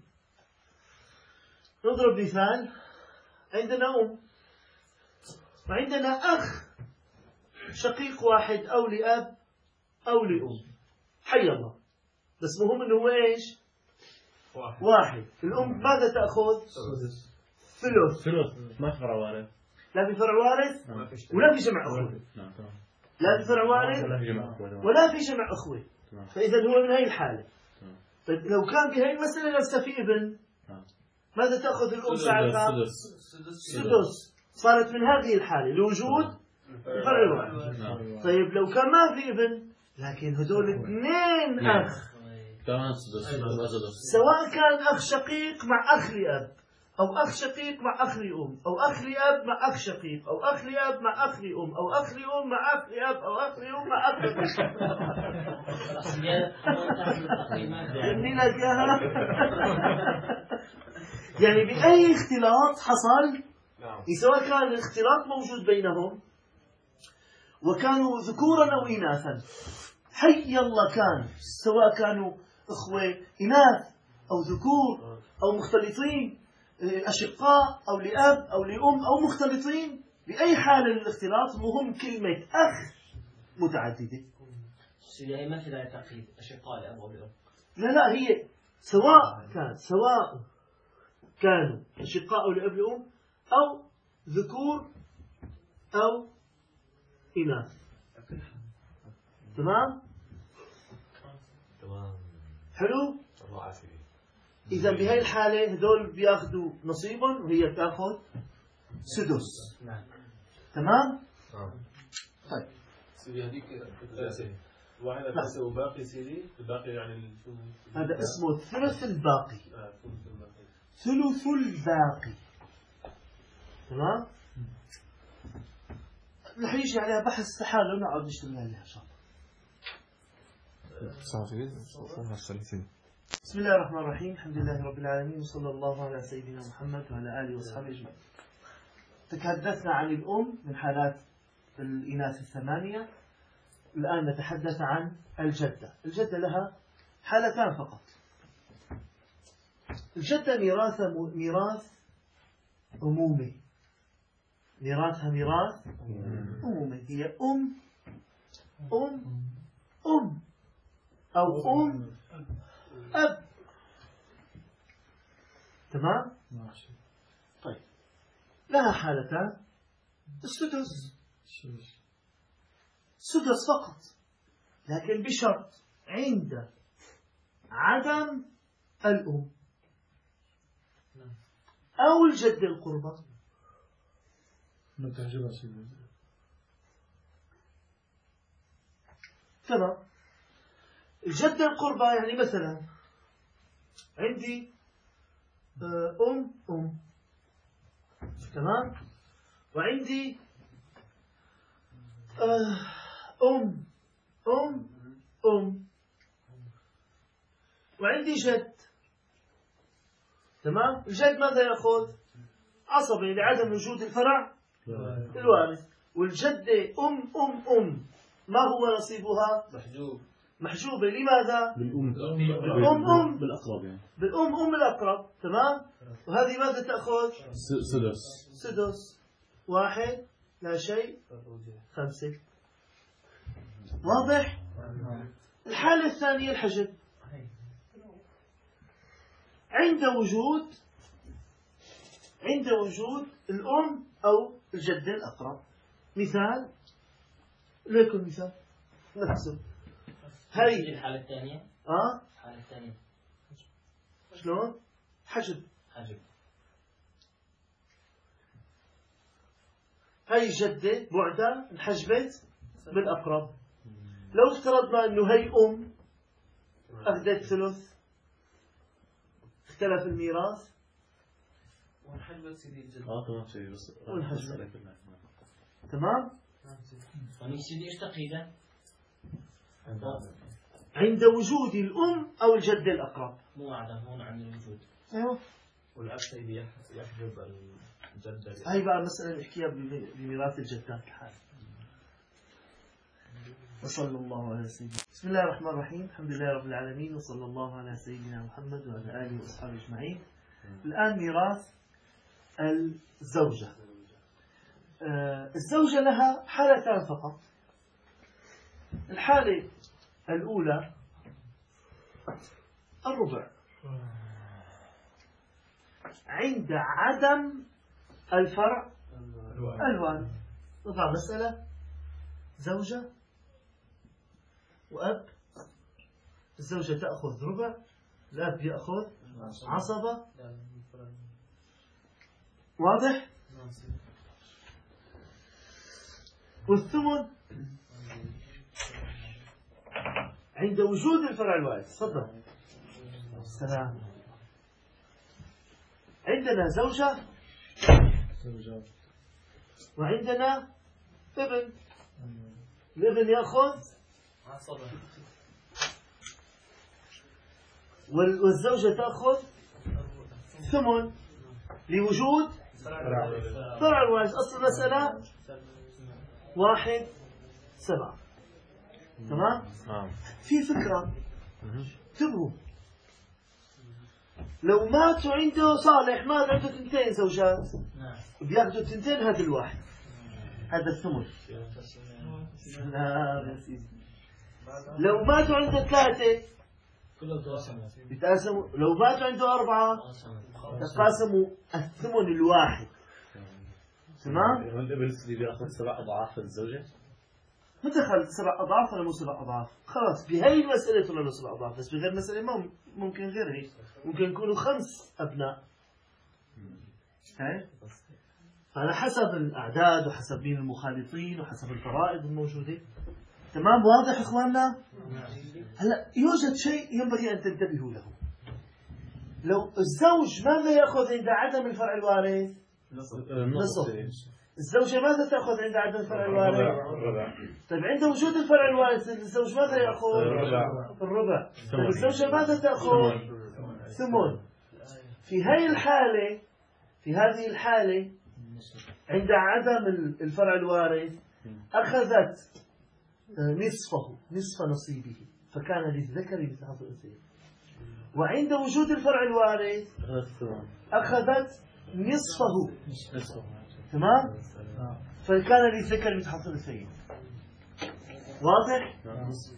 Speaker 1: نضرب مثال. عندنا أم وعندنا أخ شقيق واحد أو لأب أو لأم. حي الله. بس مهم أنه هو إيش؟ واحد. الأم ماذا تأخذ؟ ثلث.
Speaker 5: ما في فرع وارث.
Speaker 1: لا في فرع وارث ولا في جمع أخوة. لا في فرع وارث ولا في جمع أخوة. فإذا هو من هاي الحالة. طيب لو كان بهاي المسألة نفسها في ابن، ماذا تأخذ الأم ساعتها؟ سدس. صارت من هذه الحالة لوجود الفرع الوارث. طيب لو كان ما في ابن لكن هدول 2 أخ،
Speaker 5: كمان سدس.
Speaker 1: سواء كان أخ شقيق مع أخ لأب أو أخ شقيق مع أخ لأم، أو أخ لأب مع أخ شقيق، أو أخ لأب مع أخ لأم، أو أخ لأم مع أخ لأب، أو أخ لأم مع أخ شقيق. يبني لك إياها. يعني بأي اختلاط حصل، سواء كان الاختلاط موجود بينهم وكانوا ذكورا أو إناثا، حي الله كان، سواء كانوا إخوة إناث أو ذكور أو مختلطين، أشقاء أو لأب أو لأم أو مختلطين، بأي حال الاختلاط مهم كلمة أخ متعددة.
Speaker 7: يعني ما في داعي تقييد أشقاء لأب أو لأم.
Speaker 1: لا هي سواء كانوا أشقاء أو لأب لأم أو ذكور أو إناث. تمام حلو. إذا بهاي الحالة هدول بياخذوا نصيبهم وهي بتاخذ سدس. تمام. طيب
Speaker 3: سيدي هذيك واحد أساسي وباقي سيدي الباقي يعني
Speaker 1: هذا اسمه الثلث الباقي. ثلث الباقي. تمام. رح يجي عليها بحث استحالة ونقعد نشتغل عليها إن شاء الله. بسم الله الرحمن الرحيم، الحمد لله رب العالمين، وصلى الله على سيدنا محمد وعلى آله وصحبه أجمعين. تحدثنا عن الأم من حالات الإناث الثمانية. الآن نتحدث عن الجدة. الجدة لها حالتان فقط. الجدة ميراث أمومي. ميراثها ميراث أمومي. هي أم أو أب. تمام. طيب لها حالتان. سدس فقط، لكن بشرط عند عدم الأم أو الجد القربى. تمام. الجد القربى يعني مثلا عندي أم تمام، وعندي أم وعندي جد. تمام. الجد ماذا يأخذ؟ عصبي لعدم وجود الفرع الوارث. والجدة أم ما هو نصيبها؟ محجوبة. لماذا؟ بالأم
Speaker 5: بالأقرب يعني.
Speaker 1: بالأم الأقرب. تمام. وهذه ماذا تأخذ؟ سدس. 1 لا شيء 5. واضح؟ الحالة الثانية الحجب. عند وجود الأم أو الجدة الأقرب. مثال ليكن مثال نفسه. هاي
Speaker 7: الحالة الثانية. الحالة الثانية
Speaker 1: شلون؟ حجب. هاي الجدة بعدها انحجبت بالأقرب. لو افترضنا أنه هي أم أخذت ثلث، اختلف الميراث
Speaker 4: وانحجبت سيدي الجد.
Speaker 5: تمام سيدي بس
Speaker 1: تمام.
Speaker 7: يعني سيدي ايش تقييده؟
Speaker 1: عند وجود الأم أو الجد الأقرب.
Speaker 7: مو هون عند الوجود.
Speaker 1: أيوه.
Speaker 4: والعكس سيدي يحجب الجد.
Speaker 1: هاي بقى مسألة نحكيها بميراث الجدات الحال. وصلى الله على سيدنا. بسم الله الرحمن الرحيم، الحمد لله رب العالمين، وصلى الله على سيدنا محمد وعلى آله وأصحابه أجمعين. الآن ميراث الزوجة. الزوجة لها حالتان فقط. الحالة الأولى الربع عند عدم الفرع الوارث. نضع مسألة زوجة وأب. الزوجة تأخذ ربع، الأب يأخذ عصبة. واضح؟ والثمن عند وجود الفرع الوارث. تفضل. السلام. عندنا زوجة وعندنا ابن. الابن يأخذ والزوجة تأخذ ثمن لوجود فرع الوارث. أصل المسألة 1/7. تمام؟ في فكرة انتبهوا، لو ماتوا عنده صالح مات عنده 2 زوجات بياخذوا 2 هذا الواحد، هذا الثمن. لو ماتوا عنده 3 يتقاسموا، لو ماتوا عنده 4 يتقاسموا الثمن الواحد. تمام؟
Speaker 5: الابن بياخذ 7 أضعاف الزوجة.
Speaker 1: ما دخل 7 أضعاف ولا مو 7 أضعاف، خلاص بهي المسألة ولا 7 أضعاف، بس بغير مسألة ما ممكن غير هيك، ممكن يكونوا 5 أبناء. هاي على حسب الأعداد وحسب مين المخالطين وحسب الفرائض الموجودة. تمام؟ واضح إخواننا؟ هلا يوجد شيء ينبغي أن تنتبهوا له. لو الزوج ماذا يأخذ عند عدم الفرع الوارث؟ نصف. الزوجة ماذا تأخذ عند عدم الفرع الوارث؟ طيب عند وجود الفرع الوارث الزوج ماذا يأخذ؟ الربع. طيب الزوجة ماذا تأخذ؟ ثمن. في هذه الحالة عند عدم الفرع الوارث أخذت نصف نصيبه، فكان للذكر مثل حظ الأنثيين. وعند وجود الفرع الوارث أخذت نصفه. تمام؟ فكان للذكر مثل حظ الأنثيين. واضح؟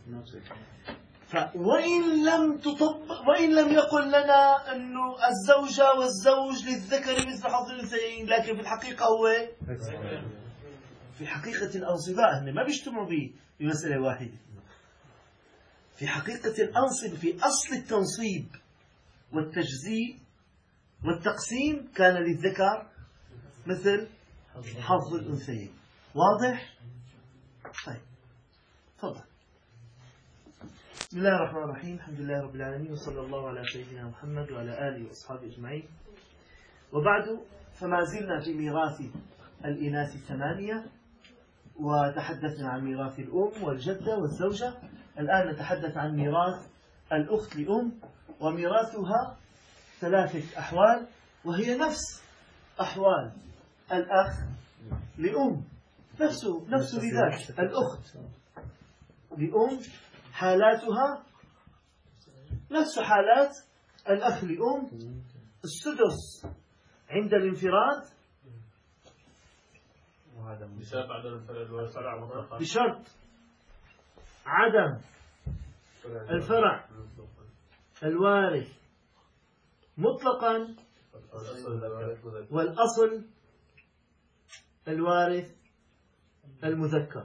Speaker 1: وإن لم يقل لنا أنه الزوجة والزوج للذكر مثل حظ الأنثيين، لكن في الحقيقة هو في حقيقة الأنصباء هن ما بيجتمعوا بمسألة واحدة. في حقيقة الأنصب في أصل التنصيب والتجزيء والتقسيم كان للذكر مثل حظ الأنثيين. واضح؟ طيب تفضل. بسم الله الرحمن الرحيم، الحمد لله رب العالمين، وصلى الله على سيدنا محمد وعلى آله وأصحابه أجمعين. وبعد، فما زلنا في ميراث الإناث 8، وتحدثنا عن ميراث الأم والجدة والزوجة. الآن نتحدث عن ميراث الأخت لأم، وميراثها 3 أحوال، وهي نفس أحوال الأخ لأم، نفس بذلك. الأخت لأم حالاتها نفس حالات الأخ لأم. السدس عند الانفراد بشرط عدم الفرع الوارث مطلقا، والأصل الوارث المذكر.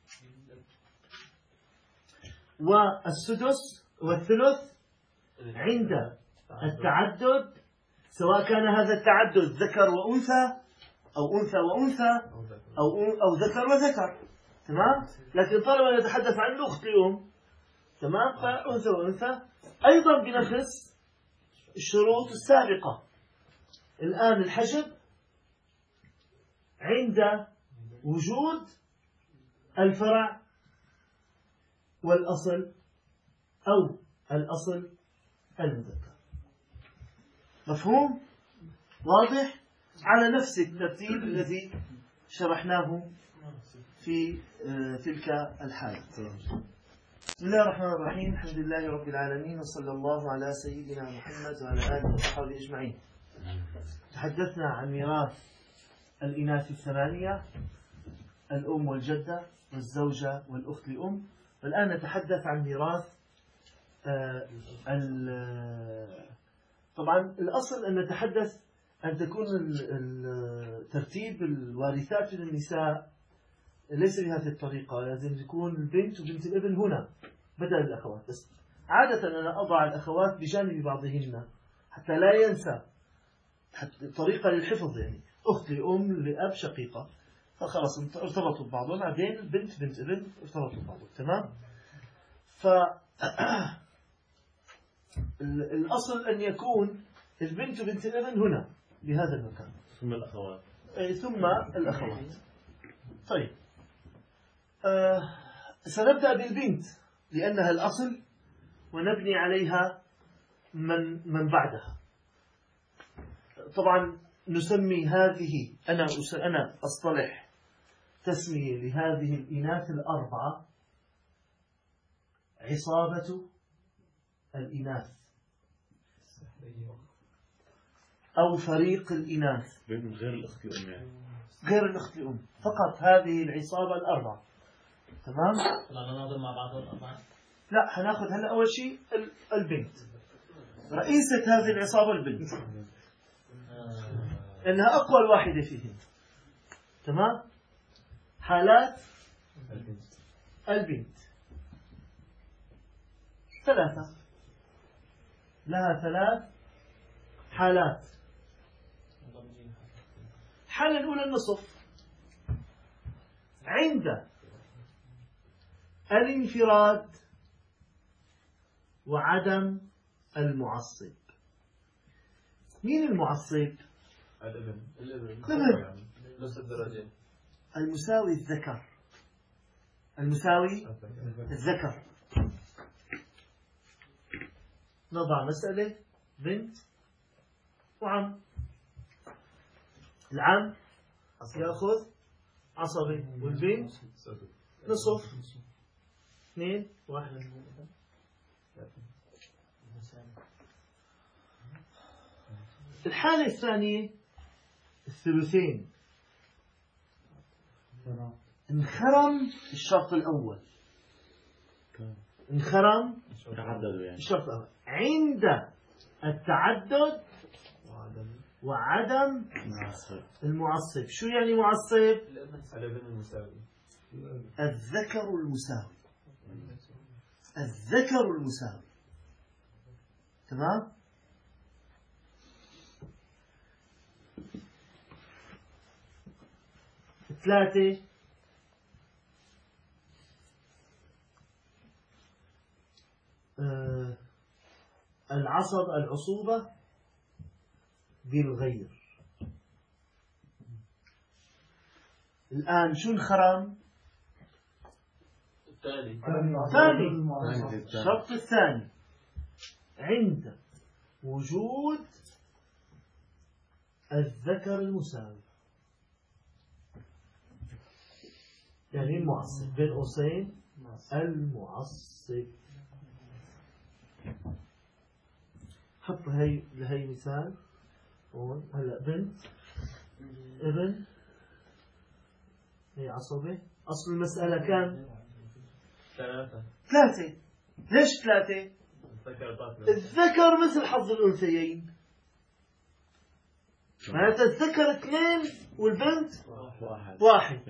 Speaker 1: والسدس والثلث عند التعدد، سواء كان هذا التعدد ذكر وأنثى أو أنثى وأنثى أو ذكر وذكر. تمام؟ لكن طالما نتحدث عن الأخت لأم، تمام، فأنثى وأنثى أيضا بنفس الشروط السابقة. الآن الحجب عند وجود الفرع والأصل أو الأصل المذكر. مفهوم؟ واضح؟ على نفس الترتيب الذي شرحناه في تلك الحالة. بسم الله الرحمن الرحيم، الحمد لله رب العالمين، وصلى الله على سيدنا محمد وعلى آله وصحبه أجمعين. تحدثنا عن ميراث الإناث 8، الأم والجدة والزوجة والأخت لأم. والآن نتحدث عن ميراث طبعا الأصل أن نتحدث أن تكون ترتيب الوارثات من النساء ليس بهذه الطريقة، لازم تكون البنت وبنت الابن هنا بدل الأخوات. بس عادة أنا أضع الأخوات بجانب بعضهن حتى لا ينسى، طريقة للحفظ، يعني أخت لأم لأب شقيقة، فخلاص ارتبطوا ببعضهم، بعدين البنت بنت ابن ارتبطوا ببعضهم. تمام؟ الأصل أن يكون البنت وبنت الابن هنا بهذا المكان.
Speaker 5: ثم الأخوات.
Speaker 1: ثم الأخوات. طيب سنبدأ بالبنت لأنها الأصل ونبني عليها من بعدها. طبعا نسمي هذه أنا أصطلح تسمية لهذه الإناث الأربعة عصابة الإناث أو فريق الإناث
Speaker 5: من غير الأخت الأم يعني.
Speaker 1: غير الأخت الأم، فقط هذه العصابة الأربعة. تمام؟
Speaker 7: لا نناظر مع بعض الأربعة.
Speaker 1: لا، هناخذ هلا أول شيء البنت. رئيسة هذه العصابة البنت لأنها أقوى واحدة فيهم. تمام؟ حالات البنت ثلاثة، لها ثلاث حالات. الحالة الأولى النصف عند الانفراد وعدم المعصب. مين المعصب؟ الابن
Speaker 3: نفس الدرجة
Speaker 1: المساوي الذكر، المساوي الذكر. نضع مسألة بنت وعم. العم يأخذ عصبي والبنت نصف. 2 1. الحالة الثانية الثلثين. انخرم الشرط الأول، انخرم الشرط الأول عند التعدد وعدم المعصب. شو يعني معصب؟ الذكر المساوي، الذكر المساوي. تمام؟ ثلاثة العصوبة بالغير. الآن شو انخرم؟ الثاني الشرط الثاني عند وجود الذكر المساوي، يعني المعصب بين قوسين المعصب. حط لهي مثال هون. هلا بنت ابن هي عصبة. أصل المسألة كان 3. ليش 3؟ الذكر مثل حظ الأنثيين، معناتها الذكر 2 والبنت 1.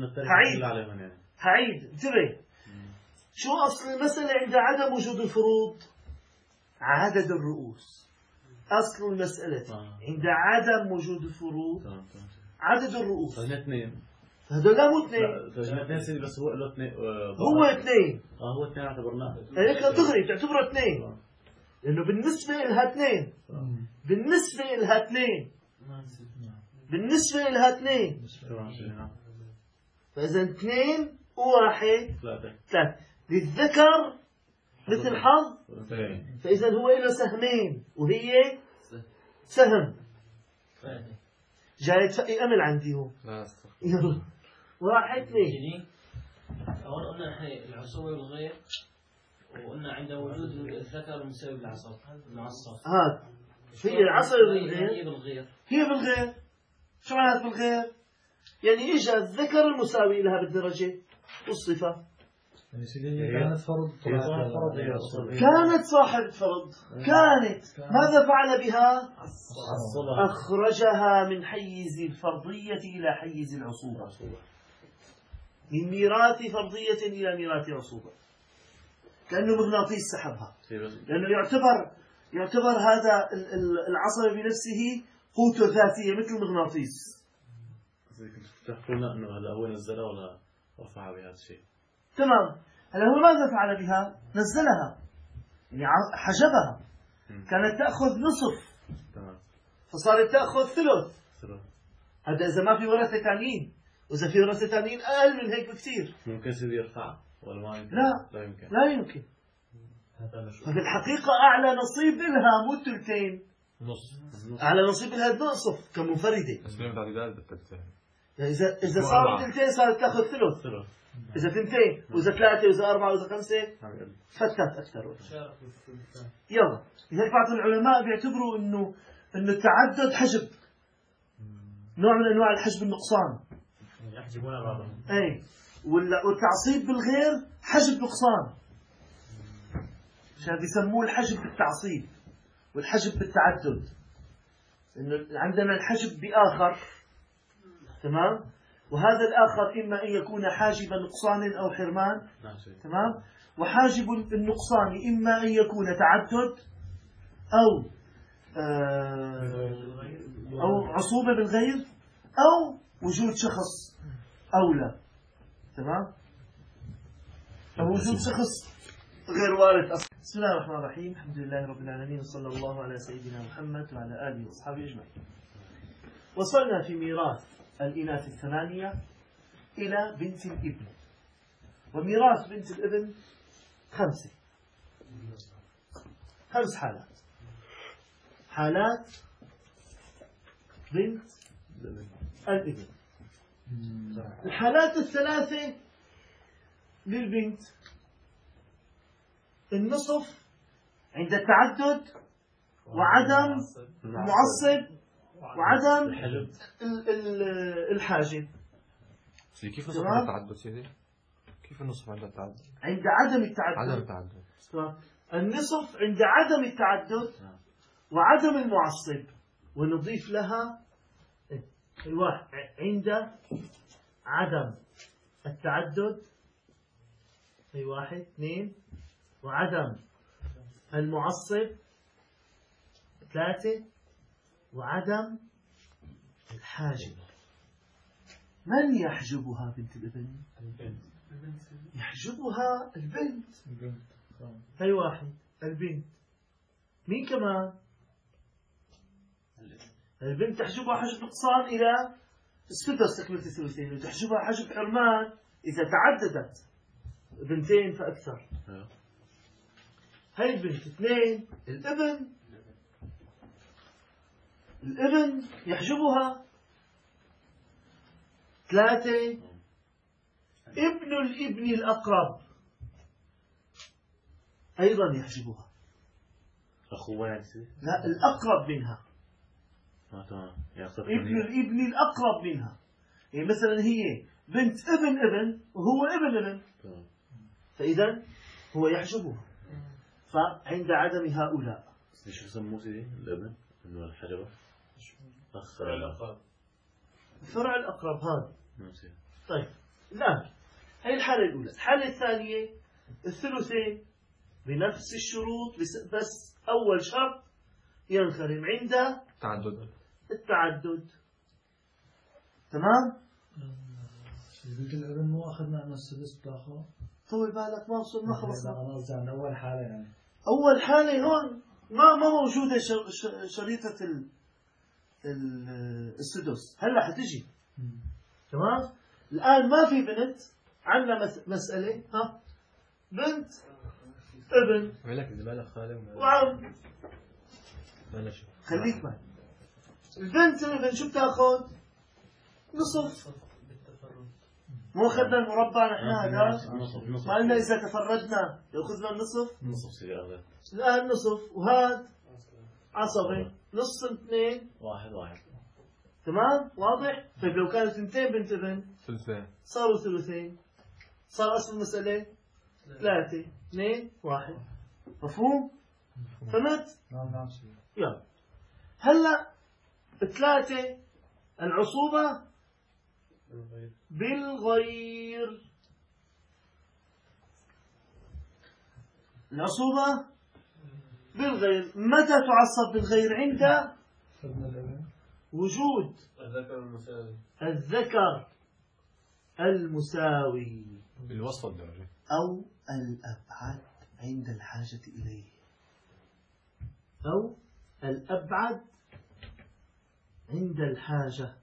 Speaker 1: هعيد انتبه. شو أصل المسألة عند عدم وجود الفروض؟ عدد الرؤوس. أصل المسألة عند عدم وجود الفروض عدد الرؤوس. هذول لا مو 2
Speaker 5: بس هو له 2.
Speaker 1: هو 2.
Speaker 5: هو 2 اعتبرناه
Speaker 1: هيك دغري تعتبره 2 لأنه بالنسبة لها 2. بالنسبة لها 2. بالنسبة لها 2. فإذا 2 و1 3. للذكر مثل حظ، فإذا هو له سهمين وهي سهم. جاي تفقي أمل عندي هو. يلا 1 2.
Speaker 7: أول قلنا إحنا العصوبة والغير، وقلنا عند وجود الذكر المساوي بالعصب المعصب.
Speaker 1: هذا هي العصب بالغير. هي بالغير. شو معنات بالغير؟ يعني إجا الذكر المساوي لها بالدرجة والصفة.
Speaker 6: يعني سيدي كانت فرض.
Speaker 1: كانت صاحبة فرض. كانت ماذا فعل بها؟ أخرجها من حيز الفرضية إلى حيز العصوبة، من ميراث فرضية إلى ميراث عصوبة، كأنه مغناطيس سحبها. لأنه يعتبر هذا العصب بنفسه قوته ذاتية مثل المغناطيس.
Speaker 5: تحكولنا أنه هلا هو نزلها ولا رفعها بهذا الشيء؟
Speaker 1: تمام. هلا هو ماذا فعل بها؟ نزلها، يعني حجبها. كانت تأخذ نصف، فصارت تأخذ ثلث. هذا إذا ما في ورثة ثانيين، وإذا في ورثة ثانيين أقل من هيك بكثير.
Speaker 5: ممكن سيدي يرفع ولا ما يمكن؟
Speaker 1: لا
Speaker 5: يمكن.
Speaker 1: لا يمكن. ففي الحقيقة أعلى نصيب لها مو الثلثين،
Speaker 5: نص.
Speaker 1: أعلى نصيب لها نصف كمنفردة. يعني إذا صاروا ثلثين صارت تأخذ ثلث. إذا ثنتين وإذا ثلاثة وإذا أربعة وإذا خمسة فتت أكثر. يلا لذلك بعض العلماء بيعتبروا إنه التعدد حجب، نوع من أنواع الحجب النقصان.
Speaker 4: يحجبون بعضهم.
Speaker 1: أي والتعصيب بالغير حجب نقصان، عشان بيسموه الحجب بالتعصيب والحجب بالتعدد. إنه عندنا الحجب بآخر، تمام، وهذا الآخر إما أن يكون حاجب نقصان أو حرمان، تمام، وحاجب النقصان إما أن يكون تعدد أو عصوبة بالغير أو وجود شخص أولى، تمام، أو وجود شخص غير وارث أصلا. بسم الله الرحمن الرحيم، الحمد لله رب العالمين، وصلى الله على سيدنا محمد وعلى آله وأصحابه أجمعين. وصلنا في ميراث الإناث الثمانية إلى بنت الابن. وميراث بنت الابن 5 حالات. حالات بنت الابن. الحالات الثلاثة للبنت: النصف عند التعدد، وعدم المعصب، وعدم الحاجب.
Speaker 3: كيف نصف عند التعدد سيدي؟ كيف النصف عند التعدد؟
Speaker 1: عند عدم التعدد.
Speaker 3: عدم التعدد.
Speaker 1: النصف عند عدم التعدد وعدم المعصب، ونضيف لها الواحد عند عدم التعدد، أي 1 2، وعدم المعصب 3، وعدم الحاجب. من يحجبها بنت الابن؟ يحجبها البنت. أي 1 البنت. مين كمان؟ البنت تحجبها حجب نقصان إلى السدس تكملة الثلثين، وتحجبها حجب حرمان إذا تعددت 2 فأكثر. هاي البنت. 2 الابن يحجبها. 3 ابن الابن الأقرب أيضا يحجبها.
Speaker 5: أخوة يعني؟
Speaker 1: لا، الأقرب منها.
Speaker 5: تمام.
Speaker 1: ابن الابن الأقرب منها. يعني مثلا هي بنت ابن وهو ابن. فإذا هو يحجبها. فعند عدم هؤلاء.
Speaker 5: شو يسموه سيدي الابن؟ إنه الحجبة.
Speaker 1: الفرع الأقرب هذا. طيب الآن هي الحالة الأولى. الحالة الثانية الثلثين بنفس الشروط، بس أول شرط ينخرم عند التعدد. تمام؟
Speaker 6: بنت الابن مو أخذنا أن السدس بتاخذ.
Speaker 1: طول بالك ما وصلنا خلصنا.
Speaker 6: أنا قصدي عن أول حالة يعني.
Speaker 1: أول حالة هون ما موجودة شريطة السدس. هلا حتجي. تمام؟ الآن ما في بنت، عندنا مسألة بنت ابن وعم. خليك معي. البنت الابن شو بتاخذ؟ نصف. مو أخذنا المربع نحن هذا؟ ما قلنا إذا تفردنا يأخذنا النصف؟ الآن نصف، وهذا عصبي، نص 2
Speaker 5: 1.
Speaker 1: تمام؟ واضح؟ طيب لو كانت 2 بنت ابن صاروا ثلثين، صار أصل المسألة 3 2 1. مفهوم؟ فهمت؟
Speaker 6: نعم.
Speaker 1: يلا هلا 3 العصوبة بالغير. العصوبة بالغير متى تعصب بالغير؟ عند وجود الذكر المساوي
Speaker 3: بالوسط الدرجة
Speaker 1: أو الأبعد عند الحاجة إليه، أو الأبعد عند الحاجة.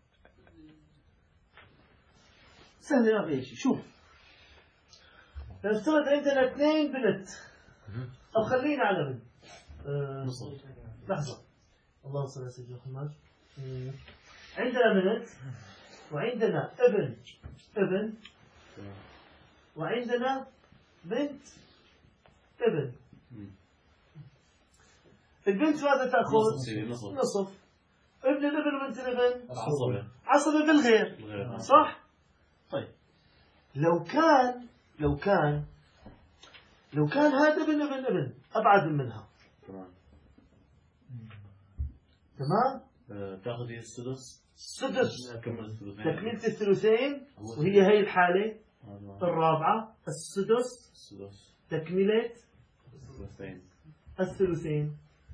Speaker 1: سهل يا أخي شيء. شوف نفترض عندنا 2 بنت أو خلينا على بنت. لحظة الله صل على سيدنا محمد. عندنا بنت وعندنا ابن وعندنا بنت ابن. البنت ماذا تأخذ؟ نصف. ابن الابن وبنت الابن عصبة بالغير، صح؟ طيب لو كان هذا ابن أبعد منها، تمام؟
Speaker 5: تاخذي السدس
Speaker 1: تكملة الثلثين، وهي هي الحالة الرابعة السدس تكملة الثلثين،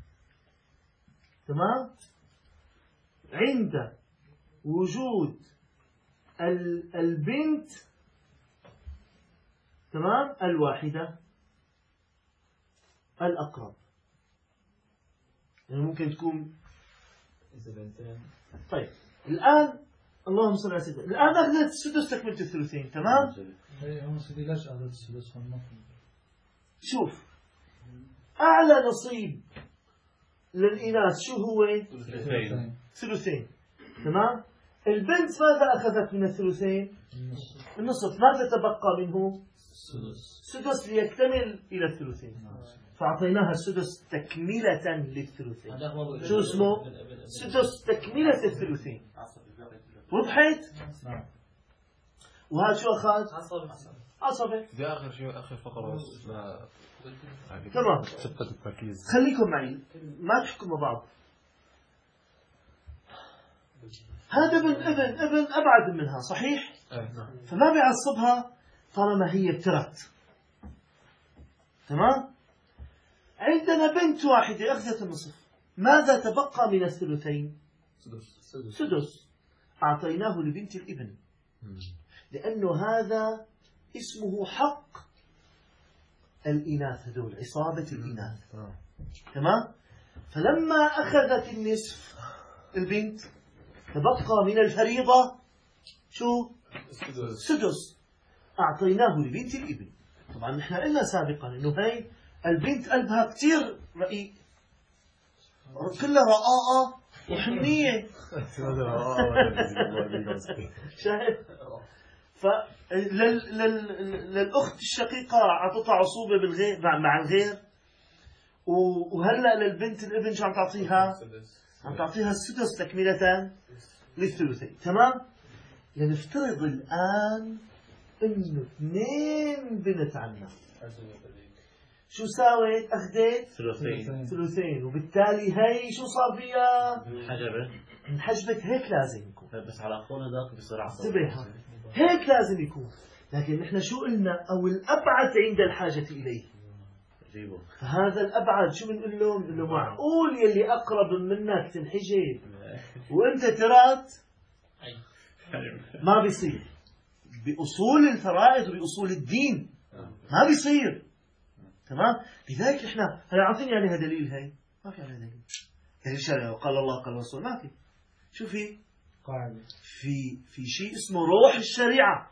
Speaker 1: تمام؟ عند وجود البنت، تمام، الواحدة الأقرب، يعني ممكن تكون طيب الآن اللهم صل على سيدنا، الآن أخذت السدس تكملة الثلثين، تمام؟
Speaker 6: ليش أخذت السدس؟
Speaker 1: شوف أعلى نصيب للإناث شو هو؟ ثلثين، تمام؟ البنت ماذا أخذت من الثلثين؟ النصف. ماذا تبقى منه؟ السدس ليكتمل إلى الثلثين، فأعطيناها السدس تكملة للثلثين. شو اسمه؟ سدس تكملة الثلثين. وضحت؟ وهذا شو أخذ؟ عصبة.
Speaker 3: دي آخر شيء، آخر فقرة بس.
Speaker 1: تمام.
Speaker 3: شتت التركيز.
Speaker 1: خليكم معي ما تحكوا مع بعض. هذا ابن أبعد منها، صحيح؟ فما بيعصبها طالما هي ابترت، تمام؟ عندنا بنت واحدة أخذت النصف، ماذا تبقى من الثلثين؟ سدس. أعطيناه لبنت الابن، لأنه هذا اسمه حق الإناث، هذول عصابة الإناث، تمام؟ فلما أخذت النصف البنت تبقى من الفريضة شو؟ سدس. أعطيناه لبنت الابن. طبعا نحن قلنا سابقا إنه هاي البنت قلبها كتير رقيق، كلها رقاقة وحنية. شاهد؟ للأخت الشقيقة عطتها عصوبة بالغير مع الغير، وهلأ للبنت الابن شو عم تعطيها؟ عم تعطيها السدس تكملة للثلثين، تمام؟ لنفترض الآن إنه 2 بنت عنا، شو ساوت؟ أخذت ثلثين، وبالتالي هي شو صار فيها؟ انحجبت. هيك لازم يكون،
Speaker 5: بس على أخونا ذاك بصير عصبي.
Speaker 1: هيك لازم يكون. لكن نحن شو قلنا؟ أو الأبعد عند الحاجة إليه. فهذا الأبعد شو بنقول له؟ بنقول له معقول يلي أقرب منك تنحجب وأنت ترات؟ ما بيصير بأصول الفرائض وبأصول الدين، ما بيصير، تمام؟ لذلك نحن هلا عاطيني عليها دليل، هاي ما في عليها دليل. يعني الشرع قال الله قال الرسول ما في. شو في؟
Speaker 6: قاعدة.
Speaker 1: في شيء اسمه روح الشريعة.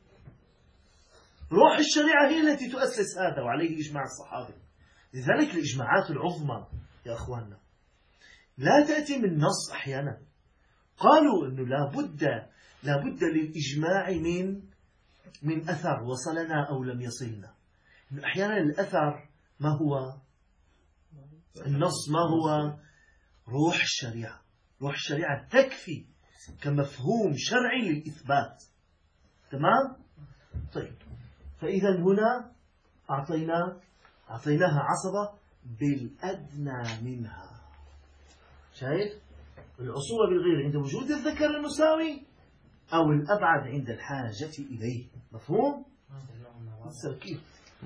Speaker 1: روح الشريعة هي التي تؤسس هذا، وعليه إجماع الصحابة. لذلك الإجماعات العظمى يا أخواننا لا تأتي من نص. أحيانا قالوا أنه لابد للإجماع من أثر وصلنا أو لم يصلنا. إنه أحيانا الأثر ما هو النص، ما هو روح الشريعة. روح الشريعة تكفي كمفهوم شرعي للإثبات، تمام؟ طيب، فإذا هنا أعطيناها عصبة بالأدنى منها. شايف؟ العصوبة بالغير عند وجود الذكر المساوي، أو الأبعد عند الحاجة إليه. مفهوم؟ هسه كيف؟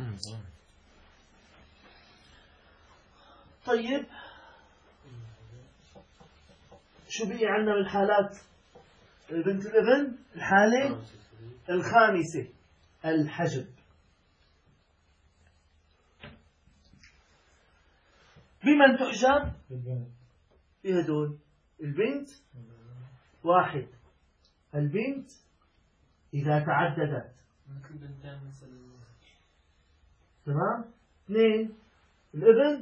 Speaker 1: طيب، شو بقي عنا من حالات بنت الابن؟ الحالة الخامسة الحجب. بمن تحجب؟ بهدول البنت واحد البنت إذا تعددت، تمام. 2 الابن.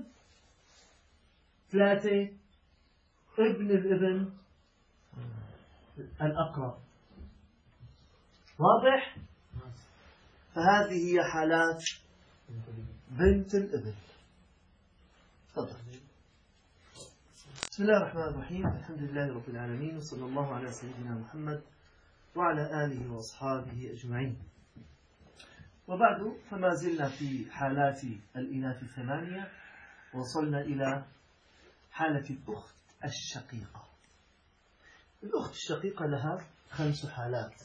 Speaker 1: 3 ابن الابن الأقرب. واضح؟ فهذه هي حالات بنت الابن. تفضل. بسم الله الرحمن الرحيم، الحمد لله رب العالمين، وصلى الله على سيدنا محمد وعلى آله وأصحابه أجمعين. وبعد، فما زلنا في حالات الإناث 8، وصلنا إلى حالة الأخت الشقيقة. الأخت الشقيقة لها 5 حالات.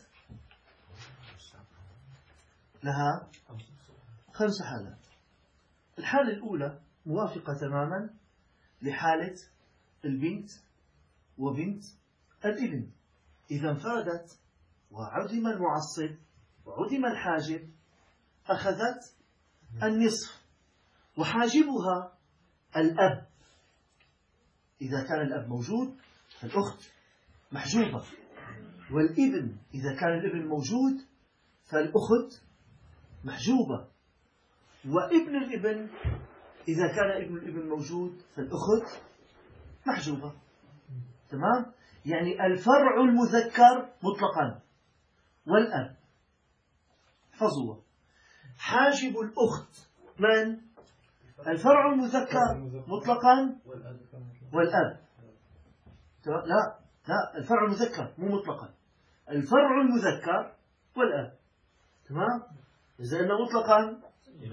Speaker 1: لها 5 حالات. الحالة الأولى موافقة تماما لحالة البنت وبنت الابن. إذا انفردت وعدم المعصب وعدم الحاجب أخذت النصف، وحاجبها الأب. إذا كان الأب موجود فالأخت محجوبة، والابن إذا كان الابن موجود فالأخت محجوبة، وابن الابن إذا كان ابن الابن موجود فالأخت محجوبة. تمام؟ يعني الفرع المذكر مطلقا والأب. احفظوه. حاجب الأخت من؟ الفرع المذكر مطلقا والأب. لا الفرع المذكر مو مطلقا، الفرع المذكر والأب. تمام؟ إذا أنه مطلقا.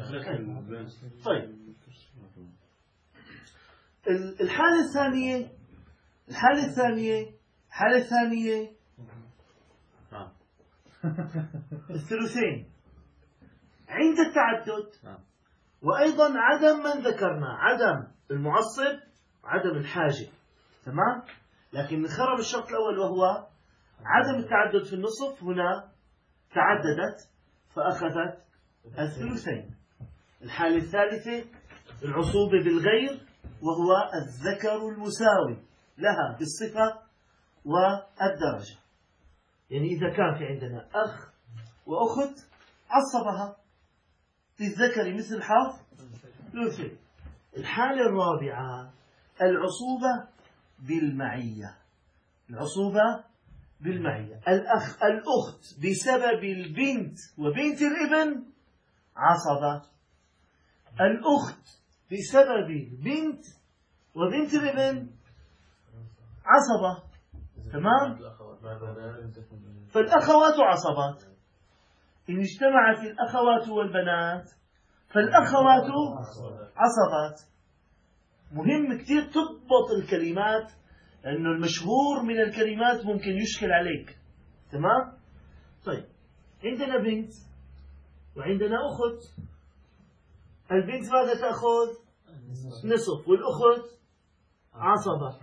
Speaker 1: طيب، الحالة الثانية الثلثين عند التعدد، وأيضا عدم من ذكرنا، عدم المعصب عدم الحاجب. تمام؟ لكن انخرم الشرط الأول وهو عدم التعدد في النصف. هنا تعددت فأخذت الثلثين. الحالة الثالثة العصوبة بالغير، وهو الذكر المساوي لها بالصفة والدرجة. يعني إذا كان في عندنا أخ وأخت عصبها للذكر مثل حظ الأنثيين. الحالة الرابعة العصوبة بالمعية. العصوبة بالمعية، الأخت بسبب البنت وبنت الابن عصبة، الأخت بسبب البنت وبنت الابن عصبة. تمام؟ فالأخوات عصبات. إن اجتمعت الأخوات والبنات فالأخوات عصبات. مهم كتير تضبط الكلمات، لأنه المشهور من الكلمات ممكن يشكل عليك. تمام؟ طيب، عندنا بنت وعندنا أخت. البنت ماذا تأخذ؟ نصف، والأخت عصبة.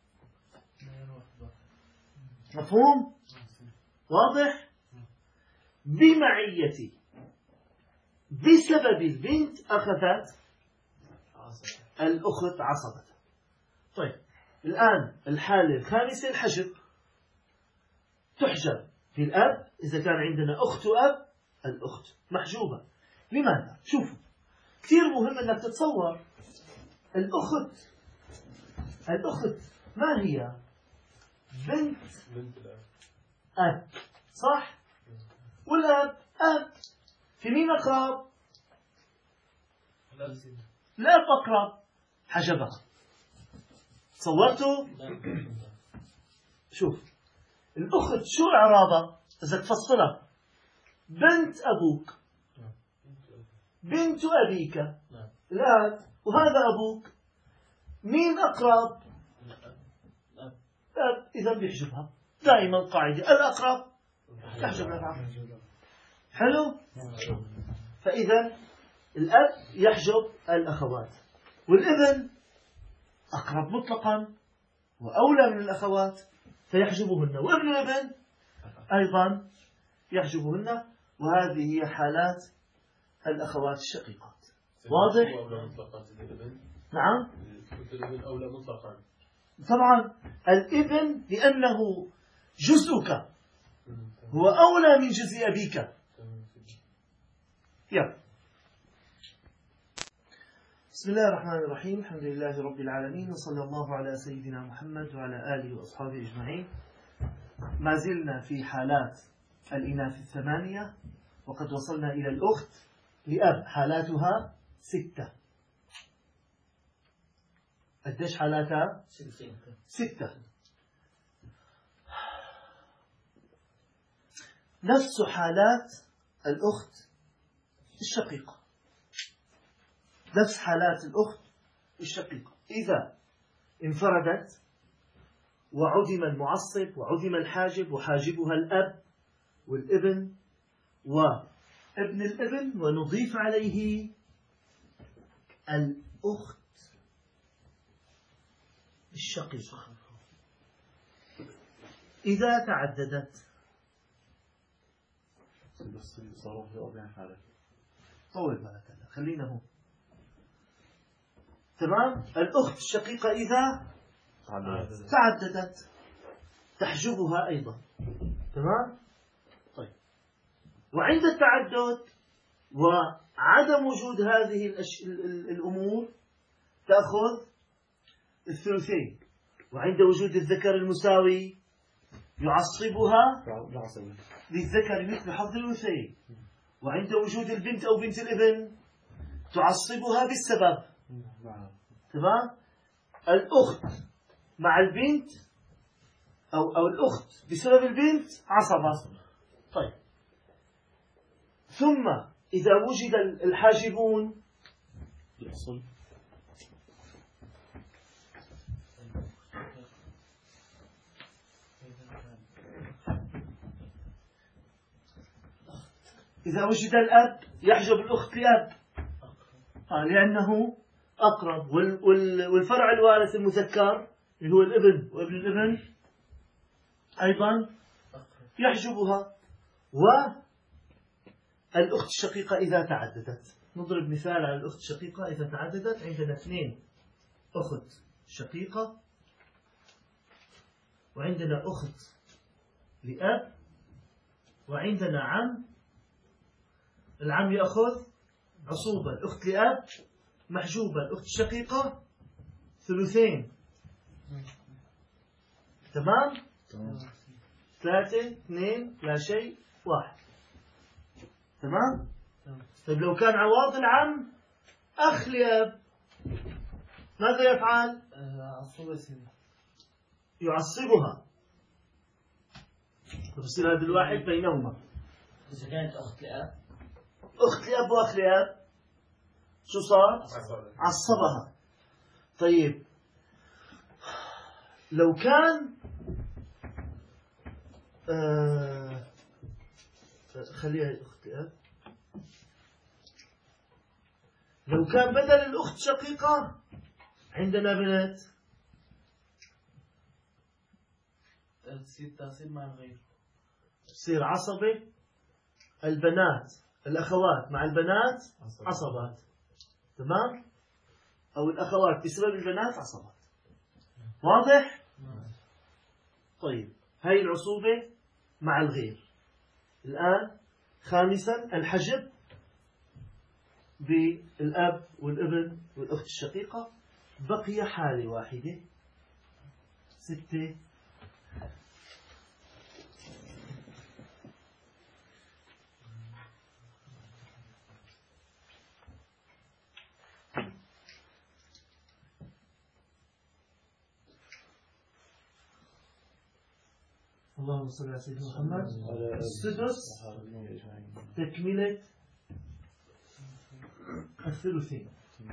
Speaker 1: مفهوم؟ واضح؟ بمعيتي بسبب البنت أخذت الأخت عصبة. طيب، الآن الحالة الخامسة الحجب. تحجب في الأب. إذا كان عندنا أخت وأب الأخت محجوبة. لماذا؟ شوفوا، كثير مهم أنك تتصور. الأخت ما هي؟ بنت أب، صح؟ والأب أب. في مين أقرب؟ الأب أقرب، حجبها. صورتوا؟ شوف، الأخت شو إعرابها إذا تفصلها؟ بنت أبوك، بنت أبيك، الآن وهذا أبوك. مين أقرب؟ الأب. إذا بيحجبها دائما قاعدة، الأقرب يحجب الأقرب. حلو؟ فإذا الأب يحجب الأخوات، والابن أقرب مطلقا وأولى من الأخوات فيحجبهن، وابن الابن أيضا يحجبهن. وهذه هي حالات الأخوات الشقيقات. واضح؟ نعم.
Speaker 3: الابن أولى مطلقا.
Speaker 1: طبعا الابن لأنه جزءك هو أولى من جزء أبيك. يلا. بسم الله الرحمن الرحيم. الحمد لله رب العالمين، وصلى الله على سيدنا محمد وعلى آله وأصحابه أجمعين. ما زلنا في حالات الإناث الثمانية، وقد وصلنا إلى الأخت لأب، حالاتها 6. قديش حالاتها؟ 6. نفس حالات الأخت الشقيقة، نفس حالات الأخت الشقيقة. إذا انفردت وعدم المعصب وعدم الحاجب، وحاجبها الأب والابن وابن الابن، ونضيف عليه الأخت الشقيقة. إذا تعددت،
Speaker 5: صاروا في 4 حالات.
Speaker 1: طول بالك هذا، خلينا هون. تمام. الأخت الشقيقة إذا تعددت تحجبها أيضا. تمام. طيب، وعند التعدد وعدم وجود هذه الأمور تأخذ الثلثين، وعند وجود الذكر المساوي يعصبها للذكر مثل حظ الأنثيين، وعند وجود البنت أو بنت الابن تعصبها بالسبب. تمام. الأخت مع البنت أو الأخت بسبب البنت عصبة. طيب، ثم إذا وجد الحاجبون
Speaker 5: يحصل
Speaker 1: إذا وجد الأب يحجب الأخت لأب لأنه أقرب، والفرع الوارث المذكر اللي هو الابن وابن الابن أيضا يحجبها. والأخت الشقيقة إذا تعددت، نضرب مثال على الأخت الشقيقة إذا تعددت. عندنا 2 أخت شقيقة، وعندنا أخت لأب، وعندنا عم. العم يأخذ عصوبة، الأخت لأب محجوبة، الأخت الشقيقة ثلثين. تمام. 3 2 لا شيء 1. تمام. طيب، لو كان عواض العم أخ لأب ماذا يفعل؟ يعصبها، فبصير هذا الواحد بينهما.
Speaker 7: إذا كانت أخت لأب،
Speaker 1: أخت لأب وأخ لأب شو صار؟ عصبها. طيب، لو كان خليها أخت لأب، لو كان بدل الأخت شقيقة عندنا بنت،
Speaker 4: تصير مع الغير،
Speaker 1: تصير عصبة. البنات الأخوات مع البنات عصبات. تمام. أو الأخوات بسبب البنات عصبات. واضح؟ طيب، هاي العصوبة مع الغير. الآن خامسا الحجب بالأب والابن والأخت الشقيقة. بقي حالة واحدة 6. اللهم صل على سيدنا محمد. السدس تكملة الثلثين.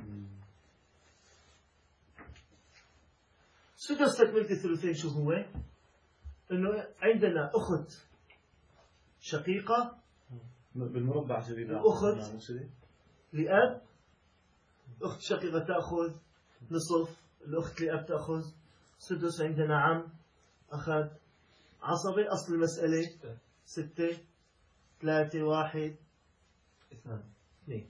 Speaker 1: سدس تكملة الثلثين شو هو؟ إنه عندنا أخت شقيقة
Speaker 5: بالمربع سيدي،
Speaker 1: أخت لأب. أخت شقيقة تأخذ نصف، الأخت لأب تأخذ سدس. عندنا عم أخذ عصبة. أصل المسألة 6 3 1 2.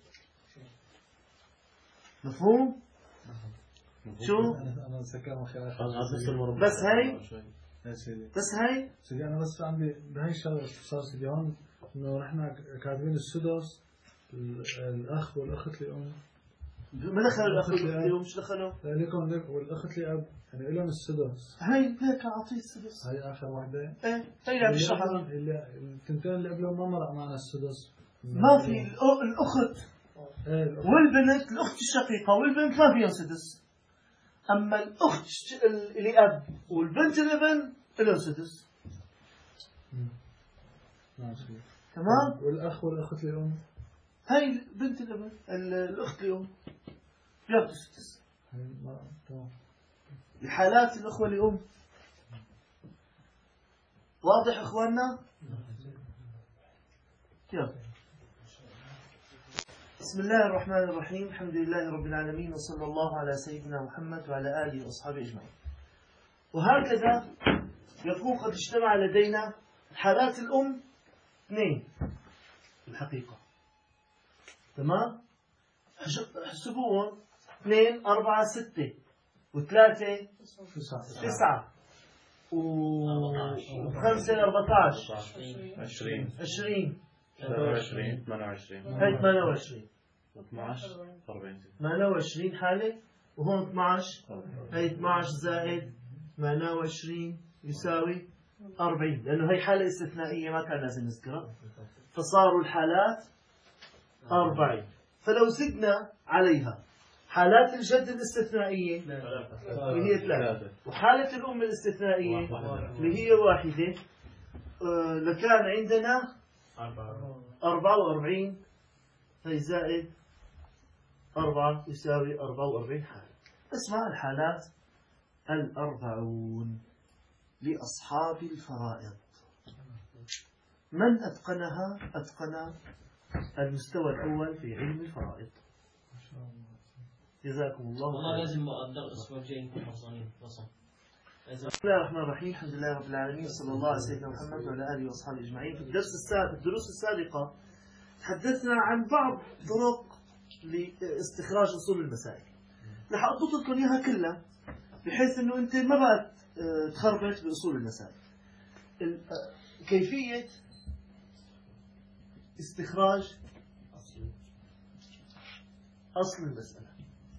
Speaker 1: مفهوم؟ شو؟
Speaker 6: أنا سكرت
Speaker 1: بس هاي بس هاي
Speaker 6: سيدي أنا بس عندي بهاي الشغلة صار سيدي هون إنه نحن كاتبين السدس الأخ والأخت لأم.
Speaker 1: ما دخلوا الأخ والأخت مش دخلوا؟
Speaker 6: لكم والأخت لأب يعني لهم السدس.
Speaker 1: هاي هيك أعطيه السدس.
Speaker 6: هاي آخر واحدة.
Speaker 1: إيه هي اللي بشرحها.
Speaker 6: التنتين اللي قبلهم ما مرق معنا السدس.
Speaker 1: ما في الأخت والبنت الأخت الشقيقة والبنت ما فيهم سدس. أما الأخت الأب والبنت الابن لهم سدس. تمام؟
Speaker 6: والأخ والأخت لأم.
Speaker 1: هاي بنت الابن الأخت لأم بياخذوا سدس. لحالات الأخوة لأم. واضح إخواننا؟ يلا. بسم الله الرحمن الرحيم. الحمد لله رب العالمين وصلى الله على سيدنا محمد وعلى آله وأصحابه أجمعين. وهكذا يكون قد اجتمع لدينا حالات الأم 2 الحقيقة. تمام؟ حسبوهم 2 4 6 و3 9 و5 14
Speaker 5: 20
Speaker 1: 20
Speaker 5: 28
Speaker 1: هاي 28
Speaker 5: 12 40
Speaker 1: 28 حالة وهون 12 هاي 12 زائد 28 يساوي 40 لأنه هي حالة استثنائية ما كان لازم نذكرها فصاروا الحالات 40. فلو زدنا عليها حالات الجد الاستثنائية اللي هي 3 وحالة الأم الاستثنائية اللي هي 1 لكان عندنا 44 هي زائد 4 يساوي 44 حالة. اسمها الحالات 40 لأصحاب الفرائض. من أتقنها أتقن المستوى الأول في علم الفرائض. جزاكم الله
Speaker 7: والله لازم أقدر الأسبوع الجاي نكون حصانين وصل.
Speaker 1: بسم الله الرحمن الرحيم. الحمد لله رب العالمين صلى الله على سيدنا محمد وعلى آله وأصحابه أجمعين. في الدروس السابقة تحدثنا عن بعض طرق لاستخراج أصول المسائل. رح أضبط لكم إياها كلها بحيث إنه أنت ما بقى تخربط بأصول المسائل. كيفية استخراج أصل المسألة.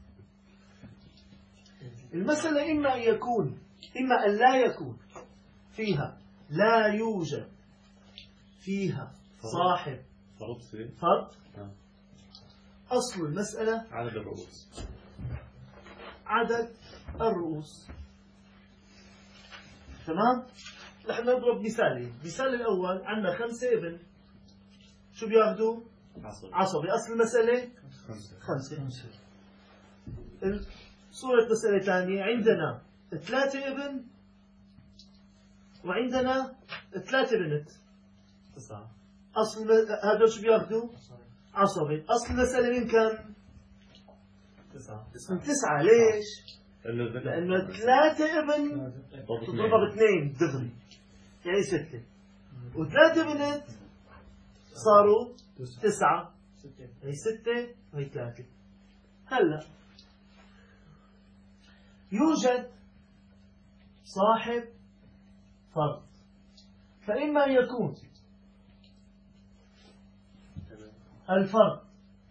Speaker 1: المسألة إما أن يكون إما أن لا يكون فيها لا يوجد فيها صاحب فرد. أصل المسألة
Speaker 5: عدد الرؤوس.
Speaker 1: عدد الرؤوس. تمام؟ نحن نضرب مثالين. المثال الأول عندنا 5 ابن شو بياخذوا؟ عصبي. أصل المسألة 5. صورة مسألة ثانية عندنا 3 ابن وعندنا 3 بنت. أصل هذول شو بياخذوا؟ عصبي. أصل المسألة مين كان؟ 9. ليش؟ لأنه 3 ابن تضربها ب2 دغري يعني 6 و3 بنت صاروا 9 هي 6 وهي 3. هلا يوجد صاحب فرد فإما أن يكون الفرد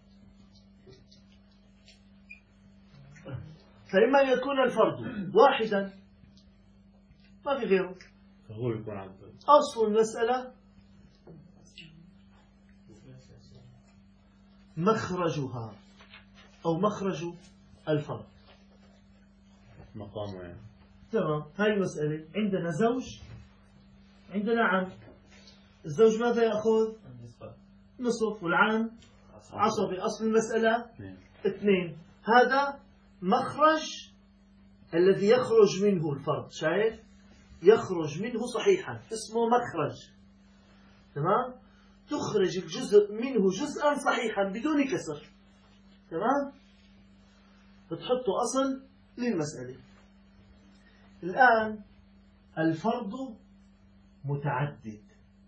Speaker 1: واحدا ما في غيره.
Speaker 5: فهو يكون عدد.
Speaker 1: أصل المسألة مخرجها أو مخرج الفرد
Speaker 5: مقامه يعني.
Speaker 1: تمام. هاي المسألة عندنا زوج عندنا عم. الزوج ماذا يأخذ؟ نصف والعم عصبي. أصل المسألة 2. هذا مخرج الذي يخرج منه الفرد. شايف؟ يخرج منه صحيحا اسمه مخرج. تمام؟ تخرج الجزء منه جزءا صحيحا بدون كسر. تمام؟ بتحطه أصل للمسألة. الآن الفرد متعدد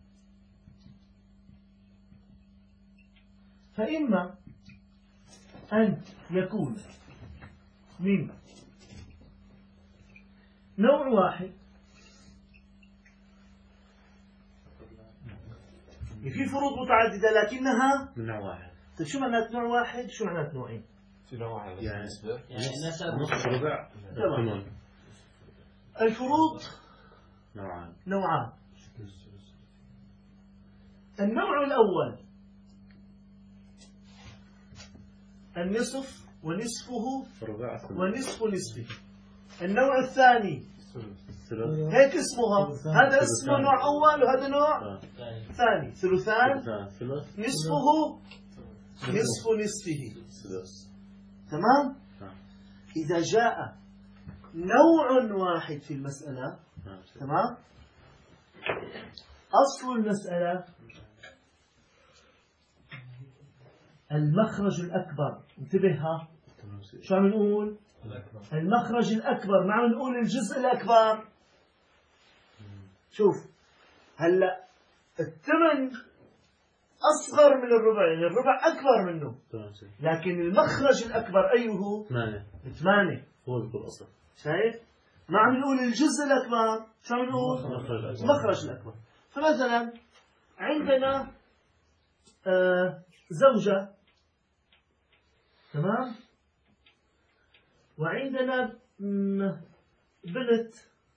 Speaker 1: فإما أن يكون من نوع واحد في فروض متعددة لكنها
Speaker 5: من نوع واحد.
Speaker 1: طيب شو معنات نوع واحد؟ شو معنات نوعين؟
Speaker 3: في نوع واحد
Speaker 5: يعني
Speaker 7: نسب
Speaker 5: نصف ربع ثمن.
Speaker 1: الفروض
Speaker 5: نوعان.
Speaker 1: نوعان. النوع الأول النصف ونصفه
Speaker 5: ربع ثمن.
Speaker 1: ونصف نصفه. النوع الثاني
Speaker 5: ثلث.
Speaker 1: هيك اسمها، هذا اسمه نوع أول وهذا نوع ثاني. ثلثان
Speaker 5: ثلث.
Speaker 1: نصفه نصف نصفه.
Speaker 5: ثلث.
Speaker 1: تمام؟ إذا جاء نوع واحد في المسألة، تمام؟ أصل المسألة المخرج الأكبر. انتبهها، شو عم نقول؟ المخرج الأكبر، ما عم نقول الجزء الأكبر. شوف هلا الثمن أصغر من الربع، يعني الربع أكبر منه، لكن المخرج الأكبر أيه؟ 8.
Speaker 5: هو بيكون أصلا.
Speaker 1: شايف؟ ما عم نقول الجزء الأكبر، شو عم نقول؟ المخرج الأكبر. فمثلا عندنا زوجة، تمام؟ وعندنا بنت،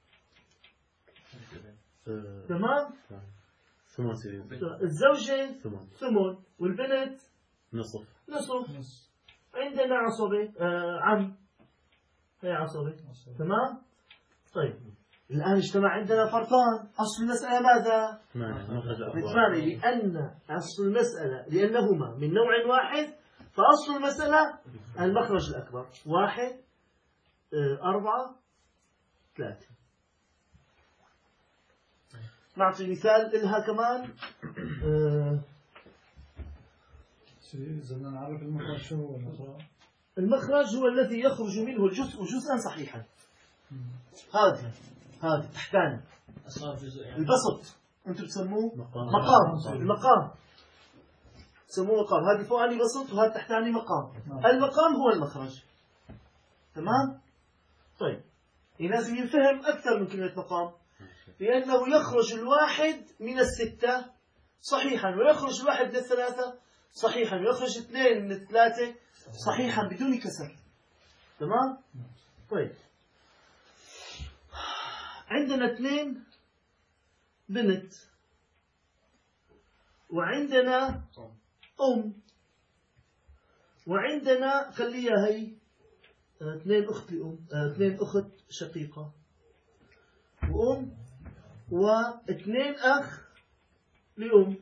Speaker 1: تمام؟
Speaker 5: ثمن سيدي.
Speaker 1: الزوجة ثمن والبنت
Speaker 5: نصف.
Speaker 1: عندنا عصبة، عم، هي عصبة، تمام؟ طيب الآن اجتمع عندنا فرقان. أصل المسألة ماذا؟ 8. لأن أصل المسألة لأنهما من نوع واحد، فأصل المسألة المخرج الأكبر. 1 4 3. نعطي مثال إلها كمان.
Speaker 6: إذا بدنا نعرف المخرج شو هو المخرج؟
Speaker 1: المخرج هو الذي يخرج منه الجزء جزءا صحيحا. هذا تحتاني البسط، أنتم تسموه مقام. المقام تسموه مقام. هذه فوقاني بسط وهذا تحتاني مقام. المقام هو المخرج، تمام؟ طيب لازم يفهم أكثر من كلمة مقام، لأنه يخرج الواحد من 6 صحيحا، ويخرج الواحد من 3 صحيحا، ويخرج 2 من 3 صحيحا بدون كسر، تمام؟ طيب عندنا 2 بنت، وعندنا وعندنا خليها هي 2 أخت لأم، 2 أخت شقيقة و2 أخ لأم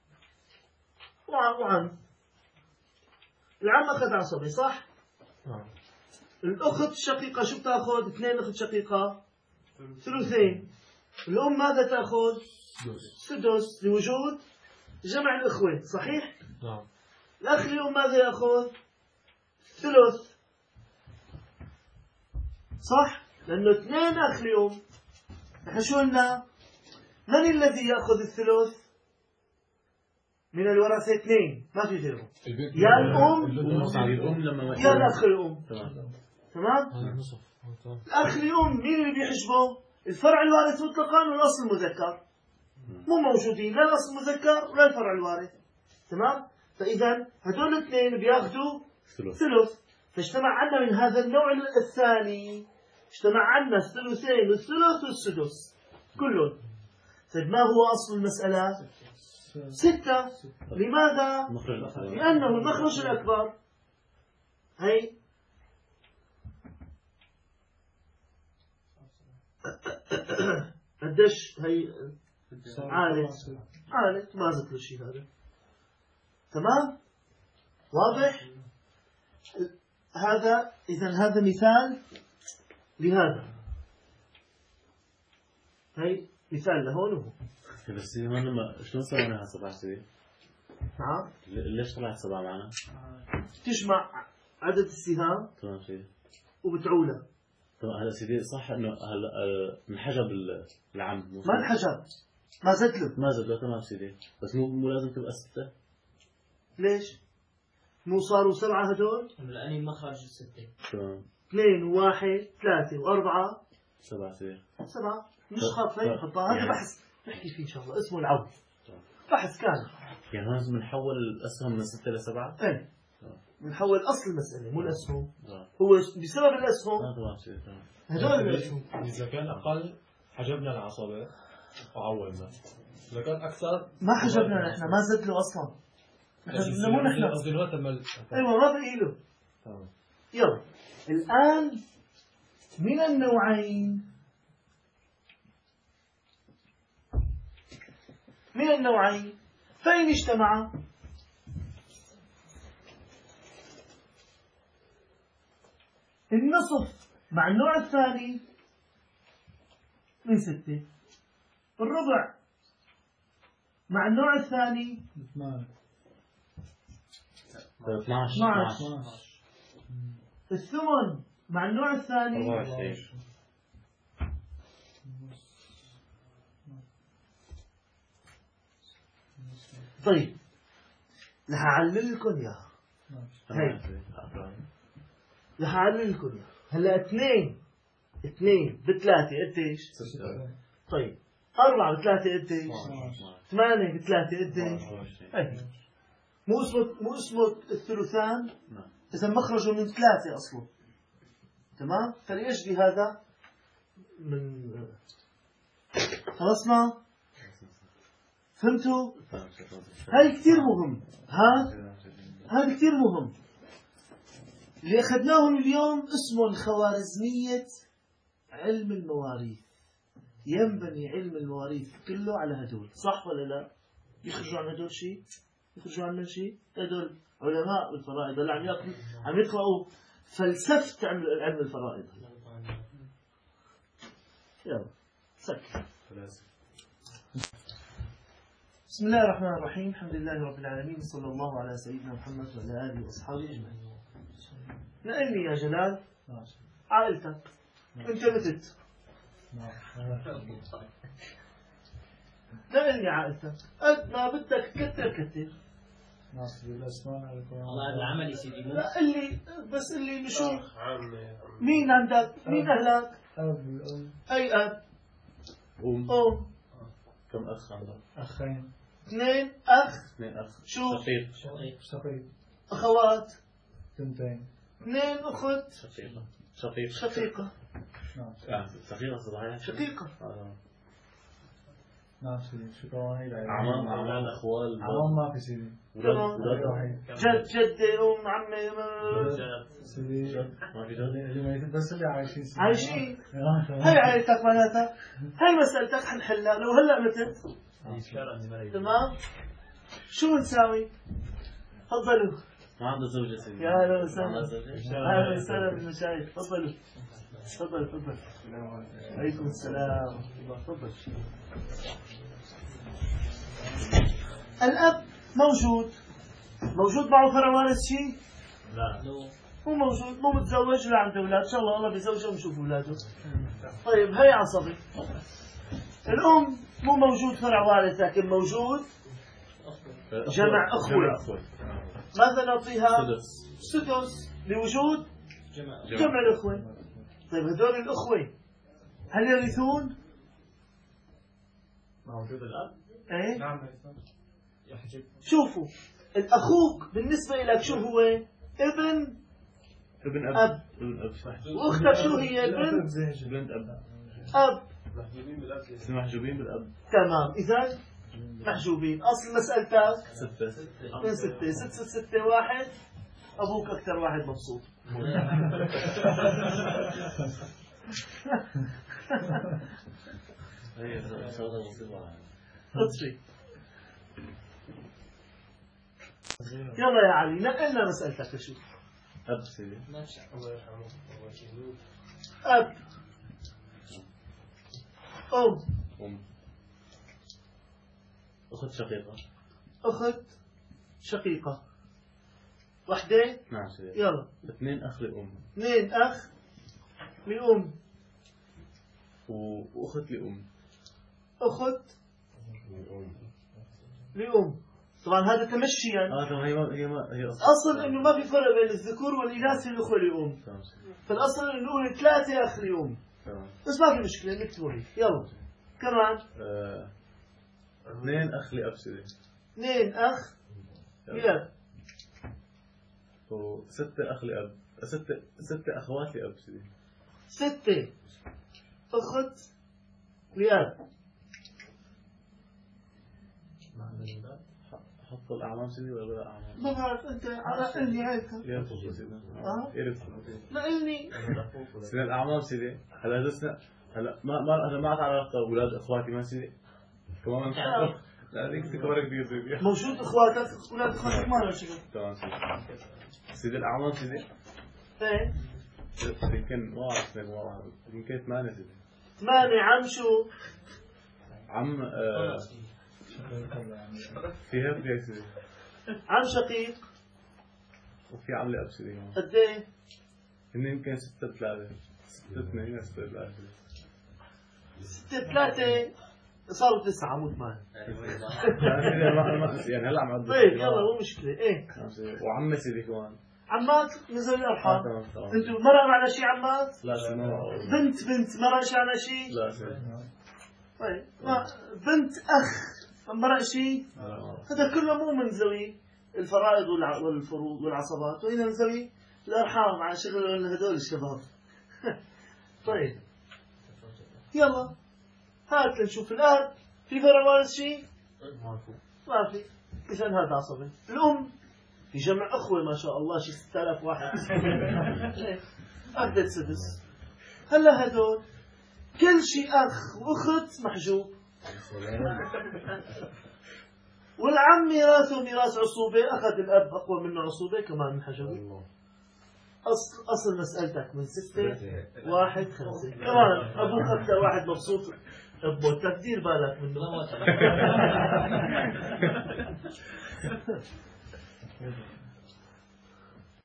Speaker 1: وعم. العم أخذ عصبي صح؟ الأخت الشقيقة شو بتاخذ؟ 2 أخت شقيقة 2. الأم ماذا تأخذ؟ سدس لوجود جمع الإخوة، صحيح؟
Speaker 3: نعم.
Speaker 1: الأخ لأم ماذا يأخذ؟ 3، صح؟ لأنه 2 أخ لأم. نحن شو قلنا؟ من الذي يأخذ 3 من الورثة؟ 2، ما في غيره، يا الأم يا الأخ الأم، تمام؟ الأخ الأم مين اللي بيحجبه؟ الفرع الوارث مطلقا والأصل المذكر مو موجودين، لا الأصل المذكر ولا الفرع الوارث، تمام؟ فإذا هدول 2 بياخذوا 3. فاجتمع عنا من هذا النوع الثاني، اجتمع عنا 2 والثلث والسدس كلهم. طيب ما هو أصل المسألة؟ 6. لماذا؟ لأنه المخرج الأكبر. هي قديش هي عالت ما زلت الشيء هذا، تمام؟ واضح؟ هذا إذا هذا مثال لهذا، هي مثال لهون وهو.
Speaker 5: بس هون شلون سويناها 7 سنين؟
Speaker 1: نعم.
Speaker 5: ليش طلعت 7 معنا؟
Speaker 1: تجمع عدد السهام
Speaker 5: تمام سيدي
Speaker 1: وبتعولها.
Speaker 5: طبعا هلا سيدي صح انه هلا انحجب العم،
Speaker 1: ما انحجب، ما زاد له
Speaker 5: تمام سيدي، بس مو لازم تبقى 6.
Speaker 1: ليش؟ مو صاروا 7 هدول؟
Speaker 7: لأني مخرج 6.
Speaker 5: تمام.
Speaker 1: 2 و1 3 و4
Speaker 5: 7 سيدي.
Speaker 1: 7 مش خاطر نحطها، هذا بحث نحكي فيه إن شاء الله اسمه العود. بحث كامل.
Speaker 5: يعني هون بنحول الأسهم من 6 ل 7؟
Speaker 1: ايه بنحول أصل المسألة مو الأسهم.
Speaker 5: آه.
Speaker 1: هو بسبب الأسهم
Speaker 5: تمام سيدي تمام.
Speaker 1: هدول الأسهم.
Speaker 3: إذا كان أقل حجبنا العصبة وعولنا، إذا كان أكثر
Speaker 1: ما حجبنا نحن، ما زد له أصلا. نحن مو نحن.
Speaker 3: قصدي الوقت
Speaker 1: أيوة ما بقي له.
Speaker 3: تمام.
Speaker 1: يلا الآن من النوعين فإن اجتمعا النصف مع النوع الثاني من 6، الربع مع النوع الثاني
Speaker 5: 12
Speaker 1: الثمن مع النوع الثاني
Speaker 5: 24.
Speaker 1: طيب رح أعلل لكم إياها.
Speaker 5: تمام.
Speaker 1: رح أعلل لكم إياها. هلا 2 ب3 قديش؟
Speaker 5: 6.
Speaker 1: طيب 4 ب3 قديش؟ 8 ب3 قديش؟
Speaker 5: 24.
Speaker 1: أي مو اسمه الثلثان؟
Speaker 5: نعم.
Speaker 1: إذا مخرجه من 3 أصله. تمام؟ فليجري هذا من خلصنا؟ فهمتوا؟ هاي كتير مهم. هذا كتير مهم. اللي أخذناهم اليوم اسمه خوارزمية علم المواريث. ينبني علم المواريث كله على هدول، صح ولا لا؟ يخرجوا عن هدول شيء؟ يخرجوا عن شيء؟ هدول علماء الفرائض اللي عم يقرأوا فلسفة علم الفرائض. يلا سكت. بسم الله الرحمن الرحيم. الحمد لله رب العالمين، صلى الله على سيدنا محمد وعلى آله وأصحابه أجمعين. نقلني يا جلال عائلتك، أنت متت. نقلني عائلتك قد ما بدك كتر.
Speaker 7: والله العمل يا سيدي
Speaker 1: لا قلي بس قلي شو مين عندك؟ مين أهلك؟ أي أب؟
Speaker 5: أم. كم أخ عندك؟
Speaker 6: أخين.
Speaker 1: 2 أخ.
Speaker 5: 2 أخ.
Speaker 1: شو؟
Speaker 6: شقيق.
Speaker 1: أخوات.
Speaker 6: 2.
Speaker 1: 2 أخت.
Speaker 5: شقيقة.
Speaker 6: نعم.
Speaker 5: شقيقة صحيح.
Speaker 1: شقيقة.
Speaker 6: نعم سيدي. شكرا هيدا.
Speaker 5: عمام أخوال.
Speaker 6: عمام ما في سيدي.
Speaker 1: جد أم عمي
Speaker 6: سيدي.
Speaker 5: ما في جد.
Speaker 6: بس اللي عايشين سيدي.
Speaker 1: عايشين. هاي عائلتك معناتها. هاي مسألتك حنحلها لو هلا متت. تمام. شو نساوي؟ تفضلوا.
Speaker 5: ما عنده زوجة سيدي.
Speaker 1: يا أهلا وسهلا.
Speaker 5: ما عنده زوجة.
Speaker 1: أهلا وسهلا بالمشايخ. تفضلوا. تفضل. عليكم السلام. تفضل. الأب موجود معه فرع وارث شيء؟
Speaker 5: لا.
Speaker 1: مو موجود، مو متزوج، لا عنده أولاد. إن شاء الله بيزوجه ونشوف أولاده. طيب هي عصبي. الأم مو موجود فرع وارث، لكن موجود جمع أخوة. ماذا نعطيها؟ سدس لوجود جمع الأخوة. طيب هذول الأخوة هل يرثون؟
Speaker 4: موجود الأب؟
Speaker 1: إيه؟
Speaker 4: نعم يحجب.
Speaker 1: شوفوا الأخوك بالنسبة لك شو هو؟ ابن أب. وأختك شو هي؟
Speaker 5: بنت
Speaker 1: أب.
Speaker 5: محجوبين بالأب.
Speaker 1: تمام. إذا محجوبين. أصل مسألتك
Speaker 5: 6.
Speaker 1: من 6. 6 1. أبوك أكثر واحد مبسوط. اطفي. يلا يا علي نقلنا مسألتك شو؟
Speaker 5: أب سيدي.
Speaker 1: أب.
Speaker 5: أم. أخت شقيقة.
Speaker 1: شقيقة. وحدة.
Speaker 5: نعم سيدي.
Speaker 1: يلا.
Speaker 5: 2 أخ لأم.
Speaker 1: 2 أخ لأم.
Speaker 5: وأخت لأم.
Speaker 1: أخت لأم. طبعا هذا تمشيا.
Speaker 5: هي
Speaker 1: أصل إنه ما في فرق بين الذكور والإناث في الأخوة لأم. فالأصل إنه نقول 3 أخ لأم. بس ما في مشكلة نكتبه هيك. يلا كمان.
Speaker 5: 2 أخ لأب سيدي.
Speaker 1: 2 أخ لأب.
Speaker 5: و6 أخ لأب. 6 أخوات لأب سيدي.
Speaker 1: 6 أخت لأب.
Speaker 5: حط الأعمام سيدي ولا بلا أعمام؟
Speaker 1: ما بعرف أنت على إلي هيك.
Speaker 5: يرثوا سيدي.
Speaker 1: لا إلي.
Speaker 5: سيدي الأعمام سيدي. هلا لسه هلا ما أتعرف أولاد إخواتي ما سيدي. كمان لا هذيك كبرك كبير سيدي.
Speaker 1: موجود إخواتك أولاد إخواتك ما له شغل.
Speaker 5: تمام سيدي. سيدي الأعمام سيدي.
Speaker 1: إيه.
Speaker 5: يمكن ما أعرف يمكن 8 سيدي.
Speaker 1: 8 عم شو؟
Speaker 5: عم فيها في سيدي.
Speaker 1: عم شقيق.
Speaker 5: وفي عم لأب سيدي.
Speaker 1: قد إيه؟
Speaker 5: هن يمكن 6 3. 6 2 6 3.
Speaker 1: 6 3 صاروا 9 عمود 8.
Speaker 5: يعني هلا عم عد.
Speaker 1: طيب يلا مو مشكلة. إيه.
Speaker 5: وعمة سيدي كمان.
Speaker 1: عمات نزل الأرحام.
Speaker 5: تمام.
Speaker 1: أنتوا مرق على شيء عمات؟
Speaker 5: لا سيدي.
Speaker 1: بنت مرق على شيء؟
Speaker 5: لا سيدي.
Speaker 1: طيب بنت أخ مرق شيء؟ هذا كله مو من ذوي الفرائض والفروض والعصبات، وهنا من ذوي الأرحام على شغل هذول الشباب. طيب يلا هات نشوف الأب في فرع وارث شيء؟ ما في. إذا هذا عصبي. الأم في جمع أخوة ما شاء الله شي 6000 واحد. عدد 6. هلا هدول كل شيء أخ وأخت محجوب. والعم ميراثه ميراث عصوبة، أخذ الأب أقوى منه عصوبة كمان انحجب. أصل مسألتك من 6 1 5 كمان أبوك أكثر واحد مبسوط أبوك تدير بالك منه.